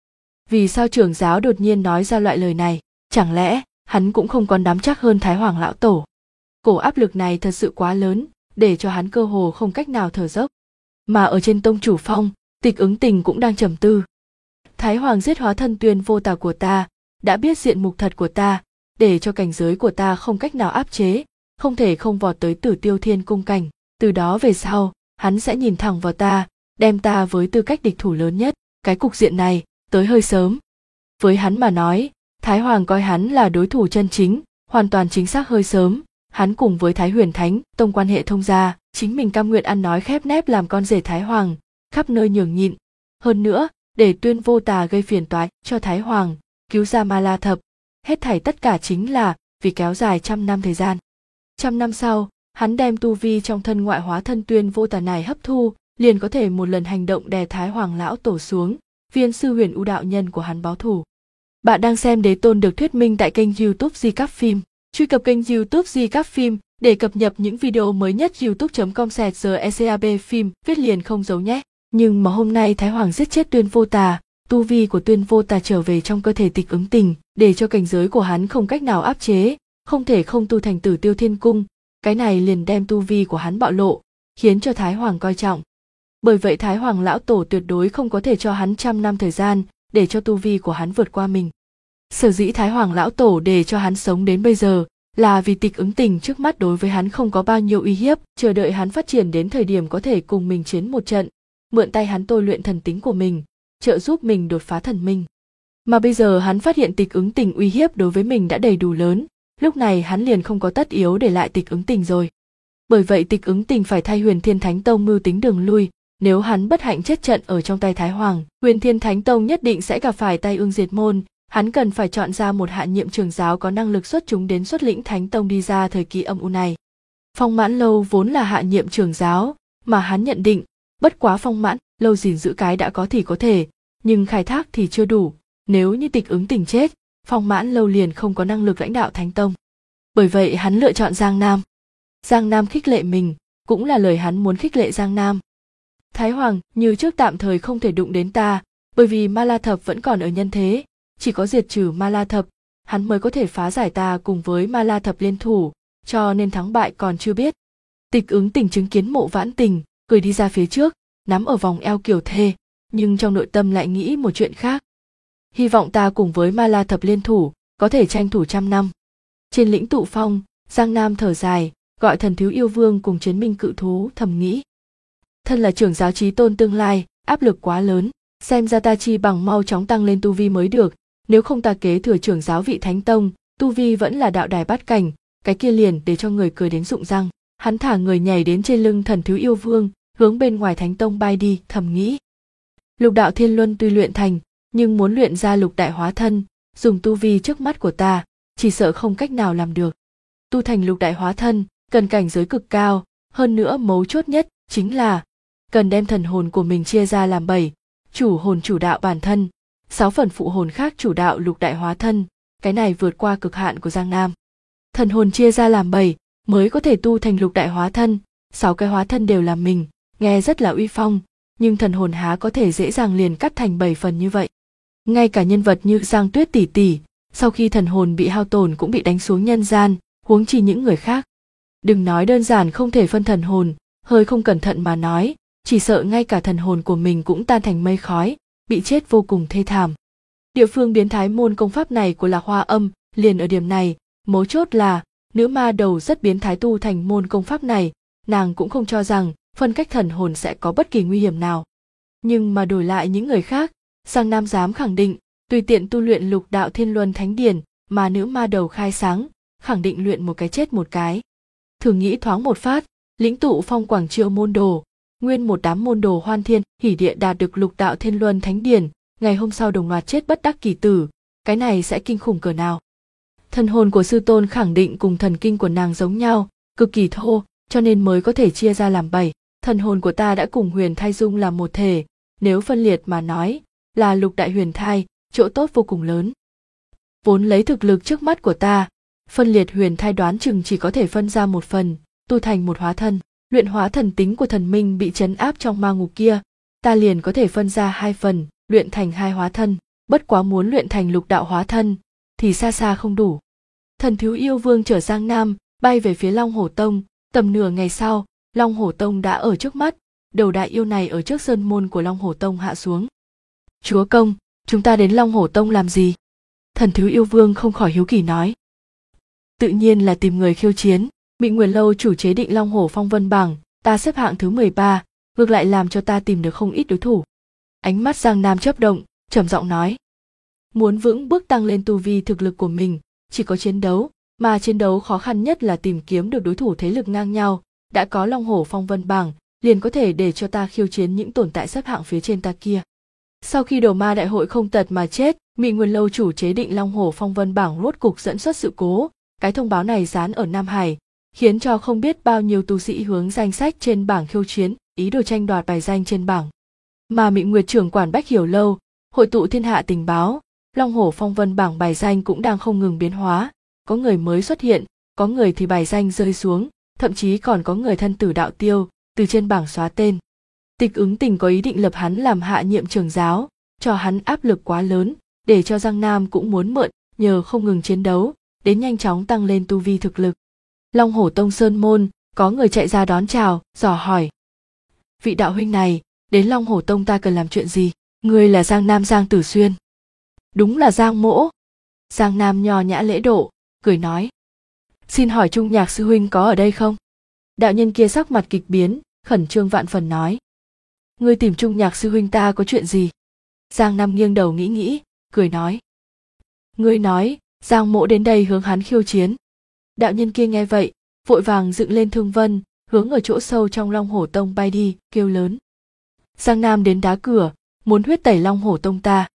Vì sao trưởng giáo đột nhiên nói ra loại lời này, chẳng lẽ hắn cũng không còn nắm chắc hơn Thái Hoàng lão tổ? Cổ áp lực này thật sự quá lớn, để cho hắn cơ hồ không cách nào thở dốc. Mà ở trên tông chủ phong, Tịch Ứng Tình cũng đang trầm tư. Thái Hoàng giết hóa thân Tuyên Vô Tà của ta, đã biết diện mục thật của ta, để cho cảnh giới của ta không cách nào áp chế, không thể không vọt tới Tử Tiêu Thiên cung cảnh. Từ đó về sau, hắn sẽ nhìn thẳng vào ta, đem ta với tư cách địch thủ lớn nhất. Cái cục diện này tới hơi sớm. Với hắn mà nói, Thái Hoàng coi hắn là đối thủ chân chính, hoàn toàn chính xác hơi sớm. Hắn cùng với Thái Huyền Thánh Tông quan hệ thông gia, chính mình cam nguyện ăn nói khép nép làm con rể Thái Hoàng, khắp nơi nhường nhịn. Hơn nữa, để Tuyên Vô Tà gây phiền toái cho Thái Hoàng, cứu ra Ma La Thập, hết thảy tất cả chính là vì kéo dài 100 năm thời gian. 100 năm sau, hắn đem tu vi trong thân ngoại hóa thân Tuyên Vô Tà này hấp thu, liền có thể một lần hành động đè Thái Hoàng lão tổ xuống, viên sư Huyền U đạo nhân của hắn báo thù. Bạn đang xem Đế Tôn được thuyết minh tại kênh YouTube Di Các Phim. Truy cập kênh YouTube Di Các Phim để cập nhật những video mới nhất. youtube.com/secab phim viết liền không giấu nhé. Nhưng mà hôm nay Thái Hoàng giết chết Tuyên Vô Tà, tu vi của Tuyên Vô Tà trở về trong cơ thể Tịch Ứng Tình, để cho cảnh giới của hắn không cách nào áp chế, không thể không tu thành Tử Tiêu Thiên Cung. Cái này liền đem tu vi của hắn bạo lộ, khiến cho Thái Hoàng coi trọng. Bởi vậy Thái Hoàng lão tổ tuyệt đối không có thể cho hắn 100 năm thời gian để cho tu vi của hắn vượt qua mình. Sở dĩ Thái Hoàng lão tổ để cho hắn sống đến bây giờ là vì Tịch Ứng Tình trước mắt đối với hắn không có bao nhiêu uy hiếp, chờ đợi hắn phát triển đến thời điểm có thể cùng mình chiến một trận, mượn tay hắn tôi luyện thần tính của mình, trợ giúp mình đột phá thần minh. Mà bây giờ hắn phát hiện Tịch Ứng Tình uy hiếp đối với mình đã đầy đủ lớn, lúc này hắn liền không có tất yếu để lại Tịch Ứng Tình rồi. Bởi vậy Tịch Ứng Tình phải thay Huyền Thiên Thánh Tông mưu tính đường lui, nếu hắn bất hạnh chết trận ở trong tay Thái Hoàng, Huyền Thiên Thánh Tông nhất định sẽ gặp phải tai ương diệt môn, hắn cần phải chọn ra một hạ nhiệm trưởng giáo có năng lực xuất chúng đến xuất lĩnh Thánh Tông đi ra thời kỳ âm u này. Phong Mãn Lâu vốn là hạ nhiệm trưởng giáo, mà hắn nhận định, bất quá Phong Mãn Lâu gìn giữ cái đã có thì có thể, nhưng khai thác thì chưa đủ, nếu như Tịch Ứng Tình chết, Phong Mãn Lâu liền không có năng lực lãnh đạo Thánh Tông. Bởi vậy hắn lựa chọn Giang Nam. Giang Nam khích lệ mình, cũng là lời hắn muốn khích lệ Giang Nam. Thái Hoàng như trước tạm thời không thể đụng đến ta, bởi vì Ma La Thập vẫn còn ở nhân thế, chỉ có diệt trừ Ma La Thập, hắn mới có thể phá giải ta cùng với Ma La Thập liên thủ, cho nên thắng bại còn chưa biết. Tịch Ứng Tình chứng kiến Mộ Vãn Tình, cười đi ra phía trước, nắm ở vòng eo kiểu thê, nhưng trong nội tâm lại nghĩ một chuyện khác. Hy vọng ta cùng với Ma La Thập liên thủ, có thể tranh thủ 100 năm. Trên lĩnh Tụ Phong, Giang Nam thở dài, gọi Thần Thiếu Yêu Vương cùng Chiến Minh Cự Thú thầm nghĩ. Thân là trưởng giáo chí tôn tương lai, áp lực quá lớn, xem ra ta chi bằng mau chóng tăng lên tu vi mới được, nếu không ta kế thừa trưởng giáo vị Thánh Tông, tu vi vẫn là đạo đài bát cảnh, cái kia liền để cho người cười đến rụng răng. Hắn thả người nhảy đến trên lưng Thần Thiếu Yêu Vương, hướng bên ngoài Thánh Tông bay đi, thầm nghĩ. Lục đạo thiên luân tuy luyện thành, nhưng muốn luyện ra lục đại hóa thân, dùng tu vi trước mắt của ta, chỉ sợ không cách nào làm được. Tu thành lục đại hóa thân, cần cảnh giới cực cao, hơn nữa mấu chốt nhất chính là cần đem thần hồn của mình chia ra làm 7, chủ hồn chủ đạo bản thân, 6 phần phụ hồn khác chủ đạo lục đại hóa thân, cái này vượt qua cực hạn của Giang Nam. Thần hồn chia ra làm 7 mới có thể tu thành lục đại hóa thân, 6 cái hóa thân đều là mình, nghe rất là uy phong, nhưng thần hồn há có thể dễ dàng liền cắt thành 7 phần như vậy. Ngay cả nhân vật như Giang Tuyết tỷ tỷ, sau khi thần hồn bị hao tổn cũng bị đánh xuống nhân gian, huống chi những người khác. Đừng nói đơn giản không thể phân thần hồn, hơi không cẩn thận mà nói, chỉ sợ ngay cả thần hồn của mình cũng tan thành mây khói, bị chết vô cùng thê thảm. Địa phương biến thái môn công pháp này của Lạc Hoa Âm liền ở điểm này, mấu chốt là nữ ma đầu rất biến thái tu thành môn công pháp này, nàng cũng không cho rằng phân cách thần hồn sẽ có bất kỳ nguy hiểm nào. Nhưng mà đổi lại những người khác, Giang Nam dám khẳng định, tùy tiện tu luyện lục đạo thiên luân thánh điển mà nữ ma đầu khai sáng, khẳng định luyện một cái chết một cái. Thử nghĩ thoáng một phát, lĩnh Tụ Phong Quảng Triệu môn đồ, nguyên một đám môn đồ hoan thiên hỉ địa đạt được lục đạo thiên luân thánh điển, ngày hôm sau đồng loạt chết bất đắc kỳ tử, cái này sẽ kinh khủng cỡ nào. Thần hồn của sư tôn khẳng định cùng thần kinh của nàng giống nhau, cực kỳ thô, cho nên mới có thể chia ra làm 7. Thần hồn của ta đã cùng huyền thai dung làm một thể, nếu phân liệt mà nói, là lục đại huyền thai, chỗ tốt vô cùng lớn. Vốn lấy thực lực trước mắt của ta, phân liệt huyền thai đoán chừng chỉ có thể phân ra một phần, tu thành một hóa thân. Luyện hóa thần tính của thần minh bị trấn áp trong ma ngục kia, ta liền có thể phân ra 2 phần, luyện thành 2 hóa thân, bất quá muốn luyện thành lục đạo hóa thân, thì xa xa không đủ. Thần Thiếu Yêu Vương trở Giang Nam, bay về phía Long Hổ Tông, tầm nửa ngày sau, Long Hổ Tông đã ở trước mắt, đầu đại yêu này ở trước sơn môn của Long Hổ Tông hạ xuống. Chúa công, chúng ta đến Long Hổ Tông làm gì? Thần Thiếu Yêu Vương không khỏi hiếu kỳ nói. Tự nhiên là tìm người khiêu chiến. Mị Nguyệt Lâu chủ chế định Long Hổ Phong Vân bảng, ta xếp hạng thứ 13, ngược lại làm cho ta tìm được không ít đối thủ. Ánh mắt Giang Nam chớp động, trầm giọng nói. Muốn vững bước tăng lên tu vi thực lực của mình, chỉ có chiến đấu, mà chiến đấu khó khăn nhất là tìm kiếm được đối thủ thế lực ngang nhau, đã có Long Hổ Phong Vân bảng, liền có thể để cho ta khiêu chiến những tồn tại xếp hạng phía trên ta kia. Sau khi Đồ Ma đại hội không tật mà chết, Mị Nguyệt Lâu chủ chế định Long Hổ Phong Vân bảng rốt cục dẫn xuất sự cố, cái thông báo này dán ở Nam Hải, khiến cho không biết bao nhiêu tu sĩ hướng danh sách trên bảng khiêu chiến, ý đồ tranh đoạt bài danh trên bảng. Mà Mị Nguyệt trưởng quản Bách Hiểu Lâu, hội tụ thiên hạ tình báo, Long Hổ Phong Vân bảng bài danh cũng đang không ngừng biến hóa, có người mới xuất hiện, có người thì bài danh rơi xuống, thậm chí còn có người thân tử đạo tiêu, từ trên bảng xóa tên. Tịch Ứng Tình có ý định lập hắn làm hạ nhiệm trưởng giáo, cho hắn áp lực quá lớn, để cho Giang Nam cũng muốn mượn, nhờ không ngừng chiến đấu, đến nhanh chóng tăng lên tu vi thực lực. Long Hổ Tông sơn môn, có người chạy ra đón chào, dò hỏi. Vị đạo huynh này, đến Long Hổ Tông ta cần làm chuyện gì? Ngươi là Giang Nam Giang Tử Xuyên. Đúng là Giang mỗ. Giang Nam nho nhã lễ độ, cười nói. Xin hỏi Trung Nhạc sư huynh có ở đây không? Đạo nhân kia sắc mặt kịch biến, khẩn trương vạn phần nói. Ngươi tìm Trung Nhạc sư huynh ta có chuyện gì? Giang Nam nghiêng đầu nghĩ, cười nói. Ngươi nói, Giang Mỗ đến đây hướng hắn khiêu chiến. Đạo nhân kia nghe vậy, vội vàng dựng lên thương vân, hướng ở chỗ sâu trong Long Hổ Tông bay đi, kêu lớn. Giang Nam đến đá cửa, muốn huyết tẩy Long Hổ Tông ta.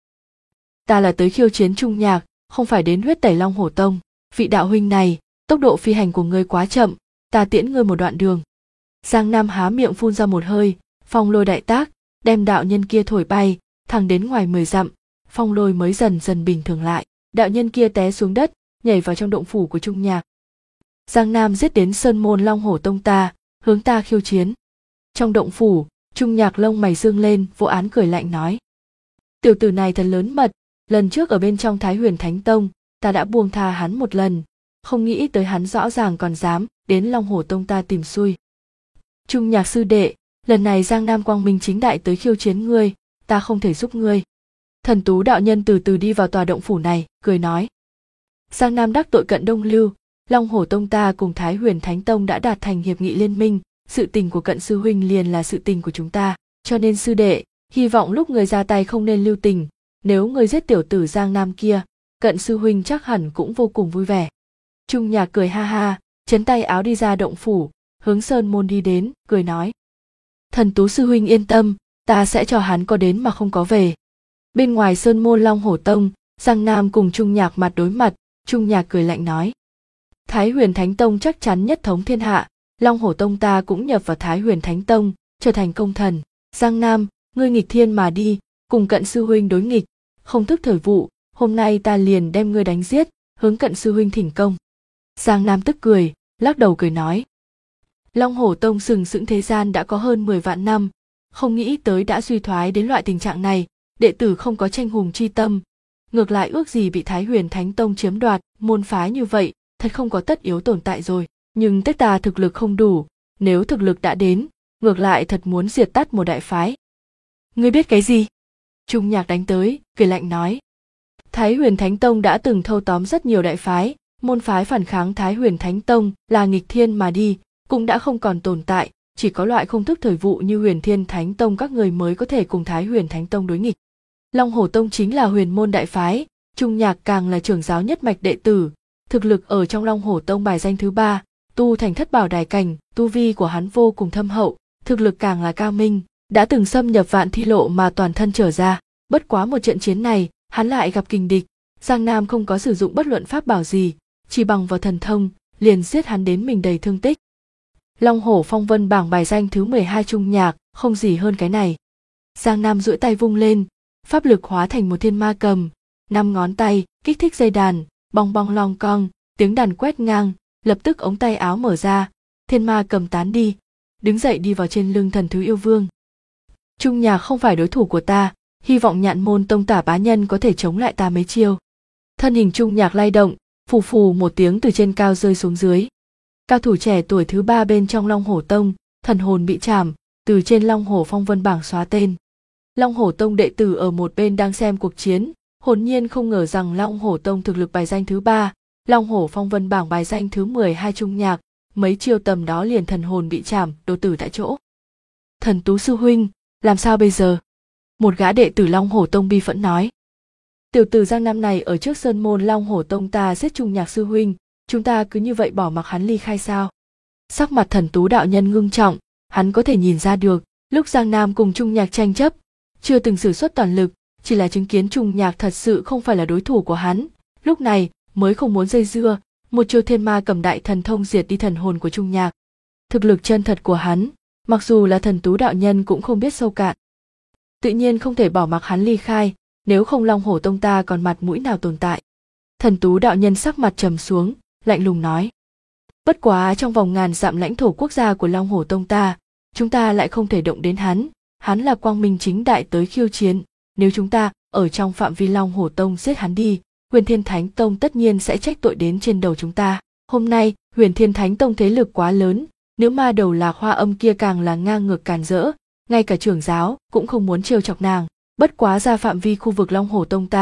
Ta là tới khiêu chiến Trung Nhạc, không phải đến huyết tẩy Long Hổ Tông. Vị đạo huynh này, tốc độ phi hành của ngươi quá chậm, ta tiễn ngươi một đoạn đường. Giang Nam há miệng phun ra một hơi, phong lôi đại tác, đem đạo nhân kia thổi bay, thẳng đến ngoài 10 dặm, phong lôi mới dần dần bình thường lại. Đạo nhân kia té xuống đất, nhảy vào trong động phủ của Trung Nhạc. Giang Nam giết đến sơn môn Long Hổ Tông ta, hướng ta khiêu chiến. Trong động phủ, Trung Nhạc lông mày dương lên, vô án cười lạnh nói. Tiểu tử này thật lớn mật, lần trước ở bên trong Thái Huyền Thánh Tông, ta đã buông tha hắn một lần, không nghĩ tới hắn rõ ràng còn dám đến Long Hổ Tông ta tìm xui. Trung Nhạc sư đệ, lần này Giang Nam quang minh chính đại tới khiêu chiến ngươi, ta không thể giúp ngươi. Thần Tú đạo nhân từ từ đi vào tòa động phủ này, cười nói. Giang Nam đắc tội Cận Đông Lưu, Long Hổ Tông ta cùng Thái Huyền Thánh Tông đã đạt thành hiệp nghị liên minh, sự tình của Cận sư huynh liền là sự tình của chúng ta, cho nên sư đệ, hy vọng lúc người ra tay không nên lưu tình, nếu người giết tiểu tử Giang Nam kia, Cận sư huynh chắc hẳn cũng vô cùng vui vẻ. Trung Nhạc cười ha ha, chấn tay áo đi ra động phủ, hướng sơn môn đi đến, cười nói. Thần Tú sư huynh yên tâm, ta sẽ cho hắn có đến mà không có về. Bên ngoài sơn môn Long Hổ Tông, Giang Nam cùng Trung Nhạc mặt đối mặt, Trung Nhạc cười lạnh nói. Thái Huyền Thánh Tông chắc chắn nhất thống thiên hạ, Long Hổ Tông ta cũng nhập vào Thái Huyền Thánh Tông, trở thành công thần. Giang Nam, ngươi nghịch thiên mà đi, cùng Cận sư huynh đối nghịch, không thức thời vụ, hôm nay ta liền đem ngươi đánh giết, hướng Cận sư huynh thỉnh công. Giang Nam tức cười, lắc đầu cười nói. Long Hổ Tông sừng sững thế gian đã có hơn 10 vạn năm, không nghĩ tới đã suy thoái đến loại tình trạng này, đệ tử không có tranh hùng chi tâm, ngược lại ước gì bị Thái Huyền Thánh Tông chiếm đoạt, môn phái như vậy, thật không có tất yếu tồn tại rồi, nhưng tất ta thực lực không đủ, nếu thực lực đã đến, ngược lại thật muốn diệt tắt một đại phái. Ngươi biết cái gì? Trung Nhạc đánh tới, cười lạnh nói. Thái Huyền Thánh Tông đã từng thâu tóm rất nhiều đại phái, môn phái phản kháng Thái Huyền Thánh Tông là nghịch thiên mà đi, cũng đã không còn tồn tại, chỉ có loại không thức thời vụ như Huyền Thiên Thánh Tông các người mới có thể cùng Thái Huyền Thánh Tông đối nghịch. Long Hổ Tông chính là huyền môn đại phái, Trung Nhạc càng là trưởng giáo nhất mạch đệ tử, thực lực ở trong Long Hổ Tông bài danh thứ 3, tu thành thất bảo đài cảnh, tu vi của hắn vô cùng thâm hậu, thực lực càng là cao minh, đã từng xâm nhập vạn thi lộ mà toàn thân trở ra. Bất quá một trận chiến này, hắn lại gặp kình địch, Giang Nam không có sử dụng bất luận pháp bảo gì, chỉ bằng vào thần thông, liền giết hắn đến mình đầy thương tích. Long Hổ Phong Vân bảng bài danh thứ 12 Trung Nhạc, không gì hơn cái này. Giang Nam duỗi tay vung lên, pháp lực hóa thành một thiên ma cầm, 5 ngón tay kích thích dây đàn, bong bong long cong, tiếng đàn quét ngang, lập tức ống tay áo mở ra, thiên ma cầm tán đi, đứng dậy đi vào trên lưng Thần Thứ Yêu Vương. Trung Nhạc không phải đối thủ của ta, hy vọng Nhạn Môn Tông Tả bá nhân có thể chống lại ta mấy chiêu. Thân hình Trung Nhạc lay động, phù phù một tiếng từ trên cao rơi xuống dưới. Cao thủ trẻ tuổi thứ 3 bên trong Long Hổ Tông, thần hồn bị chảm, từ trên Long Hổ Phong Vân bảng xóa tên. Long Hổ Tông đệ tử ở một bên đang xem cuộc chiến, hồn nhiên không ngờ rằng Long Hổ Tông thực lực bài danh thứ 3, Long Hổ Phong Vân bảng bài danh thứ 12 Trung Nhạc, mấy chiêu tầm đó liền thần hồn bị chảm, đổ tử tại chỗ. Thần Tú sư huynh, làm sao bây giờ? Một gã đệ tử Long Hổ Tông bi phẫn nói. Tiểu tử Giang Nam này ở trước sơn môn Long Hổ Tông ta giết Trung Nhạc sư huynh, chúng ta cứ như vậy bỏ mặc hắn ly khai sao? Sắc mặt Thần Tú đạo nhân ngưng trọng, hắn có thể nhìn ra được, lúc Giang Nam cùng Trung Nhạc tranh chấp, chưa từng sử xuất toàn lực, chỉ là chứng kiến Trung Nhạc thật sự không phải là đối thủ của hắn, lúc này mới không muốn dây dưa, một chiêu thiên ma cầm đại thần thông diệt đi thần hồn của Trung Nhạc. Thực lực chân thật của hắn, mặc dù là Thần Tú đạo nhân cũng không biết sâu cạn. Tự nhiên không thể bỏ mặc hắn ly khai, nếu không Long Hổ Tông ta còn mặt mũi nào tồn tại. Thần Tú đạo nhân sắc mặt trầm xuống, lạnh lùng nói. Bất quá trong vòng ngàn dặm lãnh thổ quốc gia của Long Hổ Tông ta, chúng ta lại không thể động đến hắn là quang minh chính đại tới khiêu chiến, nếu chúng ta ở trong phạm vi Long Hổ Tông giết hắn đi, Huyền Thiên Thánh Tông tất nhiên sẽ trách tội đến trên đầu chúng ta. Hôm nay, Huyền Thiên Thánh Tông thế lực quá lớn, nữ ma đầu Lạc Hoa Âm kia càng là ngang ngược càn rỡ, ngay cả trưởng giáo cũng không muốn trêu chọc nàng. Bất quá ra phạm vi khu vực Long Hổ Tông ta,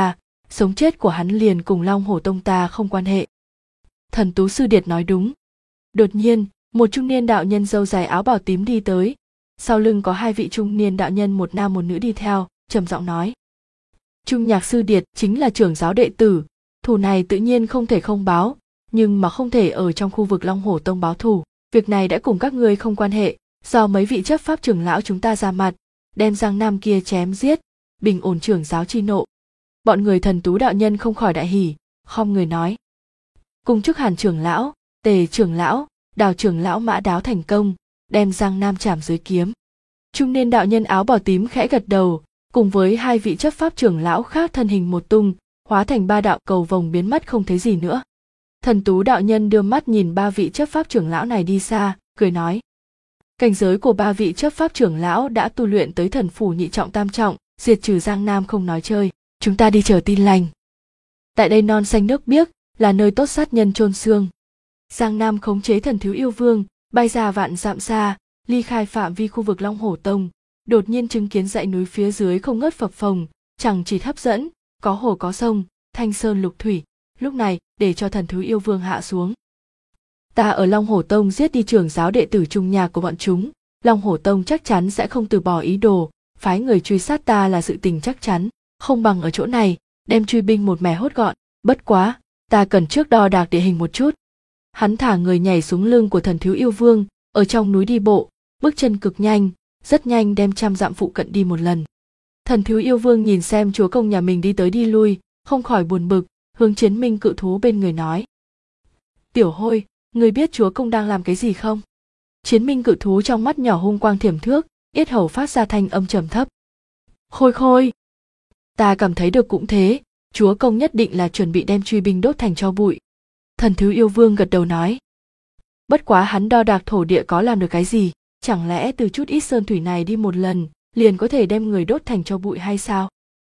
sống chết của hắn liền cùng Long Hổ Tông ta không quan hệ. Thần Tú Sư Điệt nói đúng. Đột nhiên, một trung niên đạo nhân râu dài áo bào tím đi tới, sau lưng có hai vị trung niên đạo nhân một nam một nữ đi theo, trầm giọng nói: Trung Nhạc Sư Điệt chính là trưởng giáo đệ tử, thù này tự nhiên không thể không báo, nhưng mà không thể ở trong khu vực Long Hổ Tông báo thù. Việc này đã cùng các ngươi không quan hệ, do mấy vị chấp pháp trưởng lão chúng ta ra mặt, đem Giang Nam kia chém giết, bình ổn trưởng giáo chi nộ. Bọn người Thần Tú đạo nhân không khỏi đại hỉ, khom người nói: Cùng chúc Hàn trưởng lão, Tề trưởng lão, Đào trưởng lão mã đáo thành công, đem Giang Nam chảm dưới kiếm. Trung niên đạo nhân áo bào tím khẽ gật đầu, cùng với hai vị chấp pháp trưởng lão khác thân hình một tung, hóa thành ba đạo cầu vồng biến mất không thấy gì nữa. Thần Tú đạo nhân đưa mắt nhìn ba vị chấp pháp trưởng lão này đi xa, cười nói: Cảnh giới của ba vị chấp pháp trưởng lão đã tu luyện tới thần phủ nhị trọng tam trọng, diệt trừ Giang Nam không nói chơi, chúng ta đi chờ tin lành. Tại đây non xanh nước biếc, là nơi tốt sát nhân chôn xương. Giang Nam khống chế Thần Thiếu Yêu Vương, bay ra vạn dặm xa, ly khai phạm vi khu vực Long Hổ Tông, đột nhiên chứng kiến dãy núi phía dưới không ngớt phập phồng, chẳng chỉ hấp dẫn, có hồ có sông, thanh sơn lục thủy, lúc này để cho Thần Thiếu Yêu Vương hạ xuống. Ta ở Long Hổ Tông giết đi trưởng giáo đệ tử Trung Nhạc của bọn chúng, Long Hổ Tông chắc chắn sẽ không từ bỏ ý đồ, phái người truy sát ta là sự tình chắc chắn, không bằng ở chỗ này, đem truy binh một mẻ hốt gọn, bất quá, ta cần trước đo đạc địa hình một chút. Hắn thả người nhảy xuống lưng của Thần Thiếu Yêu Vương, ở trong núi đi bộ, bước chân cực nhanh, rất nhanh đem 100 dặm phụ cận đi một lần. Thần Thiếu Yêu Vương nhìn xem chúa công nhà mình đi tới đi lui, không khỏi buồn bực, hướng Chiến Minh cự thú bên người nói: Tiểu Hôi, ngươi biết chúa công đang làm cái gì không? Chiến Minh cự thú trong mắt nhỏ hung quang thiểm thước, yết hầu phát ra thanh âm trầm thấp. Khôi khôi, ta cảm thấy được cũng thế, chúa công nhất định là chuẩn bị đem truy binh đốt thành tro bụi. Thần Thiếu Yêu Vương gật đầu nói: Bất quá hắn đo đạc thổ địa có làm được cái gì, chẳng lẽ từ chút ít sơn thủy này đi một lần, liền có thể đem người đốt thành tro bụi hay sao?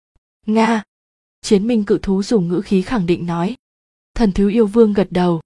Nga! Chiến Minh cự thú dùng ngữ khí khẳng định nói. Thần Thiếu Yêu Vương gật đầu.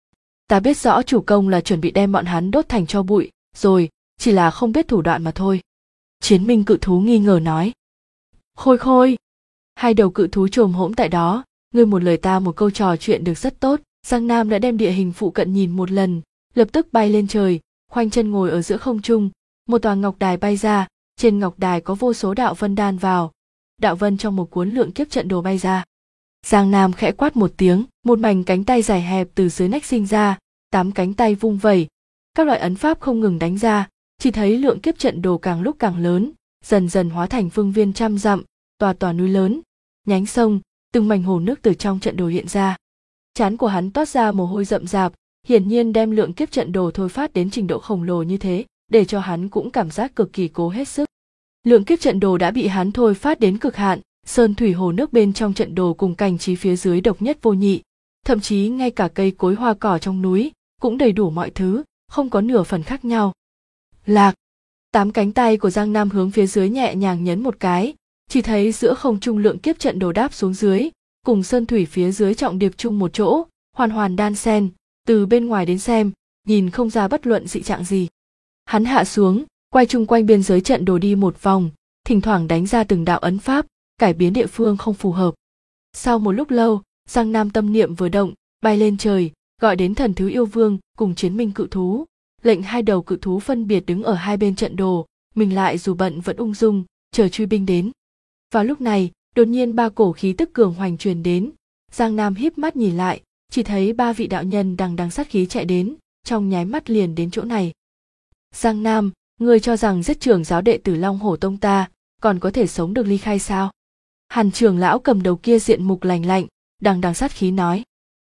Ta biết rõ chủ công là chuẩn bị đem bọn hắn đốt thành tro bụi, rồi, chỉ là không biết thủ đoạn mà thôi. Chiến Minh cự thú nghi ngờ nói. Khôi khôi! Hai đầu cự thú chồm hỗn tại đó, ngươi một lời ta một câu trò chuyện được rất tốt. Giang Nam đã đem địa hình phụ cận nhìn một lần, lập tức bay lên trời, khoanh chân ngồi ở giữa không trung, một tòa ngọc đài bay ra, trên ngọc đài có vô số đạo vân đan vào, đạo vân trong một cuốn lượng kiếp trận đồ bay ra. Giang Nam khẽ quát một tiếng, một mảnh cánh tay dài hẹp từ dưới nách sinh ra, 8 cánh tay vung vẩy, các loại ấn pháp không ngừng đánh ra, chỉ thấy lượng kiếp trận đồ càng lúc càng lớn, dần dần hóa thành phương viên 100 dặm, tòa tòa núi lớn, nhánh sông, từng mảnh hồ nước từ trong trận đồ hiện ra. Trán của hắn toát ra mồ hôi rậm rạp, hiển nhiên đem lượng kiếp trận đồ thôi phát đến trình độ khổng lồ như thế, để cho hắn cũng cảm giác cực kỳ cố hết sức. Lượng kiếp trận đồ đã bị hắn thôi phát đến cực hạn, sơn thủy hồ nước bên trong trận đồ cùng cảnh trí phía dưới độc nhất vô nhị, thậm chí ngay cả cây cối hoa cỏ trong núi cũng đầy đủ mọi thứ, không có nửa phần khác nhau. Lạc, 8 cánh tay của Giang Nam hướng phía dưới nhẹ nhàng nhấn một cái, chỉ thấy giữa không trung lượng kiếp trận đồ đáp xuống dưới, cùng sơn thủy phía dưới trọng điệp chung một chỗ, hoàn hoàn đan xen, từ bên ngoài đến xem, nhìn không ra bất luận dị trạng gì. Hắn hạ xuống, quay chung quanh biên giới trận đồ đi một vòng, thỉnh thoảng đánh ra từng đạo ấn pháp, cải biến địa phương không phù hợp. Sau một lúc lâu, Giang Nam tâm niệm vừa động, bay lên trời, gọi đến Thần Thiếu Yêu Vương cùng Chiến Minh cự thú, lệnh hai đầu cự thú phân biệt đứng ở hai bên trận đồ, mình lại dù bận vẫn ung dung, chờ truy binh đến. Vào lúc này, đột nhiên 3 cổ khí tức cường hoành truyền đến, Giang Nam híp mắt nhìn lại, chỉ thấy 3 vị đạo nhân đằng sát khí chạy đến, trong nháy mắt liền đến chỗ này. Giang Nam, ngươi cho rằng giết trưởng giáo đệ tử Long Hổ Tông ta, còn có thể sống được ly khai sao? Hàn trưởng lão cầm đầu kia diện mục lành lạnh, đằng sát khí nói.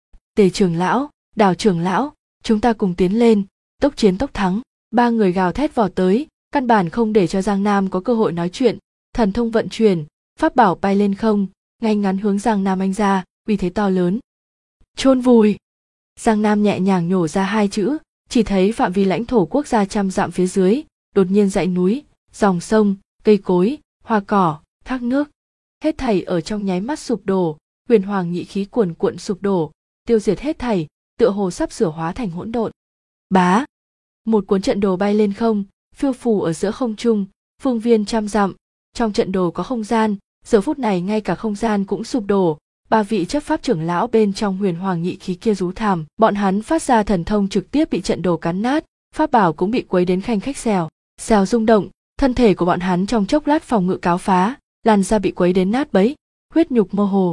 Tề trưởng lão, Đào trưởng lão, chúng ta cùng tiến lên, tốc chiến tốc thắng. 3 người gào thét vào tới, căn bản không để cho Giang Nam có cơ hội nói chuyện, thần thông vận chuyển, pháp bảo bay lên không, ngay ngắn hướng Giang Nam anh ra, uy thế to lớn. Chôn vùi! Giang Nam nhẹ nhàng nhổ ra 2 chữ, chỉ thấy phạm vi lãnh thổ quốc gia 100 dặm phía dưới, đột nhiên dãy núi, dòng sông, cây cối, hoa cỏ, thác nước, hết thảy ở trong nháy mắt sụp đổ, huyền hoàng nhị khí cuồn cuộn sụp đổ, tiêu diệt hết thảy, tựa hồ sắp sửa hóa thành hỗn độn. Bá! Một cuốn trận đồ bay lên không, phiêu phù ở giữa không trung, phương viên 100 dặm, trong trận đồ có không gian, giờ phút này ngay cả không gian cũng sụp đổ, ba vị chấp pháp trưởng lão bên trong huyền hoàng nhị khí kia rú thảm, bọn hắn phát ra thần thông trực tiếp bị trận đồ cắn nát, pháp bảo cũng bị quấy đến khanh khách xèo xèo rung động, thân thể của bọn hắn trong chốc lát phòng ngự cáo phá, làn da bị quấy đến nát bấy, huyết nhục mơ hồ.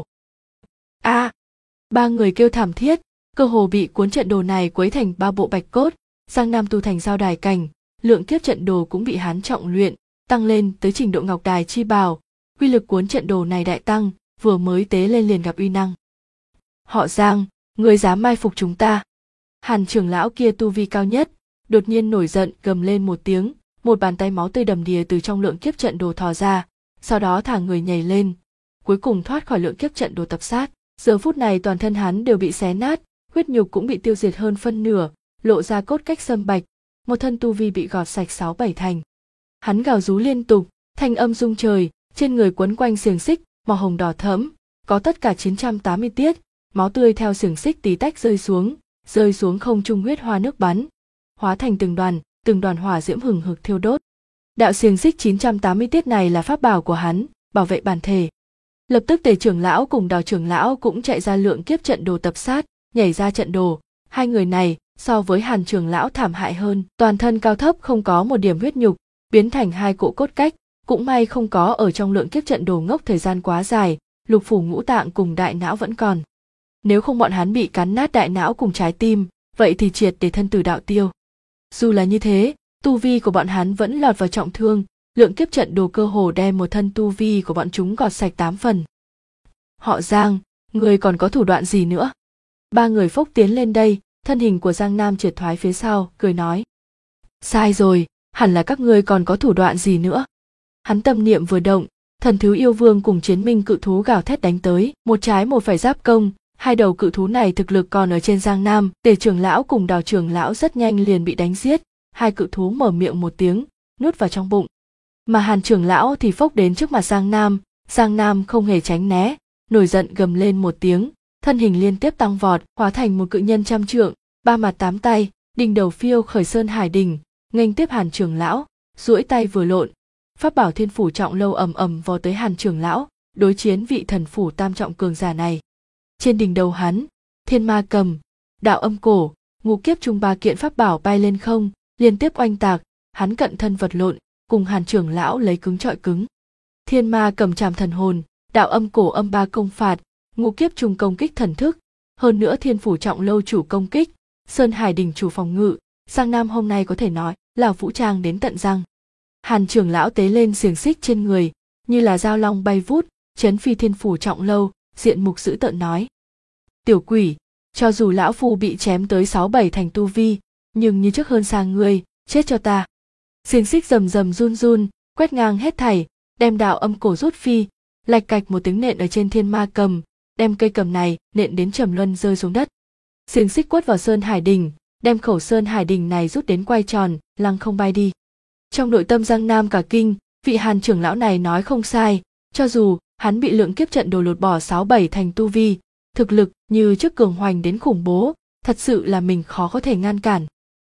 Ba người kêu thảm thiết, cơ hồ bị cuốn trận đồ này quấy thành ba bộ bạch cốt. Giang Nam tu thành giao đài cảnh, lượng kiếp trận đồ cũng bị hắn trọng luyện, tăng lên tới trình độ ngọc đài chi bào, uy lực cuốn trận đồ này đại tăng, vừa mới tế lên liền gặp uy năng. Họ Giang, ngươi dám mai phục chúng ta? Hàn trưởng lão kia tu vi cao nhất, đột nhiên nổi giận gầm lên một tiếng, một bàn tay máu tươi đầm đìa từ trong lượng kiếp trận đồ thò ra, sau đó thả người nhảy lên, cuối cùng thoát khỏi lượng kiếp trận đồ tập sát. Giờ phút này toàn thân hắn đều bị xé nát, huyết nhục cũng bị tiêu diệt hơn phân nửa, lộ ra cốt cách sâm bạch, một thân tu vi bị gọt sạch 6-7 thành. Hắn gào rú liên tục, thanh âm rung trời, trên người quấn quanh xiềng xích màu hồng đỏ thẫm, có tất cả 980 tiết, máu tươi theo xiềng xích tí tách rơi xuống không trung, huyết hoa nước bắn, hóa thành từng đoàn hỏa diễm hừng hực thiêu đốt. Đạo xiềng xích 980 tiết này là pháp bảo của hắn, bảo vệ bản thể. Lập tức Tề trưởng lão cùng Đào trưởng lão cũng chạy ra lượng kiếp trận đồ tập sát, nhảy ra trận đồ. Hai người này so với Hàn trưởng lão thảm hại hơn, toàn thân cao thấp không có một điểm huyết nhục, biến thành hai cỗ cốt cách, cũng may không có ở trong lượng kiếp trận đồ ngốc thời gian quá dài, lục phủ ngũ tạng cùng đại não vẫn còn. Nếu không bọn hắn bị cắn nát đại não cùng trái tim, vậy thì triệt để thân tử đạo tiêu. Dù là như thế, tu vi của bọn hắn vẫn lọt vào trọng thương, lượng kiếp trận đồ cơ hồ đem một thân tu vi của bọn chúng gọt sạch 8 phần. Họ Giang, người còn có thủ đoạn gì nữa? Ba người phốc tiến lên đây, thân hình của Giang Nam triệt thoái phía sau, cười nói. Sai rồi, hẳn là các ngươi còn có thủ đoạn gì nữa. Hắn tâm niệm vừa động, thần thứ yêu vương cùng chiến minh cự thú gào thét đánh tới, một trái một phải giáp công. Hai đầu cự thú này thực lực còn ở trên Giang Nam, Tề trưởng lão cùng Đào trưởng lão rất nhanh liền bị đánh giết, hai cự thú mở miệng một tiếng, nuốt vào trong bụng. Mà Hàn trưởng lão thì phốc đến trước mặt Giang Nam không hề tránh né, nổi giận gầm lên một tiếng, thân hình liên tiếp tăng vọt, hóa thành một cự nhân 100 trượng, 3 mặt 8 tay, đỉnh đầu phiêu khởi sơn hải đỉnh, nghênh tiếp Hàn trưởng lão, duỗi tay vừa lộn, pháp bảo Thiên Phủ Trọng Lâu ầm ầm vò tới Hàn trưởng lão, đối chiến vị thần phủ tam trọng cường giả này. Trên đỉnh đầu hắn, Thiên Ma Cầm, Đạo Âm Cổ, Ngũ Kiếp Trung ba kiện pháp bảo bay lên không, liên tiếp oanh tạc, hắn cận thân vật lộn, cùng Hàn trưởng lão lấy cứng trọi cứng. Thiên Ma Cầm trảm thần hồn, Đạo Âm Cổ âm ba công phạt, Ngũ Kiếp Trung công kích thần thức, hơn nữa Thiên Phủ Trọng Lâu chủ công kích, Sơn Hải Đỉnh chủ phòng ngự, Giang Nam hôm nay có thể nói là vũ trang đến tận răng. Hàn trưởng lão tế lên xiềng xích trên người, như là dao long bay vút, chấn phi Thiên Phủ Trọng Lâu, diện mục dữ tợn nói. Tiểu quỷ, cho dù lão phu bị chém tới 6-7 thành tu vi, nhưng như trước hơn xa ngươi, chết cho ta. Xiềng xích rầm rầm run run, quét ngang hết thảy, đem Đạo Âm Cổ rút phi, lạch cạch một tiếng nện ở trên Thiên Ma Cầm, đem cây cầm này nện đến trầm luân rơi xuống đất. Xiềng xích quất vào Sơn Hải Đỉnh, đem khẩu Sơn Hải Đỉnh này rút đến quay tròn, lăng không bay đi. Trong nội tâm Giang Nam cả kinh, vị Hàn trưởng lão này nói không sai, cho dù hắn bị lượng kiếp trận đồ lột bỏ 6-7 thành tu vi, thực lực như trước cường hoành đến khủng bố, thật sự là mình khó có thể ngăn cản.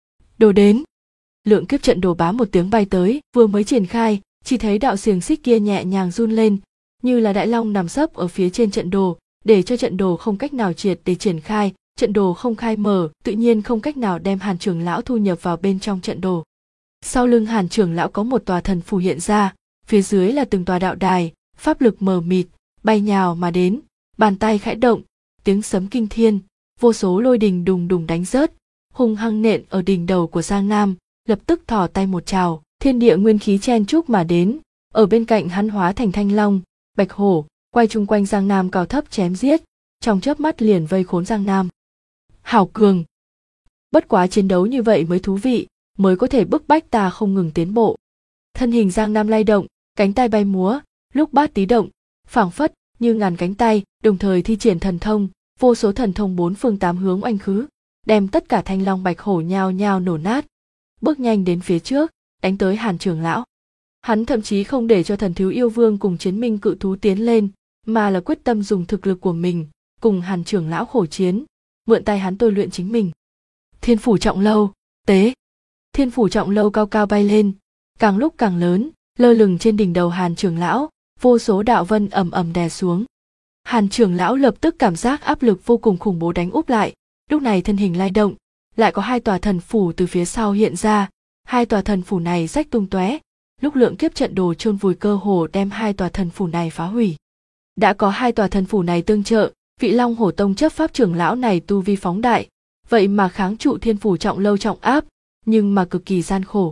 Đồ đến. Lượng kiếp trận đồ bám một tiếng bay tới, vừa mới triển khai, chỉ thấy đạo xiềng xích kia nhẹ nhàng run lên, như là đại long nằm sấp ở phía trên trận đồ, để cho trận đồ không cách nào triệt để triển khai, trận đồ không khai mở, tự nhiên không cách nào đem Hàn trưởng lão thu nhập vào bên trong trận đồ. Sau lưng Hàn trưởng lão có một tòa thần phù hiện ra, phía dưới là từng tòa đạo đài, pháp lực mờ mịt, bay nhào mà đến, bàn tay khẽ động, tiếng sấm kinh thiên, vô số lôi đình đùng đùng đánh rớt, hung hăng nện ở đỉnh đầu của Giang Nam, lập tức thò tay một trào, thiên địa nguyên khí chen chúc mà đến, ở bên cạnh hắn hóa thành thanh long, bạch hổ, quay chung quanh Giang Nam cao thấp chém giết, trong chớp mắt liền vây khốn Giang Nam. Hảo cường! Bất quá chiến đấu như vậy mới thú vị, mới có thể bức bách ta không ngừng tiến bộ. Thân hình Giang Nam lay động, cánh tay bay múa, lúc bát tí động, phảng phất như ngàn cánh tay, đồng thời thi triển thần thông, vô số thần thông 4 phương 8 hướng oanh khứ, đem tất cả thanh long bạch hổ nhao nhao nổ nát. Bước nhanh đến phía trước, đánh tới Hàn trưởng lão. Hắn thậm chí không để cho thần thiếu yêu vương cùng chiến minh cự thú tiến lên, mà là quyết tâm dùng thực lực của mình, cùng Hàn trưởng lão khổ chiến, mượn tay hắn tôi luyện chính mình. Thiên Phủ Trọng Lâu, tế. Thiên Phủ Trọng Lâu cao cao bay lên, càng lúc càng lớn, lơ lửng trên đỉnh đầu Hàn trưởng lão, vô số đạo vân ầm ầm đè xuống. Hàn trưởng lão lập tức cảm giác áp lực vô cùng khủng bố đánh úp lại, lúc này thân hình lay động, lại có 2 tòa thần phủ từ phía sau hiện ra, 2 tòa thần phủ này rách tung tóe, lúc lượng kiếp trận đồ chôn vùi cơ hồ đem 2 tòa thần phủ này phá hủy. Đã có 2 tòa thần phủ này tương trợ, vị Long Hổ Tông chấp pháp trưởng lão này tu vi phóng đại, vậy mà kháng trụ thiên phủ trọng lâu trọng áp, nhưng mà cực kỳ gian khổ.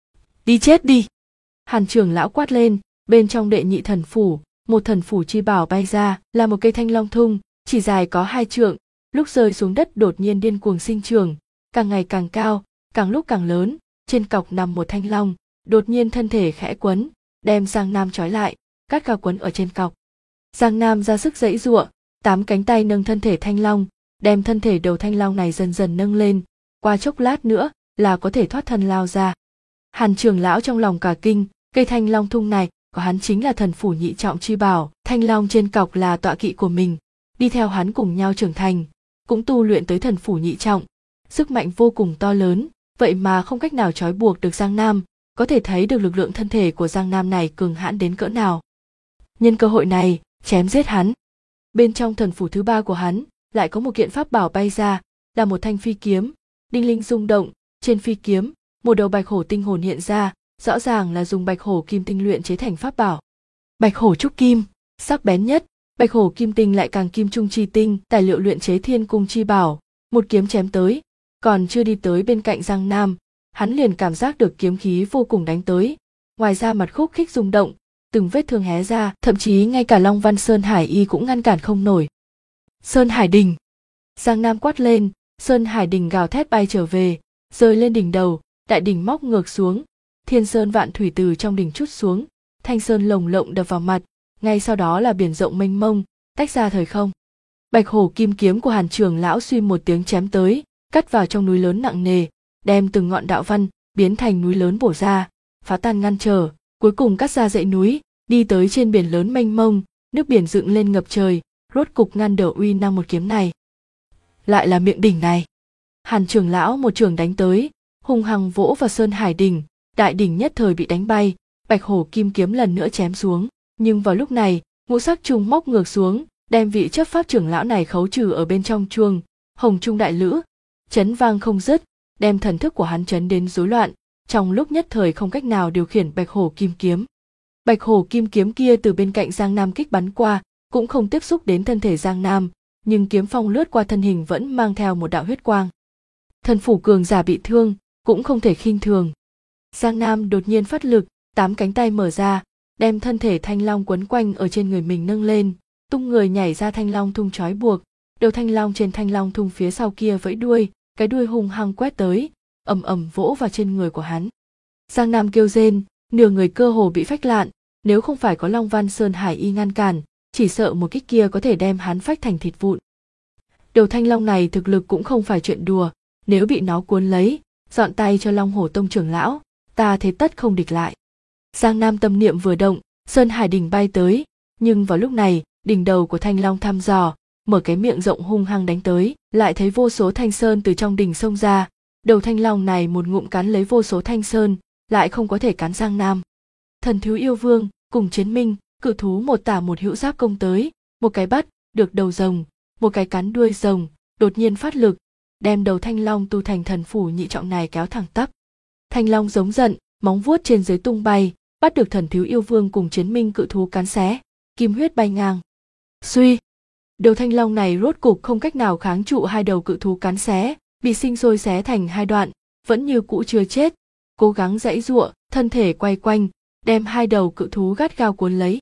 Đi chết đi! Hàn trưởng lão quát lên, bên trong đệ nhị thần phủ, một thần phủ chi bảo bay ra, là một cây thanh long thung, chỉ dài có 2 trượng, lúc rơi xuống đất đột nhiên điên cuồng sinh trưởng, càng ngày càng cao, càng lúc càng lớn, trên cọc nằm một thanh long, đột nhiên thân thể khẽ quấn, đem Giang Nam trói lại, cắt cao quấn ở trên cọc. Giang Nam ra sức giãy giụa, 8 cánh tay nâng thân thể thanh long, đem thân thể đầu thanh long này dần dần nâng lên, qua chốc lát nữa là có thể thoát thân lao ra. Hàn trưởng lão trong lòng cả kinh, cây thanh long thung này của hắn chính là thần phủ nhị trọng chi bảo, thanh long trên cọc là tọa kỵ của mình, đi theo hắn cùng nhau trưởng thành, cũng tu luyện tới thần phủ nhị trọng, sức mạnh vô cùng to lớn, vậy mà không cách nào trói buộc được Giang Nam, có thể thấy được lực lượng thân thể của Giang Nam này cường hãn đến cỡ nào. Nhân cơ hội này, chém giết hắn. Bên trong thần phủ thứ 3 của hắn, lại có một kiện pháp bảo bay ra, là một thanh phi kiếm, đinh linh rung động, trên phi kiếm, một đầu bạch hổ tinh hồn hiện ra, rõ ràng là dùng bạch hổ kim tinh luyện chế thành pháp bảo. Bạch hổ trúc kim, sắc bén nhất, bạch hổ kim tinh lại càng kim trung chi tinh, tài liệu luyện chế thiên cung chi bảo, một kiếm chém tới, còn chưa đi tới bên cạnh Giang Nam, hắn liền cảm giác được kiếm khí vô cùng đánh tới, ngoài ra mặt khúc khích rung động, từng vết thương hé ra, thậm chí ngay cả Long Văn Sơn Hải Y cũng ngăn cản không nổi. Sơn Hải Đình! Giang Nam quát lên, Sơn Hải Đình gào thét bay trở về, rơi lên đỉnh đầu, đại đỉnh móc ngược xuống, thiên sơn vạn thủy từ trong đỉnh trút xuống, thanh sơn lồng lộng đập vào mặt, ngay sau đó là biển rộng mênh mông, tách ra thời không. Bạch hổ kim kiếm của Hàn trưởng lão suy một tiếng chém tới, cắt vào trong núi lớn nặng nề, đem từng ngọn đạo văn biến thành núi lớn bổ ra, phá tan ngăn trở, cuối cùng cắt ra dãy núi, đi tới trên biển lớn mênh mông, nước biển dựng lên ngập trời, rốt cục ngăn đỡ uy năng một kiếm này. Lại là miệng đỉnh này. Hàn trưởng lão một trường đánh tới, hung hăng vỗ vào Sơn Hải Đỉnh, đại đỉnh nhất thời bị đánh bay, bạch hổ kim kiếm lần nữa chém xuống, nhưng vào lúc này, ngũ sắc trung móc ngược xuống, đem vị chấp pháp trưởng lão này khấu trừ ở bên trong chuông, hồng trung đại lữ, chấn vang không dứt, đem thần thức của hắn chấn đến rối loạn, trong lúc nhất thời không cách nào điều khiển bạch hổ kim kiếm. Bạch hổ kim kiếm kia từ bên cạnh Giang Nam kích bắn qua, cũng không tiếp xúc đến thân thể Giang Nam, nhưng kiếm phong lướt qua thân hình vẫn mang theo một đạo huyết quang. Thần phủ cường giả bị thương, cũng không thể khinh thường. Giang Nam đột nhiên phát lực, 8 cánh tay mở ra, đem thân thể thanh long quấn quanh ở trên người mình nâng lên, tung người nhảy ra thanh long thung trói buộc, đầu thanh long trên thanh long thung phía sau kia vẫy đuôi, cái đuôi hung hăng quét tới, ầm ầm vỗ vào trên người của hắn. Giang Nam kêu rên, nửa người cơ hồ bị phách lạn, nếu không phải có Long Văn Sơn Hải Y ngăn cản, chỉ sợ một kích kia có thể đem hắn phách thành thịt vụn. Đầu thanh long này thực lực cũng không phải chuyện đùa, nếu bị nó cuốn lấy, dọn tay cho Long Hổ Tông trưởng lão, ta thế tất không địch lại. Giang Nam tâm niệm vừa động, Sơn Hải Đỉnh bay tới, nhưng vào lúc này, đỉnh đầu của thanh long thăm dò, mở cái miệng rộng hung hăng đánh tới, lại thấy vô số thanh sơn từ trong đỉnh xông ra, đầu thanh long này một ngụm cắn lấy vô số thanh sơn, lại không có thể cắn Giang Nam. Thần Thiếu Yêu Vương cùng Chiến Minh, cự thú một tả một hữu giáp công tới, một cái bắt được đầu rồng, một cái cắn đuôi rồng, đột nhiên phát lực, đem đầu thanh long tu thành thần phủ nhị trọng này kéo thẳng tắp. Thanh long giống giận, móng vuốt trên dưới tung bay, bắt được Thần Thiếu Yêu Vương cùng Chiến Minh cự thú cắn xé, kim huyết bay ngang. Suy, đầu thanh long này rốt cục không cách nào kháng trụ 2 đầu cự thú cắn xé, bị sinh sôi xé thành 2 đoạn, vẫn như cũ chưa chết, cố gắng giãy giụa, thân thể quay quanh, đem 2 đầu cự thú gắt gao cuốn lấy.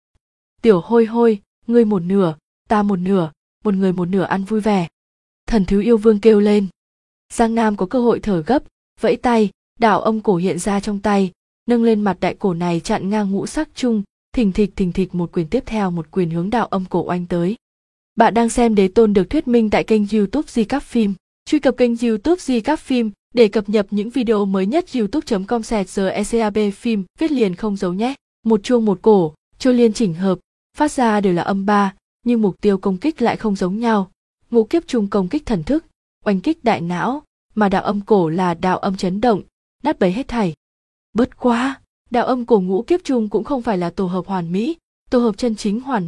Tiểu hôi hôi, ngươi một nửa, ta một nửa, một người một nửa ăn vui vẻ. Thần Thiếu Yêu Vương kêu lên. Giang Nam có cơ hội thở gấp, vẫy tay, đạo âm cổ hiện ra trong tay, nâng lên mặt đại cổ này chặn ngang ngũ sắc trung, thình thịch một quyền tiếp theo một quyền hướng đạo âm cổ oanh tới. Bạn đang xem Đế Tôn được thuyết minh tại kênh YouTube Di Cáp Phim. Truy cập kênh YouTube Di Cáp Phim để cập nhật những video mới nhất. youtube.com/GECAB phim viết liền không giấu nhé. Một chuông một cổ, trôi liên chỉnh hợp, phát ra đều là âm 3, nhưng mục tiêu công kích lại không giống nhau. Ngũ kiếp trung công kích thần thức, oanh kích đại não, mà đạo âm cổ là đạo âm chấn động, nát bấy hết thảy. Bất quá, đạo âm cổ ngũ kiếp trung cũng không phải là tổ hợp hoàn mỹ, tổ hợp chân chính hoàn mỹ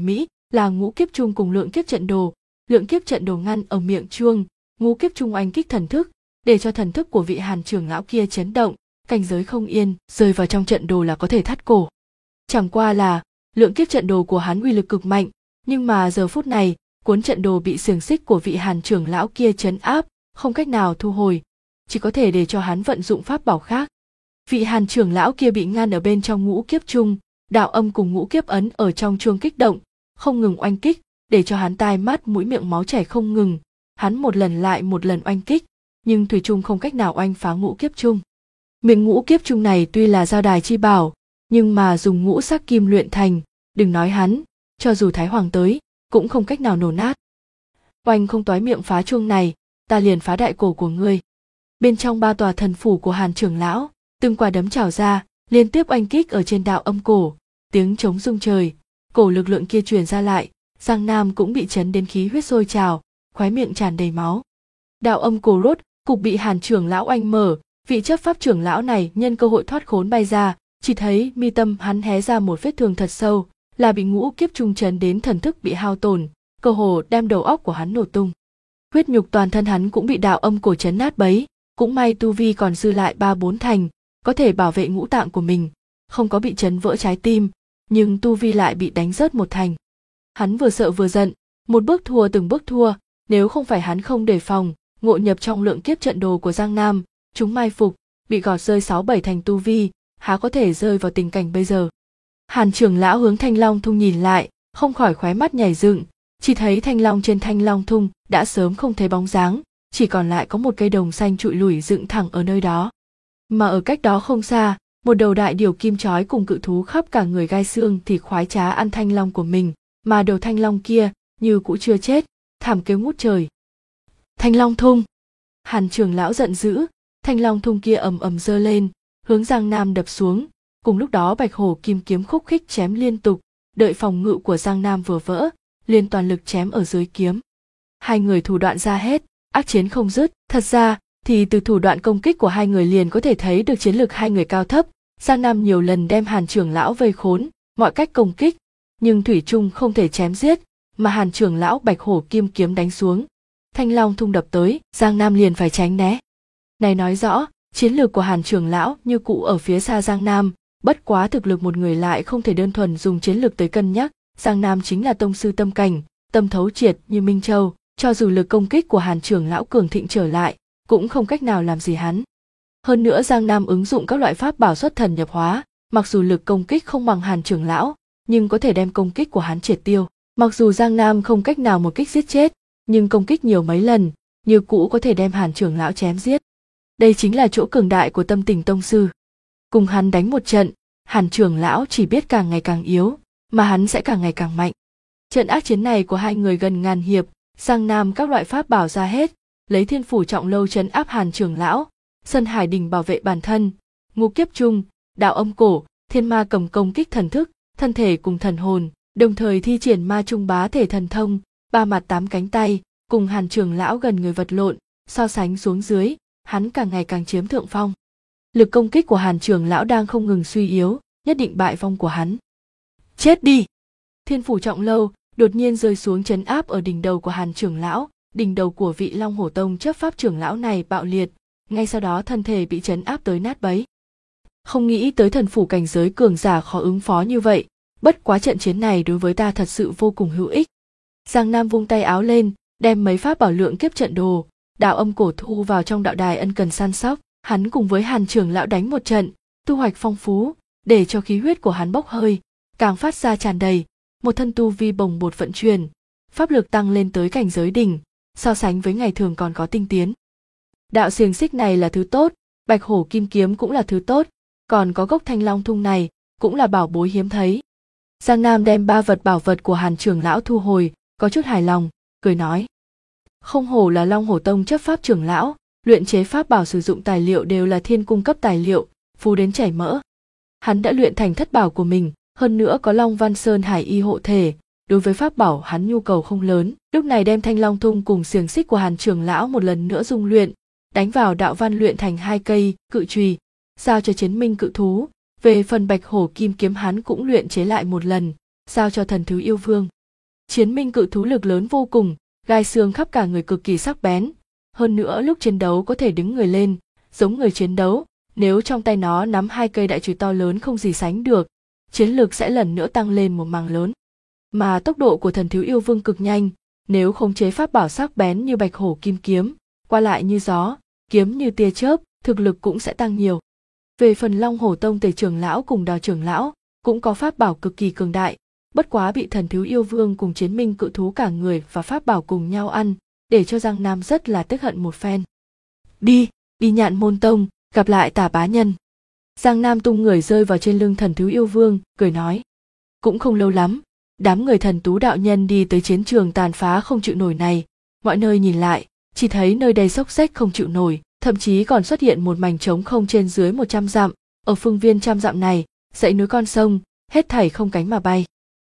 là ngũ kiếp trung cùng lượng kiếp trận đồ. Lượng kiếp trận đồ ngăn ở miệng chuông, ngũ kiếp trung oanh kích thần thức, để cho thần thức của vị Hàn trưởng lão kia chấn động, cảnh giới không yên, rơi vào trong trận đồ là có thể thắt cổ. Chẳng qua là lượng kiếp trận đồ của hắn uy lực cực mạnh, nhưng mà giờ phút này, cuốn trận đồ bị xiềng xích của vị Hàn trưởng lão kia trấn áp, không cách nào thu hồi, chỉ có thể để cho hắn vận dụng pháp bảo khác. Vị Hàn trưởng lão kia bị ngăn ở bên trong ngũ kiếp trung, đạo âm cùng ngũ kiếp ấn ở trong chuông kích động, không ngừng oanh kích, để cho hắn tai mắt mũi miệng máu chảy không ngừng. Hắn một lần lại một lần oanh kích, nhưng thủy chung không cách nào oanh phá ngũ kiếp trung. Miệng ngũ kiếp trung này tuy là giao đài chi bảo, nhưng mà dùng ngũ sắc kim luyện thành, đừng nói hắn, cho dù Thái Hoàng tới, cũng không cách nào nổ nát. Oanh không toái miệng phá chuông này, ta liền phá đại cổ của ngươi. Bên trong 3 tòa thần phủ của Hàn trưởng lão, từng quả đấm trào ra, liên tiếp oanh kích ở trên đạo âm cổ, tiếng trống rung trời, cổ lực lượng kia truyền ra lại, Giang Nam cũng bị chấn đến khí huyết sôi trào, khóe miệng tràn đầy máu. Đạo âm cổ rốt cục bị Hàn trưởng lão oanh mở, vị chấp pháp trưởng lão này nhân cơ hội thoát khốn bay ra, chỉ thấy mi tâm hắn hé ra một vết thương thật sâu, là bị ngũ kiếp trung chấn đến thần thức bị hao tổn, cơ hồ đem đầu óc của hắn nổ tung. Huyết nhục toàn thân hắn cũng bị đạo âm cổ chấn nát bấy, cũng may tu vi còn dư lại 3-4 thành, có thể bảo vệ ngũ tạng của mình, không có bị chấn vỡ trái tim, nhưng tu vi lại bị đánh rớt 1 thành. Hắn vừa sợ vừa giận, một bước thua từng bước thua, nếu không phải hắn không đề phòng, ngộ nhập trong lượng kiếp trận đồ của Giang Nam, chúng mai phục, bị gọt rơi 6-7 thành tu vi, há có thể rơi vào tình cảnh bây giờ. Hàn trưởng lão hướng Thanh Long Thung nhìn lại, không khỏi khóe mắt nhảy dựng, chỉ thấy thanh long trên Thanh Long Thung đã sớm không thấy bóng dáng, chỉ còn lại có một cây đồng xanh trụi lủi dựng thẳng ở nơi đó. Mà ở cách đó không xa, một đầu đại điểu kim chói cùng cự thú khắp cả người gai xương thì khoái trá ăn thanh long của mình, mà đầu thanh long kia như cũng chưa chết, thảm kêu ngút trời. Thanh Long Thung! Hàn trưởng lão giận dữ, Thanh Long Thung kia ầm ầm giơ lên, hướng Giang Nam đập xuống. Cùng lúc đó Bạch Hổ kim kiếm khúc khích chém liên tục, đợi phòng ngự của Giang Nam vừa vỡ, liền toàn lực chém ở dưới kiếm. Hai người thủ đoạn ra hết, ác chiến không dứt. Thật ra thì từ thủ đoạn công kích của hai người liền có thể thấy được chiến lược hai người cao thấp. Giang Nam nhiều lần đem Hàn trưởng lão vây khốn, mọi cách công kích, nhưng thủy chung không thể chém giết, mà Hàn trưởng lão Bạch Hổ kim kiếm đánh xuống, Thanh Long Thung đập tới, Giang Nam liền phải tránh né. Này nói rõ, chiến lược của Hàn trưởng lão như cũ ở phía xa Giang Nam, bất quá thực lực một người lại không thể đơn thuần dùng chiến lược tới cân nhắc. Giang Nam chính là tông sư tâm cảnh, tâm thấu triệt như Minh Châu, cho dù lực công kích của Hàn trưởng lão cường thịnh trở lại, cũng không cách nào làm gì hắn. Hơn nữa Giang Nam ứng dụng các loại pháp bảo xuất thần nhập hóa, mặc dù lực công kích không bằng Hàn trưởng lão, nhưng có thể đem công kích của hắn triệt tiêu. Mặc dù Giang Nam không cách nào một kích giết chết, nhưng công kích nhiều mấy lần, như cũ có thể đem Hàn trưởng lão chém giết. Đây chính là chỗ cường đại của tâm tình tông sư. Cùng hắn đánh một trận, Hàn trưởng lão chỉ biết càng ngày càng yếu, mà hắn sẽ càng ngày càng mạnh. Trận ác chiến này của hai người gần ngàn hiệp, Giang Nam các loại pháp bảo ra hết, lấy Thiên Phủ Trọng Lâu trấn áp Hàn trưởng lão, Sơn Hải Đình bảo vệ bản thân, Ngũ Kiếp Trung, Đạo Âm Cổ, Thiên Ma cầm công kích thần thức, thân thể cùng thần hồn, đồng thời thi triển Ma Trung Bá Thể thần thông, 3 mặt 8 cánh tay, cùng Hàn trưởng lão gần người vật lộn, so sánh xuống dưới, hắn càng ngày càng chiếm thượng phong. Lực công kích của Hàn trưởng lão đang không ngừng suy yếu, nhất định bại vong của hắn. Chết đi! Thiên Phủ Trọng Lâu đột nhiên rơi xuống trấn áp ở đỉnh đầu của Hàn trưởng lão, đỉnh đầu của vị Long Hổ Tông chấp pháp trưởng lão này bạo liệt, ngay sau đó thân thể bị trấn áp tới nát bấy. Không nghĩ tới thần phủ cảnh giới cường giả khó ứng phó như vậy, bất quá trận chiến này đối với ta thật sự vô cùng hữu ích. Giang Nam vung tay áo lên, đem mấy pháp bảo lượng kiếp trận đồ, Đạo Âm Cổ thu vào trong đạo đài ân cần săn sóc, hắn cùng với Hàn trưởng lão đánh một trận, thu hoạch phong phú, để cho khí huyết của hắn bốc hơi, càng phát ra tràn đầy, một thân tu vi bồng bột vận chuyển, pháp lực tăng lên tới cảnh giới đỉnh, so sánh với ngày thường còn có tinh tiến. Đạo xiềng xích này là thứ tốt, Bạch Hổ kim kiếm cũng là thứ tốt, còn có gốc Thanh Long Thung này cũng là bảo bối hiếm thấy. Giang Nam đem 3 vật bảo vật của Hàn trưởng lão thu hồi, có chút hài lòng, cười nói: không hổ là Long Hổ Tông chấp pháp trưởng lão, luyện chế pháp bảo sử dụng tài liệu đều là thiên cung cấp tài liệu, phú đến chảy mỡ. Hắn đã luyện thành thất bảo của mình, hơn nữa có Long Văn Sơn Hải y hộ thể, đối với pháp bảo hắn nhu cầu không lớn. Lúc này đem Thanh Long Thung cùng xiềng xích của Hàn trưởng lão một lần nữa dung luyện, đánh vào đạo văn luyện thành 2 cây cự chùy, giao cho Chiến Minh cự thú. Về phần Bạch Hổ kim kiếm hắn cũng luyện chế lại một lần, giao cho Thần Thứ Yêu Vương. Chiến minh cự thú lực lớn vô cùng, gai xương khắp cả người cực kỳ sắc bén. Hơn nữa lúc chiến đấu có thể đứng người lên, giống người chiến đấu, nếu trong tay nó nắm 2 cây đại chùy to lớn không gì sánh được, chiến lực sẽ lần nữa tăng lên một mảng lớn. Mà tốc độ của thần thiếu yêu vương cực nhanh, nếu khống chế pháp bảo sắc bén như bạch hổ kim kiếm, qua lại như gió, kiếm như tia chớp, thực lực cũng sẽ tăng nhiều. Về phần Long Hổ Tông Tề trưởng lão cùng Đào trưởng lão, cũng có pháp bảo cực kỳ cường đại, bất quá bị thần thiếu yêu vương cùng chiến minh cự thú cả người và pháp bảo cùng nhau ăn, để cho Giang Nam rất là tức hận một phen. Đi Nhạn Môn Tông, gặp lại Tả bá nhân. Giang Nam tung người rơi vào trên lưng thần thiếu yêu vương, cười nói. Cũng không lâu lắm, đám người thần tú đạo nhân đi tới chiến trường tàn phá không chịu nổi này, mọi nơi nhìn lại, chỉ thấy nơi đây xốc xếch không chịu nổi, thậm chí còn xuất hiện một mảnh trống không trên dưới 100 dặm, ở phương viên 100 dặm này, dãy núi con sông, hết thảy không cánh mà bay.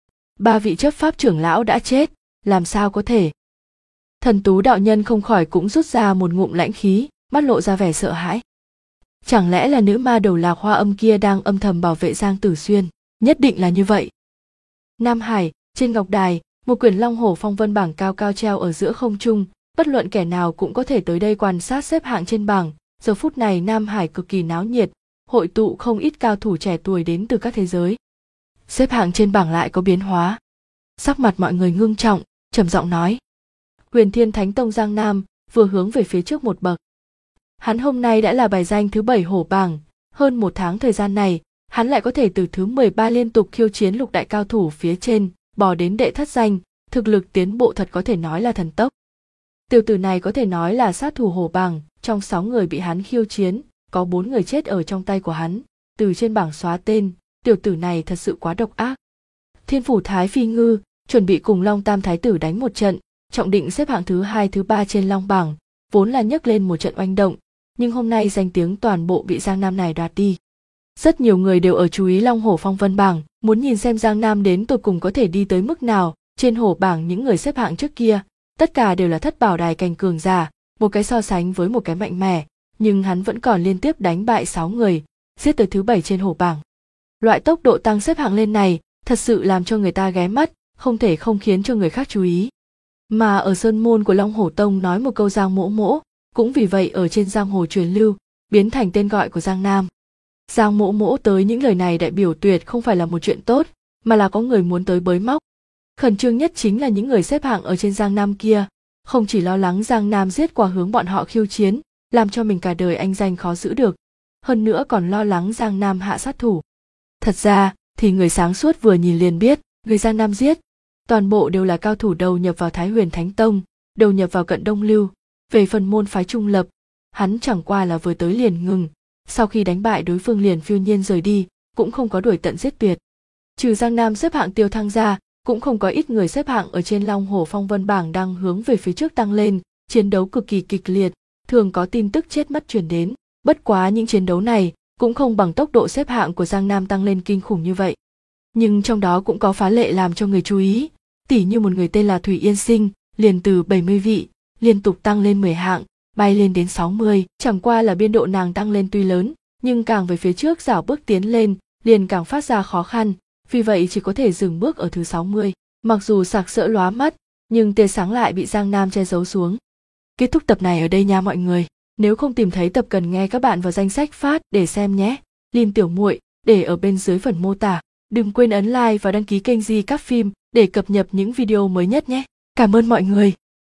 3 vị chấp pháp trưởng lão đã chết, làm sao có thể? Thần tú đạo nhân không khỏi cũng rút ra một ngụm lãnh khí, mắt lộ ra vẻ sợ hãi. Chẳng lẽ là nữ ma đầu Lạc Hoa Âm kia đang âm thầm bảo vệ Giang Tử Xuyên? Nhất định là như vậy. Nam Hải, trên ngọc đài, một quyển Long Hổ Phong Vân bảng cao cao treo ở giữa không trung, bất luận kẻ nào cũng có thể tới đây quan sát xếp hạng trên bảng. Giờ phút này Nam Hải cực kỳ náo nhiệt, hội tụ không ít cao thủ trẻ tuổi đến từ các thế giới. Xếp hạng trên bảng lại có biến hóa. Sắc mặt mọi người ngưng trọng, trầm giọng nói. Huyền Thiên Thánh Tông Giang Nam vừa hướng về phía trước một bậc. Hắn hôm nay đã là bài danh thứ 7 hổ bảng, hơn 1 tháng thời gian này, hắn lại có thể từ thứ 13 liên tục khiêu chiến lục đại cao thủ phía trên, bò đến đệ thất danh, thực lực tiến bộ thật có thể nói là thần tốc. Tiểu tử này có thể nói là sát thủ hổ bảng, trong 6 người bị hắn khiêu chiến, có 4 người chết ở trong tay của hắn, từ trên bảng xóa tên, tiểu tử này thật sự quá độc ác. Thiên Phủ Thái Phi Ngư chuẩn bị cùng Long Tam Thái tử đánh một trận, trọng định xếp hạng thứ 2 thứ 3 trên Long bảng, vốn là nhấc lên một trận oanh động, nhưng hôm nay danh tiếng toàn bộ bị Giang Nam này đoạt đi. Rất nhiều người đều ở chú ý Long Hổ Phong Vân bảng, muốn nhìn xem Giang Nam đến tột cùng có thể đi tới mức nào. Trên hổ bảng những người xếp hạng trước kia, tất cả đều là thất bảo đài cảnh cường giả, một cái so sánh với một cái mạnh mẽ, nhưng hắn vẫn còn liên tiếp đánh bại 6 người, giết tới thứ 7 trên hổ bảng. Loại tốc độ tăng xếp hạng lên này, thật sự làm cho người ta ghé mắt, không thể không khiến cho người khác chú ý. Mà ở sơn môn của Long Hổ Tông nói một câu Giang Mỗ Mỗ, cũng vì vậy ở trên giang hồ truyền lưu, biến thành tên gọi của Giang Nam. Giang Mỗ Mỗ tới những lời này đại biểu tuyệt không phải là một chuyện tốt, mà là có người muốn tới bới móc. Khẩn trương nhất chính là những người xếp hạng ở trên Giang Nam kia, không chỉ lo lắng Giang Nam giết qua hướng bọn họ khiêu chiến, làm cho mình cả đời anh danh khó giữ được, hơn nữa còn lo lắng Giang Nam hạ sát thủ. Thật ra, thì người sáng suốt vừa nhìn liền biết, người Giang Nam giết, toàn bộ đều là cao thủ đầu nhập vào Thái Huyền Thánh Tông, đầu nhập vào Cận Đông Lưu, về phần môn phái trung lập, hắn chẳng qua là vừa tới liền ngừng, sau khi đánh bại đối phương liền phiêu nhiên rời đi, cũng không có đuổi tận giết tuyệt. Trừ Giang Nam xếp hạng tiêu thăng ra, cũng không có ít người xếp hạng ở trên Long Hổ Phong Vân bảng đang hướng về phía trước tăng lên, chiến đấu cực kỳ kịch liệt, thường có tin tức chết mất truyền đến, bất quá những chiến đấu này cũng không bằng tốc độ xếp hạng của Giang Nam tăng lên kinh khủng như vậy. Nhưng trong đó cũng có phá lệ làm cho người chú ý, tỉ như một người tên là Thủy Yên Sinh, liền từ 70 vị, liên tục tăng lên 10 hạng, bay lên đến 60, chẳng qua là biên độ nàng tăng lên tuy lớn, nhưng càng về phía trước rảo bước tiến lên, liền càng phát ra khó khăn, vì vậy chỉ có thể dừng bước ở thứ 60. Mặc dù sặc sỡ lóa mắt, nhưng tia sáng lại bị Giang Nam che giấu xuống. Kết thúc tập này ở đây nha mọi người. Nếu không tìm thấy tập cần nghe các bạn vào danh sách phát để xem nhé. Lim Tiểu Muội để ở bên dưới phần mô tả. Đừng quên ấn like và đăng ký kênh Di Các Phim để cập nhật những video mới nhất nhé. Cảm ơn mọi người.